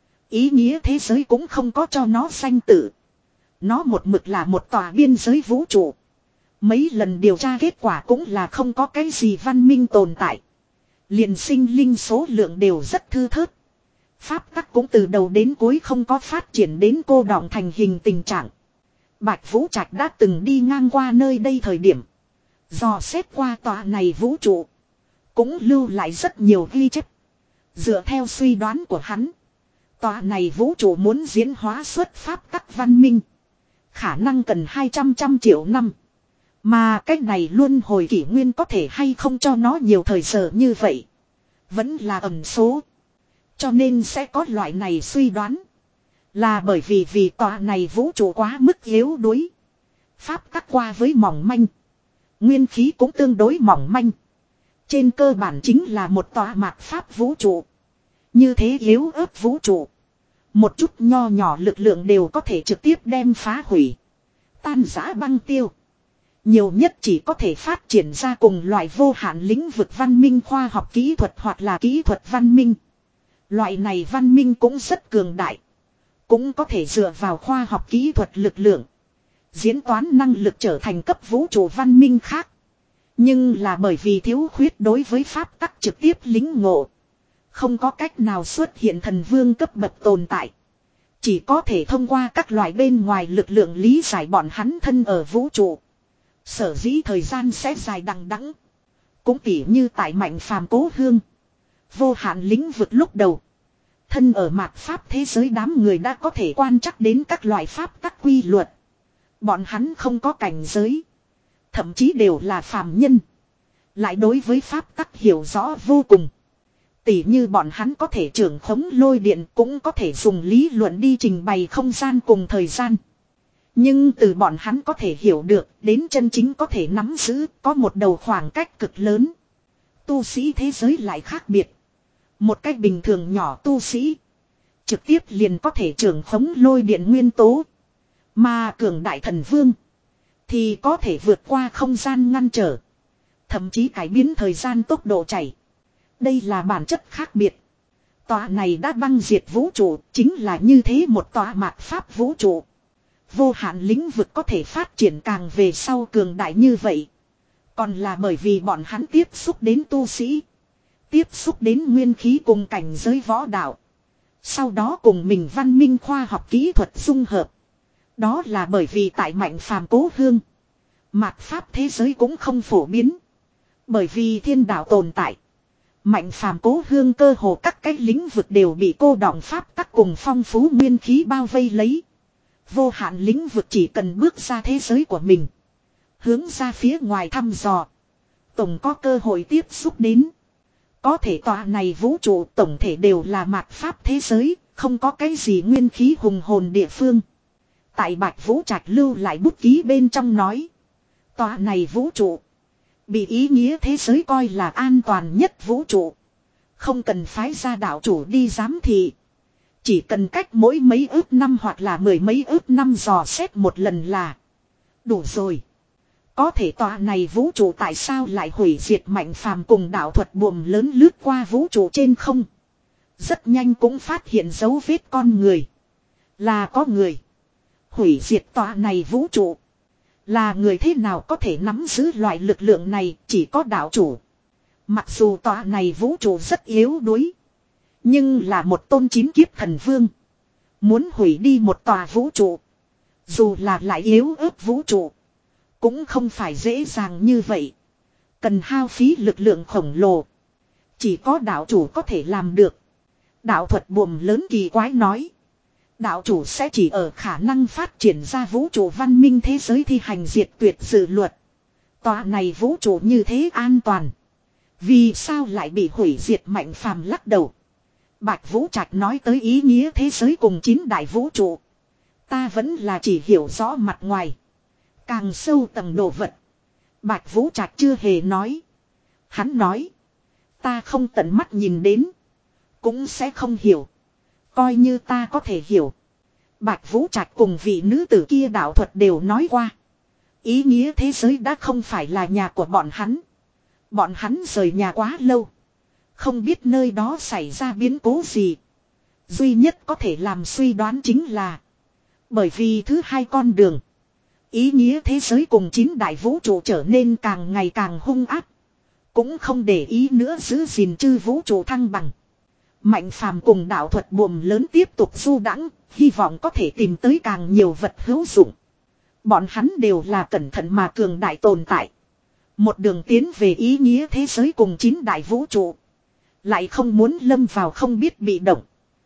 Ý nghĩa thế giới cũng không có cho nó danh tự. Nó một mực là một tòa biên giới vũ trụ. Mấy lần điều tra kết quả cũng là không có cái gì văn minh tồn tại. Liền sinh linh số lượng đều rất thưa thớt. Pháp tắc cũng từ đầu đến cuối không có phát triển đến cô đọng thành hình tình trạng. Bạch Vũ Trạch đã từng đi ngang qua nơi đây thời điểm. Dò xét qua tòa này vũ trụ. Cũng lưu lại rất nhiều ghi chép. Dựa theo suy đoán của hắn. Tòa này vũ trụ muốn diễn hóa xuất pháp tắc văn minh. Khả năng cần hai trăm trăm triệu năm. Mà cách này luôn hồi kỷ nguyên có thể hay không cho nó nhiều thời giờ như vậy. Vẫn là ẩn số. Cho nên sẽ có loại này suy đoán. Là bởi vì vì tòa này vũ trụ quá mức yếu đuối. Pháp tắc qua với mỏng manh. Nguyên khí cũng tương đối mỏng manh. Trên cơ bản chính là một tòa mạt pháp vũ trụ. Như thế yếu ớt vũ trụ. Một chút nho nhỏ lực lượng đều có thể trực tiếp đem phá hủy. Tan rã băng tiêu. Nhiều nhất chỉ có thể phát triển ra cùng loại vô hạn lĩnh vực văn minh khoa học kỹ thuật hoặc là kỹ thuật văn minh. Loại này văn minh cũng rất cường đại. Cũng có thể dựa vào khoa học kỹ thuật lực lượng. Diễn toán năng lực trở thành cấp vũ trụ văn minh khác. Nhưng là bởi vì thiếu khuyết đối với pháp tắc trực tiếp lính ngộ. Không có cách nào xuất hiện thần vương cấp bậc tồn tại. Chỉ có thể thông qua các loại bên ngoài lực lượng lý giải bọn hắn thân ở vũ trụ. Sở dĩ thời gian sẽ dài đằng đẵng. Cũng tỉ như tại Mạnh phàm cố hương. Vô hạn lĩnh vực lúc đầu. Thân ở mạt pháp thế giới đám người đã có thể quan trắc đến các loại pháp tắc quy luật. Bọn hắn không có cảnh giới. Thậm chí đều là phàm nhân. Lại đối với pháp tắc hiểu rõ vô cùng. Tỉ như bọn hắn có thể trưởng khống lôi điện cũng có thể dùng lý luận đi trình bày không gian cùng thời gian. Nhưng từ bọn hắn có thể hiểu được đến chân chính có thể nắm giữ có một đầu khoảng cách cực lớn. Tu sĩ thế giới lại khác biệt. Một cách bình thường nhỏ tu sĩ. Trực tiếp liền có thể trưởng khống lôi điện nguyên tố. Mà cường đại thần vương. Thì có thể vượt qua không gian ngăn trở. Thậm chí cải biến thời gian tốc độ chảy. Đây là bản chất khác biệt. Tòa này đã băng diệt vũ trụ chính là như thế một tòa mạt pháp vũ trụ. Vô hạn lĩnh vực có thể phát triển càng về sau cường đại như vậy. Còn là bởi vì bọn hắn tiếp xúc đến tu sĩ. Tiếp xúc đến nguyên khí cùng cảnh giới võ đạo. Sau đó cùng mình văn minh khoa học kỹ thuật dung hợp. Đó là bởi vì tại Mạnh phàm cố hương. Mạt pháp thế giới cũng không phổ biến. Bởi vì thiên đạo tồn tại. Mạnh phàm cố hương cơ hồ các cái lĩnh vực đều bị cô đọng pháp tắc cùng phong phú nguyên khí bao vây lấy. Vô hạn lĩnh vực chỉ cần bước ra thế giới của mình. Hướng ra phía ngoài thăm dò. Tổng có cơ hội tiếp xúc đến. Có thể tòa này vũ trụ tổng thể đều là mạt pháp thế giới. Không có cái gì nguyên khí hùng hồn địa phương. Tại Bạch Vũ Trạch lưu lại bút ký bên trong nói. Tòa này vũ trụ. Bị ý nghĩa thế giới coi là an toàn nhất vũ trụ. Không cần phái ra đạo chủ đi giám thị. Chỉ cần cách mỗi mấy ước năm hoặc là mười mấy ước năm dò xét một lần là đủ rồi. Có thể tòa này vũ trụ tại sao lại hủy diệt Mạnh Phàm cùng đạo thuật buồm lớn lướt qua vũ trụ trên không. Rất nhanh cũng phát hiện dấu vết con người. Là có người. Hủy diệt tòa này vũ trụ. Là người thế nào có thể nắm giữ loại lực lượng này, chỉ có đạo chủ. Mặc dù tòa này vũ trụ rất yếu đuối. Nhưng là một tôn chín kiếp thần vương. Muốn hủy đi một tòa vũ trụ. Dù là lại yếu ớt vũ trụ. Cũng không phải dễ dàng như vậy. Cần hao phí lực lượng khổng lồ. Chỉ có đạo chủ có thể làm được. Đạo thuật buồm lớn kỳ quái nói. Đạo chủ sẽ chỉ ở khả năng phát triển ra vũ trụ văn minh thế giới thi hành diệt tuyệt dự luật. Tòa này vũ trụ như thế an toàn. Vì sao lại bị hủy diệt? Mạnh Phàm lắc đầu. Bạch Vũ Trạch nói tới ý nghĩa thế giới cùng chín đại vũ trụ. Ta vẫn là chỉ hiểu rõ mặt ngoài. Càng sâu tầng đồ vật. Bạch Vũ Trạch chưa hề nói. Hắn nói. Ta không tận mắt nhìn đến. Cũng sẽ không hiểu. Coi như ta có thể hiểu. Bạch Vũ Trạch cùng vị nữ tử kia đạo thuật đều nói qua. Ý nghĩa thế giới đã không phải là nhà của bọn hắn. Bọn hắn rời nhà quá lâu. Không biết nơi đó xảy ra biến cố gì. Duy nhất có thể làm suy đoán chính là. Bởi vì thứ hai con đường. Ý nghĩa thế giới cùng chín đại vũ trụ trở nên càng ngày càng hung ác. Cũng không để ý nữa giữ gìn chư vũ trụ thăng bằng. Mạnh Phàm cùng đạo thuật buồm lớn tiếp tục du đãng, hy vọng có thể tìm tới càng nhiều vật hữu dụng. Bọn hắn đều là cẩn thận mà cường đại tồn tại. Một đường tiến về ý nghĩa thế giới cùng chín đại vũ trụ. Lại không muốn lâm vào không biết bị động.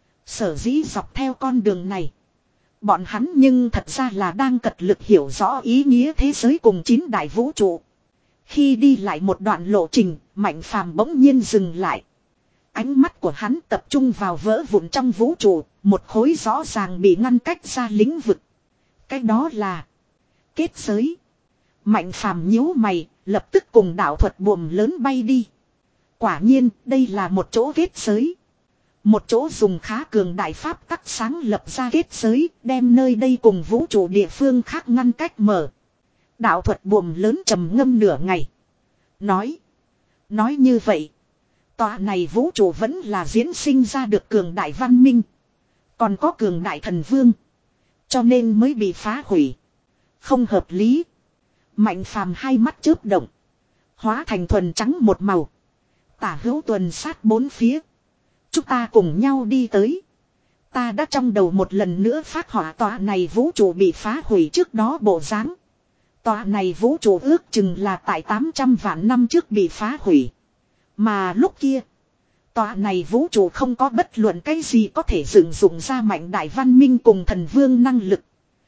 Sở dĩ dọc theo con đường này. Bọn hắn nhưng thật ra là đang cật lực hiểu rõ ý nghĩa thế giới cùng chín đại vũ trụ. Khi đi lại một đoạn lộ trình, Mạnh Phàm bỗng nhiên dừng lại. Ánh mắt của hắn tập trung vào vỡ vụn trong vũ trụ, một khối rõ ràng bị ngăn cách ra lĩnh vực. Cái đó là kết giới. Mạnh Phàm nhíu mày, lập tức cùng đạo thuật buồm lớn bay đi. Quả nhiên, đây là một chỗ kết giới. Một chỗ dùng khá cường đại pháp tắc sáng lập ra kết giới, đem nơi đây cùng vũ trụ địa phương khác ngăn cách mở. Đạo thuật buồm lớn trầm ngâm nửa ngày. Nói. Nói như vậy. Tòa này vũ trụ vẫn là diễn sinh ra được cường đại văn minh. Còn có cường đại thần vương. Cho nên mới bị phá hủy. Không hợp lý. Mạnh Phàm hai mắt chớp động. Hóa thành thuần trắng một màu. Tả hữu tuần sát bốn phía. Chúng ta cùng nhau đi tới. Ta đã trong đầu một lần nữa phát họa tòa này vũ trụ bị phá hủy trước đó bộ dáng. Tòa này vũ trụ ước chừng là tại tám trăm vạn năm trước bị phá hủy. Mà lúc kia, tòa này vũ trụ không có bất luận cái gì có thể dựng dụng ra mạnh đại văn minh cùng thần vương năng lực.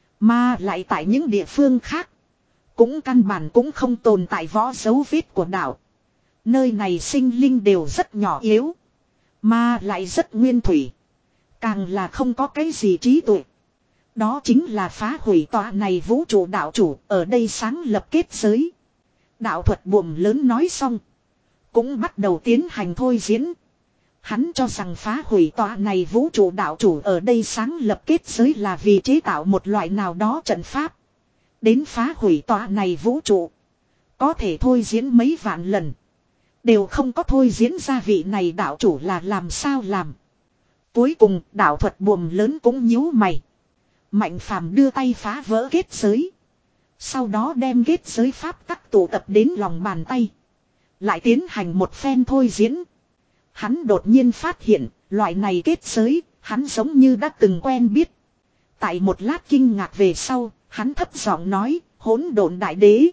Mà lại tại những địa phương khác, cũng căn bản cũng không tồn tại võ dấu vết của đạo. Nơi này sinh linh đều rất nhỏ yếu, mà lại rất nguyên thủy. Càng là không có cái gì trí tuệ. Đó chính là phá hủy tòa này vũ trụ đạo chủ ở đây sáng lập kết giới. Đạo thuật buồm lớn nói xong, cũng bắt đầu tiến hành thôi diễn. Hắn cho rằng phá hủy tòa này vũ trụ đạo chủ ở đây sáng lập kết giới là vì chế tạo một loại nào đó trận pháp. Đến phá hủy tòa này vũ trụ. Có thể thôi diễn mấy vạn lần. Đều không có thôi diễn ra vị này đạo chủ là làm sao làm. Cuối cùng đạo thuật buồm lớn cũng nhíu mày. Mạnh Phàm đưa tay phá vỡ kết giới. Sau đó đem kết giới pháp tắc tụ tập đến lòng bàn tay. Lại tiến hành một phen thôi diễn. Hắn đột nhiên phát hiện, loại này kết giới, hắn giống như đã từng quen biết. Tại một lát kinh ngạc về sau, hắn thấp giọng nói, hỗn độn đại đế.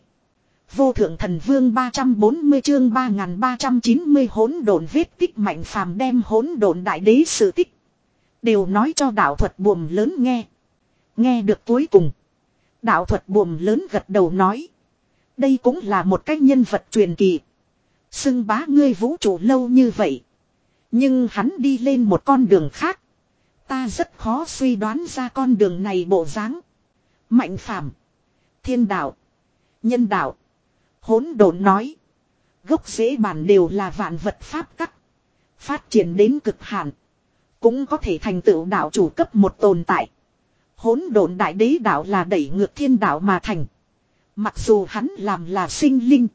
Vô thượng thần vương ba trăm bốn mươi chương ba nghìn ba trăm chín mươi hỗn độn vết tích. Mạnh Phàm đem hỗn độn đại đế sự tích đều nói cho đạo thuật buồm lớn nghe. Nghe được cuối cùng, đạo thuật buồm lớn gật đầu nói, đây cũng là một cái nhân vật truyền kỳ. Xưng bá ngươi vũ trụ lâu như vậy, nhưng hắn đi lên một con đường khác. Ta rất khó suy đoán ra con đường này bộ dáng. Mạnh Phàm, thiên đạo, nhân đạo, hỗn độn nói, gốc rễ bản đều là vạn vật pháp tắc, phát triển đến cực hạn, cũng có thể thành tựu đạo chủ cấp một tồn tại. Hỗn độn đại đế đạo là đẩy ngược thiên đạo mà thành. Mặc dù hắn làm là sinh linh,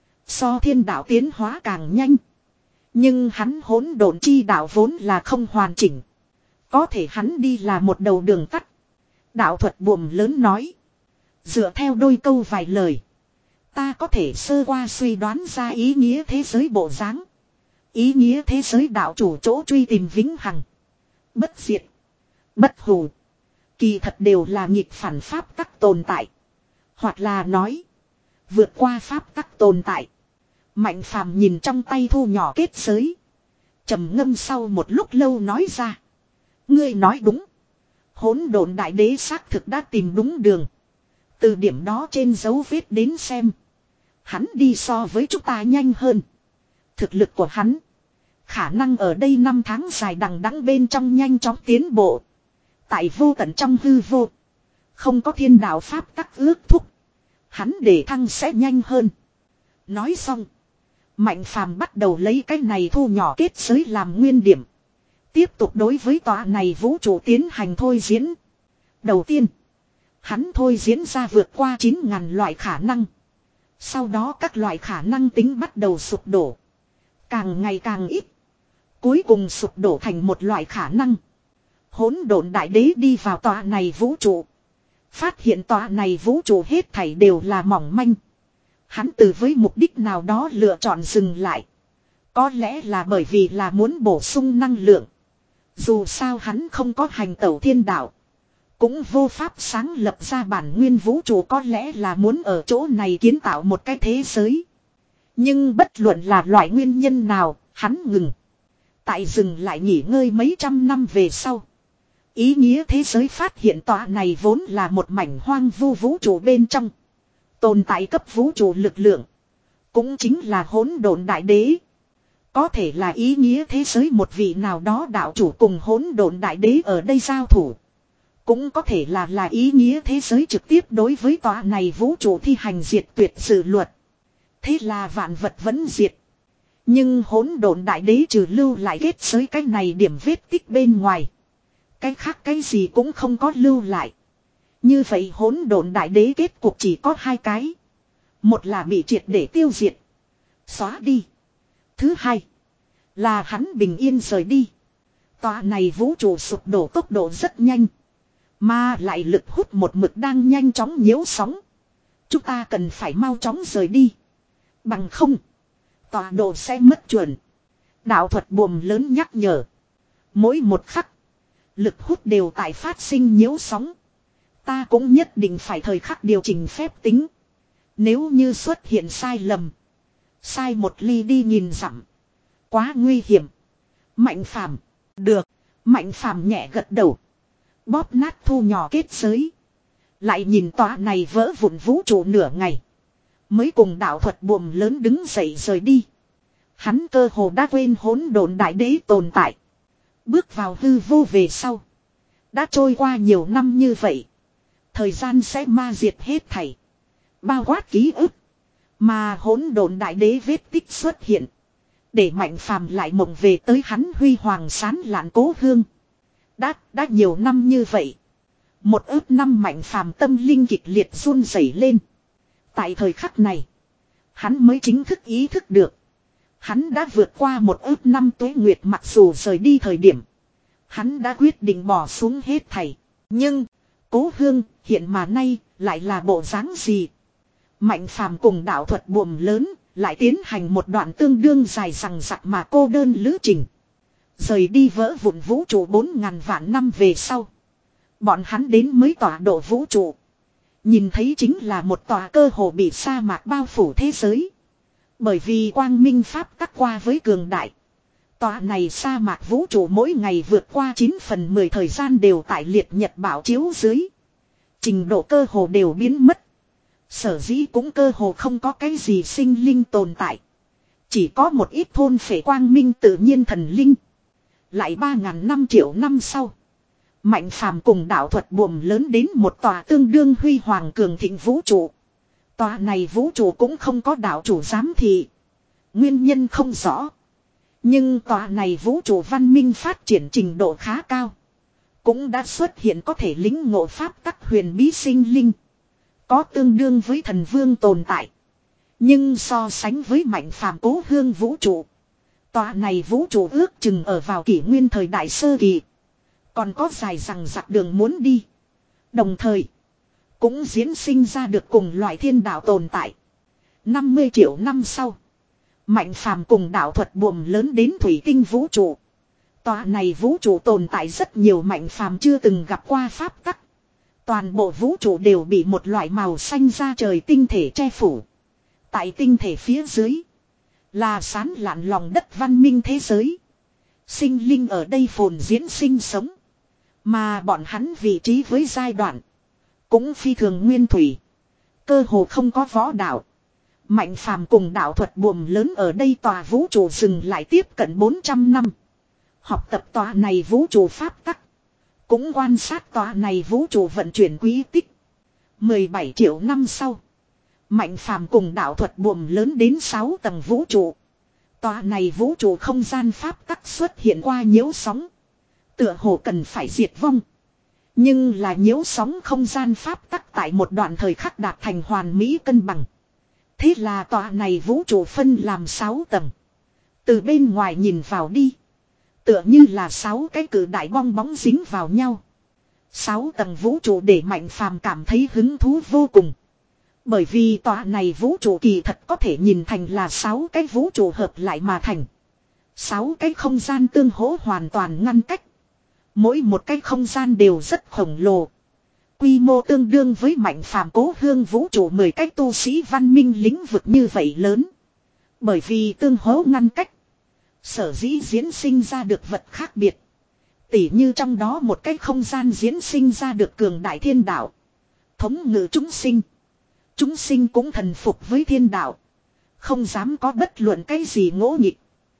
so thiên đạo tiến hóa càng nhanh, nhưng hắn hỗn độn chi đạo vốn là không hoàn chỉnh. Có thể hắn đi là một đầu đường tắt. Đạo thuật buồm lớn nói. Dựa theo đôi câu vài lời, ta có thể sơ qua suy đoán ra ý nghĩa thế giới bộ dáng. Ý nghĩa thế giới đạo chủ chỗ truy tìm vĩnh hằng, bất diệt, bất hủ, kỳ thật đều là nghịch phản pháp tắc tồn tại. Hoặc là nói, vượt qua pháp tắc tồn tại. Mạnh phàm nhìn trong tay thu nhỏ kết giới, trầm ngâm sau một lúc lâu nói ra. Ngươi nói đúng. Hỗn độn đại đế xác thực đã tìm đúng đường. Từ điểm đó trên dấu vết đến xem, hắn đi so với chúng ta nhanh hơn. Thực lực của hắn, khả năng ở đây năm tháng dài đằng đẵng bên trong nhanh chóng tiến bộ. Tại vô tận trong hư vô, không có thiên đạo pháp tắc ước thúc, hắn để thăng sẽ nhanh hơn. Nói xong, Mạnh phàm bắt đầu lấy cái này thu nhỏ kết giới làm nguyên điểm, tiếp tục đối với tòa này vũ trụ tiến hành thôi diễn. Đầu tiên, hắn thôi diễn ra vượt qua chín ngàn loại khả năng. Sau đó các loại khả năng tính bắt đầu sụp đổ, càng ngày càng ít, cuối cùng sụp đổ thành một loại khả năng. Hỗn độn đại đế đi vào tòa này vũ trụ, phát hiện tòa này vũ trụ hết thảy đều là mỏng manh. Hắn từ với mục đích nào đó lựa chọn dừng lại. Có lẽ là bởi vì là muốn bổ sung năng lượng. Dù sao hắn không có hành tẩu thiên đạo, cũng vô pháp sáng lập ra bản nguyên vũ trụ, có lẽ là muốn ở chỗ này kiến tạo một cái thế giới. Nhưng bất luận là loại nguyên nhân nào, hắn ngừng. Tại dừng lại nghỉ ngơi mấy trăm năm về sau, ý nghĩa thế giới phát hiện tòa này vốn là một mảnh hoang vu vũ trụ bên trong tồn tại cấp vũ trụ lực lượng, cũng chính là hỗn độn đại đế. Có thể là ý nghĩa thế giới một vị nào đó đạo chủ cùng hỗn độn đại đế ở đây giao thủ, cũng có thể là là ý nghĩa thế giới trực tiếp đối với tòa này vũ trụ thi hành diệt tuyệt sự luật. Thế là vạn vật vẫn diệt. Nhưng hỗn độn đại đế trừ lưu lại kết giới cái này điểm vết tích bên ngoài, cái khác cái gì cũng không có lưu lại. Như vậy hỗn độn đại đế kết cục chỉ có hai cái. Một là bị triệt để tiêu diệt, xóa đi. Thứ hai là hắn bình yên rời đi. Tòa này vũ trụ sụp đổ tốc độ rất nhanh, mà lại lực hút một mực đang nhanh chóng nhiễu sóng. Chúng ta cần phải mau chóng rời đi, bằng không tọa độ sẽ mất chuẩn. Đạo thuật buồm lớn nhắc nhở. Mỗi một khắc, lực hút đều tại phát sinh nhiễu sóng. Ta cũng nhất định phải thời khắc điều chỉnh phép tính. Nếu như xuất hiện sai lầm, sai một ly đi nhìn dặm, quá nguy hiểm. Mạnh phàm. Được. Mạnh phàm nhẹ gật đầu, bóp nát thu nhỏ kết giới, lại nhìn tòa này vỡ vụn vũ trụ nửa ngày, mới cùng đạo thuật buồm lớn đứng dậy rời đi. Hắn cơ hồ đã quên hỗn độn đại đế tồn tại. Bước vào hư vô về sau, đã trôi qua nhiều năm như vậy, thời gian sẽ ma diệt hết thảy, bao quát ký ức. Mà hỗn độn đại đế vết tích xuất hiện, để Mạnh phàm lại mộng về tới hắn huy hoàng sán lạn cố hương. Đã, đã nhiều năm như vậy. Một ước năm Mạnh phàm tâm linh kịch liệt run rẩy lên. Tại thời khắc này, hắn mới chính thức ý thức được, hắn đã vượt qua một ước năm tuế nguyệt. Mặc dù rời đi thời điểm, hắn đã quyết định bỏ xuống hết thảy. Nhưng, cố hương, hiện mà nay, lại là bộ dáng gì? Mạnh phàm cùng đạo thuật buồm lớn, lại tiến hành một đoạn tương đương dài rằng rặc mà cô đơn lữ trình. Rời đi vỡ vụn vũ trụ bốn ngàn vạn năm về sau, bọn hắn đến mới tọa độ vũ trụ. Nhìn thấy chính là một tòa cơ hồ bị sa mạc bao phủ thế giới. Bởi vì quang minh pháp tắc qua với cường đại, tòa này sa mạc vũ trụ mỗi ngày vượt qua chín phần mười thời gian đều tại liệt nhật bảo chiếu dưới. Trình độ cơ hồ đều biến mất. Sở dĩ cũng cơ hồ không có cái gì sinh linh tồn tại. Chỉ có một ít thôn phệ quang minh tự nhiên thần linh. Lại ba ngàn năm triệu năm sau, Mạnh phàm cùng đạo thuật buồm lớn đến một tòa tương đương huy hoàng cường thịnh vũ trụ. Tòa này vũ trụ cũng không có đạo chủ giám thị. Nguyên nhân không rõ. Nhưng tòa này vũ trụ văn minh phát triển trình độ khá cao. Cũng đã xuất hiện có thể lĩnh ngộ pháp tắc huyền bí sinh linh. Có tương đương với thần vương tồn tại. Nhưng so sánh với mạnh phàm cố hương vũ trụ. Tòa này vũ trụ ước chừng ở vào kỷ nguyên thời đại sơ kỳ. Còn có dài rằng dặc đường muốn đi. Đồng thời. Cũng diễn sinh ra được cùng loại thiên đạo tồn tại. năm mươi triệu năm sau. Mạnh phàm cùng đạo thuật buồm lớn đến thủy tinh vũ trụ. Tòa này vũ trụ tồn tại rất nhiều mạnh phàm chưa từng gặp qua pháp tắc. Toàn bộ vũ trụ đều bị một loại màu xanh da trời tinh thể che phủ. Tại tinh thể phía dưới. Là sán lạn lòng đất văn minh thế giới. Sinh linh ở đây phồn diễn sinh sống. Mà bọn hắn vị trí với giai đoạn. Cũng phi thường nguyên thủy. Cơ hồ không có võ đạo. Mạnh phàm cùng đạo thuật buồm lớn ở đây tòa vũ trụ dừng lại tiếp cận bốn trăm năm. Học tập tòa này vũ trụ pháp tắc. Cũng quan sát tòa này vũ trụ vận chuyển quý tích. mười bảy triệu năm sau. Mạnh phàm cùng đạo thuật buồm lớn đến sáu tầng vũ trụ. Tòa này vũ trụ không gian pháp tắc xuất hiện qua nhiễu sóng. Tựa hồ cần phải diệt vong. Nhưng là nhiễu sóng không gian pháp tắc tại một đoạn thời khắc đạt thành hoàn mỹ cân bằng. Thế là tòa này vũ trụ phân làm sáu tầng. Từ bên ngoài nhìn vào đi. Tựa như là sáu cái cử đại bong bóng dính vào nhau. Sáu tầng vũ trụ để mạnh phàm cảm thấy hứng thú vô cùng. Bởi vì tòa này vũ trụ kỳ thật có thể nhìn thành là sáu cái vũ trụ hợp lại mà thành. Sáu cái không gian tương hỗ hoàn toàn ngăn cách. Mỗi một cái không gian đều rất khổng lồ. Quy mô tương đương với mạnh phàm cố hương vũ trụ mười cái tu sĩ văn minh lĩnh vực như vậy lớn. Bởi vì tương hỗ ngăn cách. Sở dĩ diễn sinh ra được vật khác biệt. Tỉ như trong đó một cái không gian diễn sinh ra được cường đại thiên đạo. Thống ngự chúng sinh. Chúng sinh cũng thần phục với thiên đạo. Không dám có bất luận cái gì ngỗ nghịch.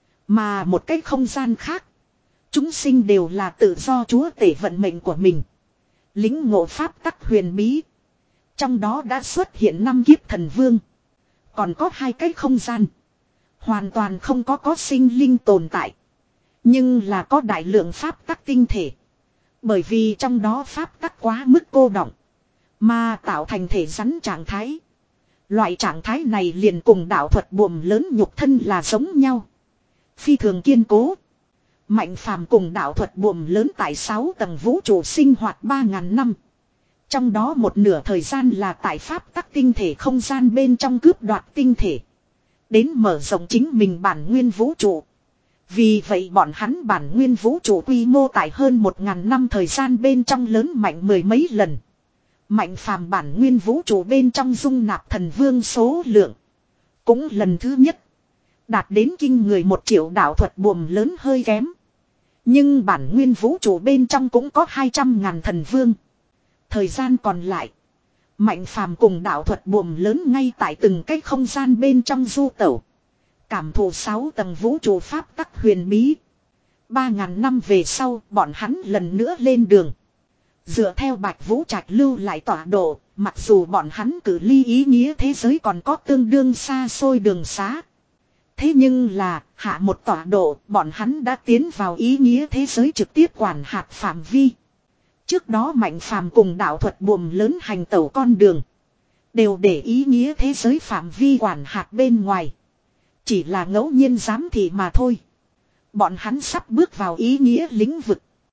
Mà một cái không gian khác. Chúng sinh đều là tự do chúa tể vận mệnh của mình. Lính ngộ pháp tắc huyền bí. Trong đó đã xuất hiện năm kiếp thần vương. Còn có hai cái không gian. Hoàn toàn không có có sinh linh tồn tại. Nhưng là có đại lượng pháp tắc tinh thể. Bởi vì trong đó pháp tắc quá mức cô đọng. Mà tạo thành thể rắn trạng thái. Loại trạng thái này liền cùng đạo thuật buồm lớn nhục thân là giống nhau. Phi thường kiên cố. Mạnh phàm cùng đạo thuật buồm lớn tại sáu tầng vũ trụ sinh hoạt ba ngàn năm. Trong đó một nửa thời gian là tại pháp tắc tinh thể không gian bên trong cướp đoạt tinh thể. Đến mở rộng chính mình bản nguyên vũ trụ. Vì vậy bọn hắn bản nguyên vũ trụ quy mô tại hơn một ngàn năm thời gian bên trong lớn mạnh mười mấy lần. Mạnh phàm bản nguyên vũ trụ bên trong dung nạp thần vương số lượng. Cũng lần thứ nhất. Đạt đến kinh người một triệu đạo thuật buồm lớn hơi kém. Nhưng bản nguyên vũ trụ bên trong cũng có hai trăm ngàn thần vương. Thời gian còn lại. Mạnh phàm cùng đạo thuật buồm lớn ngay tại từng cái không gian bên trong du tẩu. Cảm thụ sáu tầng vũ trụ pháp tắc huyền bí. Ba ngàn năm về sau bọn hắn lần nữa lên đường. Dựa theo Bạch Vũ Trạch lưu lại tọa độ, mặc dù bọn hắn cử ly ý nghĩa thế giới còn có tương đương xa xôi đường xá. Thế nhưng là, hạ một tọa độ, bọn hắn đã tiến vào ý nghĩa thế giới trực tiếp quản hạt phạm vi. Trước đó mạnh phàm cùng đạo thuật buồm lớn hành tẩu con đường. Đều để ý nghĩa thế giới phạm vi quản hạt bên ngoài. Chỉ là ngẫu nhiên giám thị mà thôi. Bọn hắn sắp bước vào ý nghĩa lĩnh vực.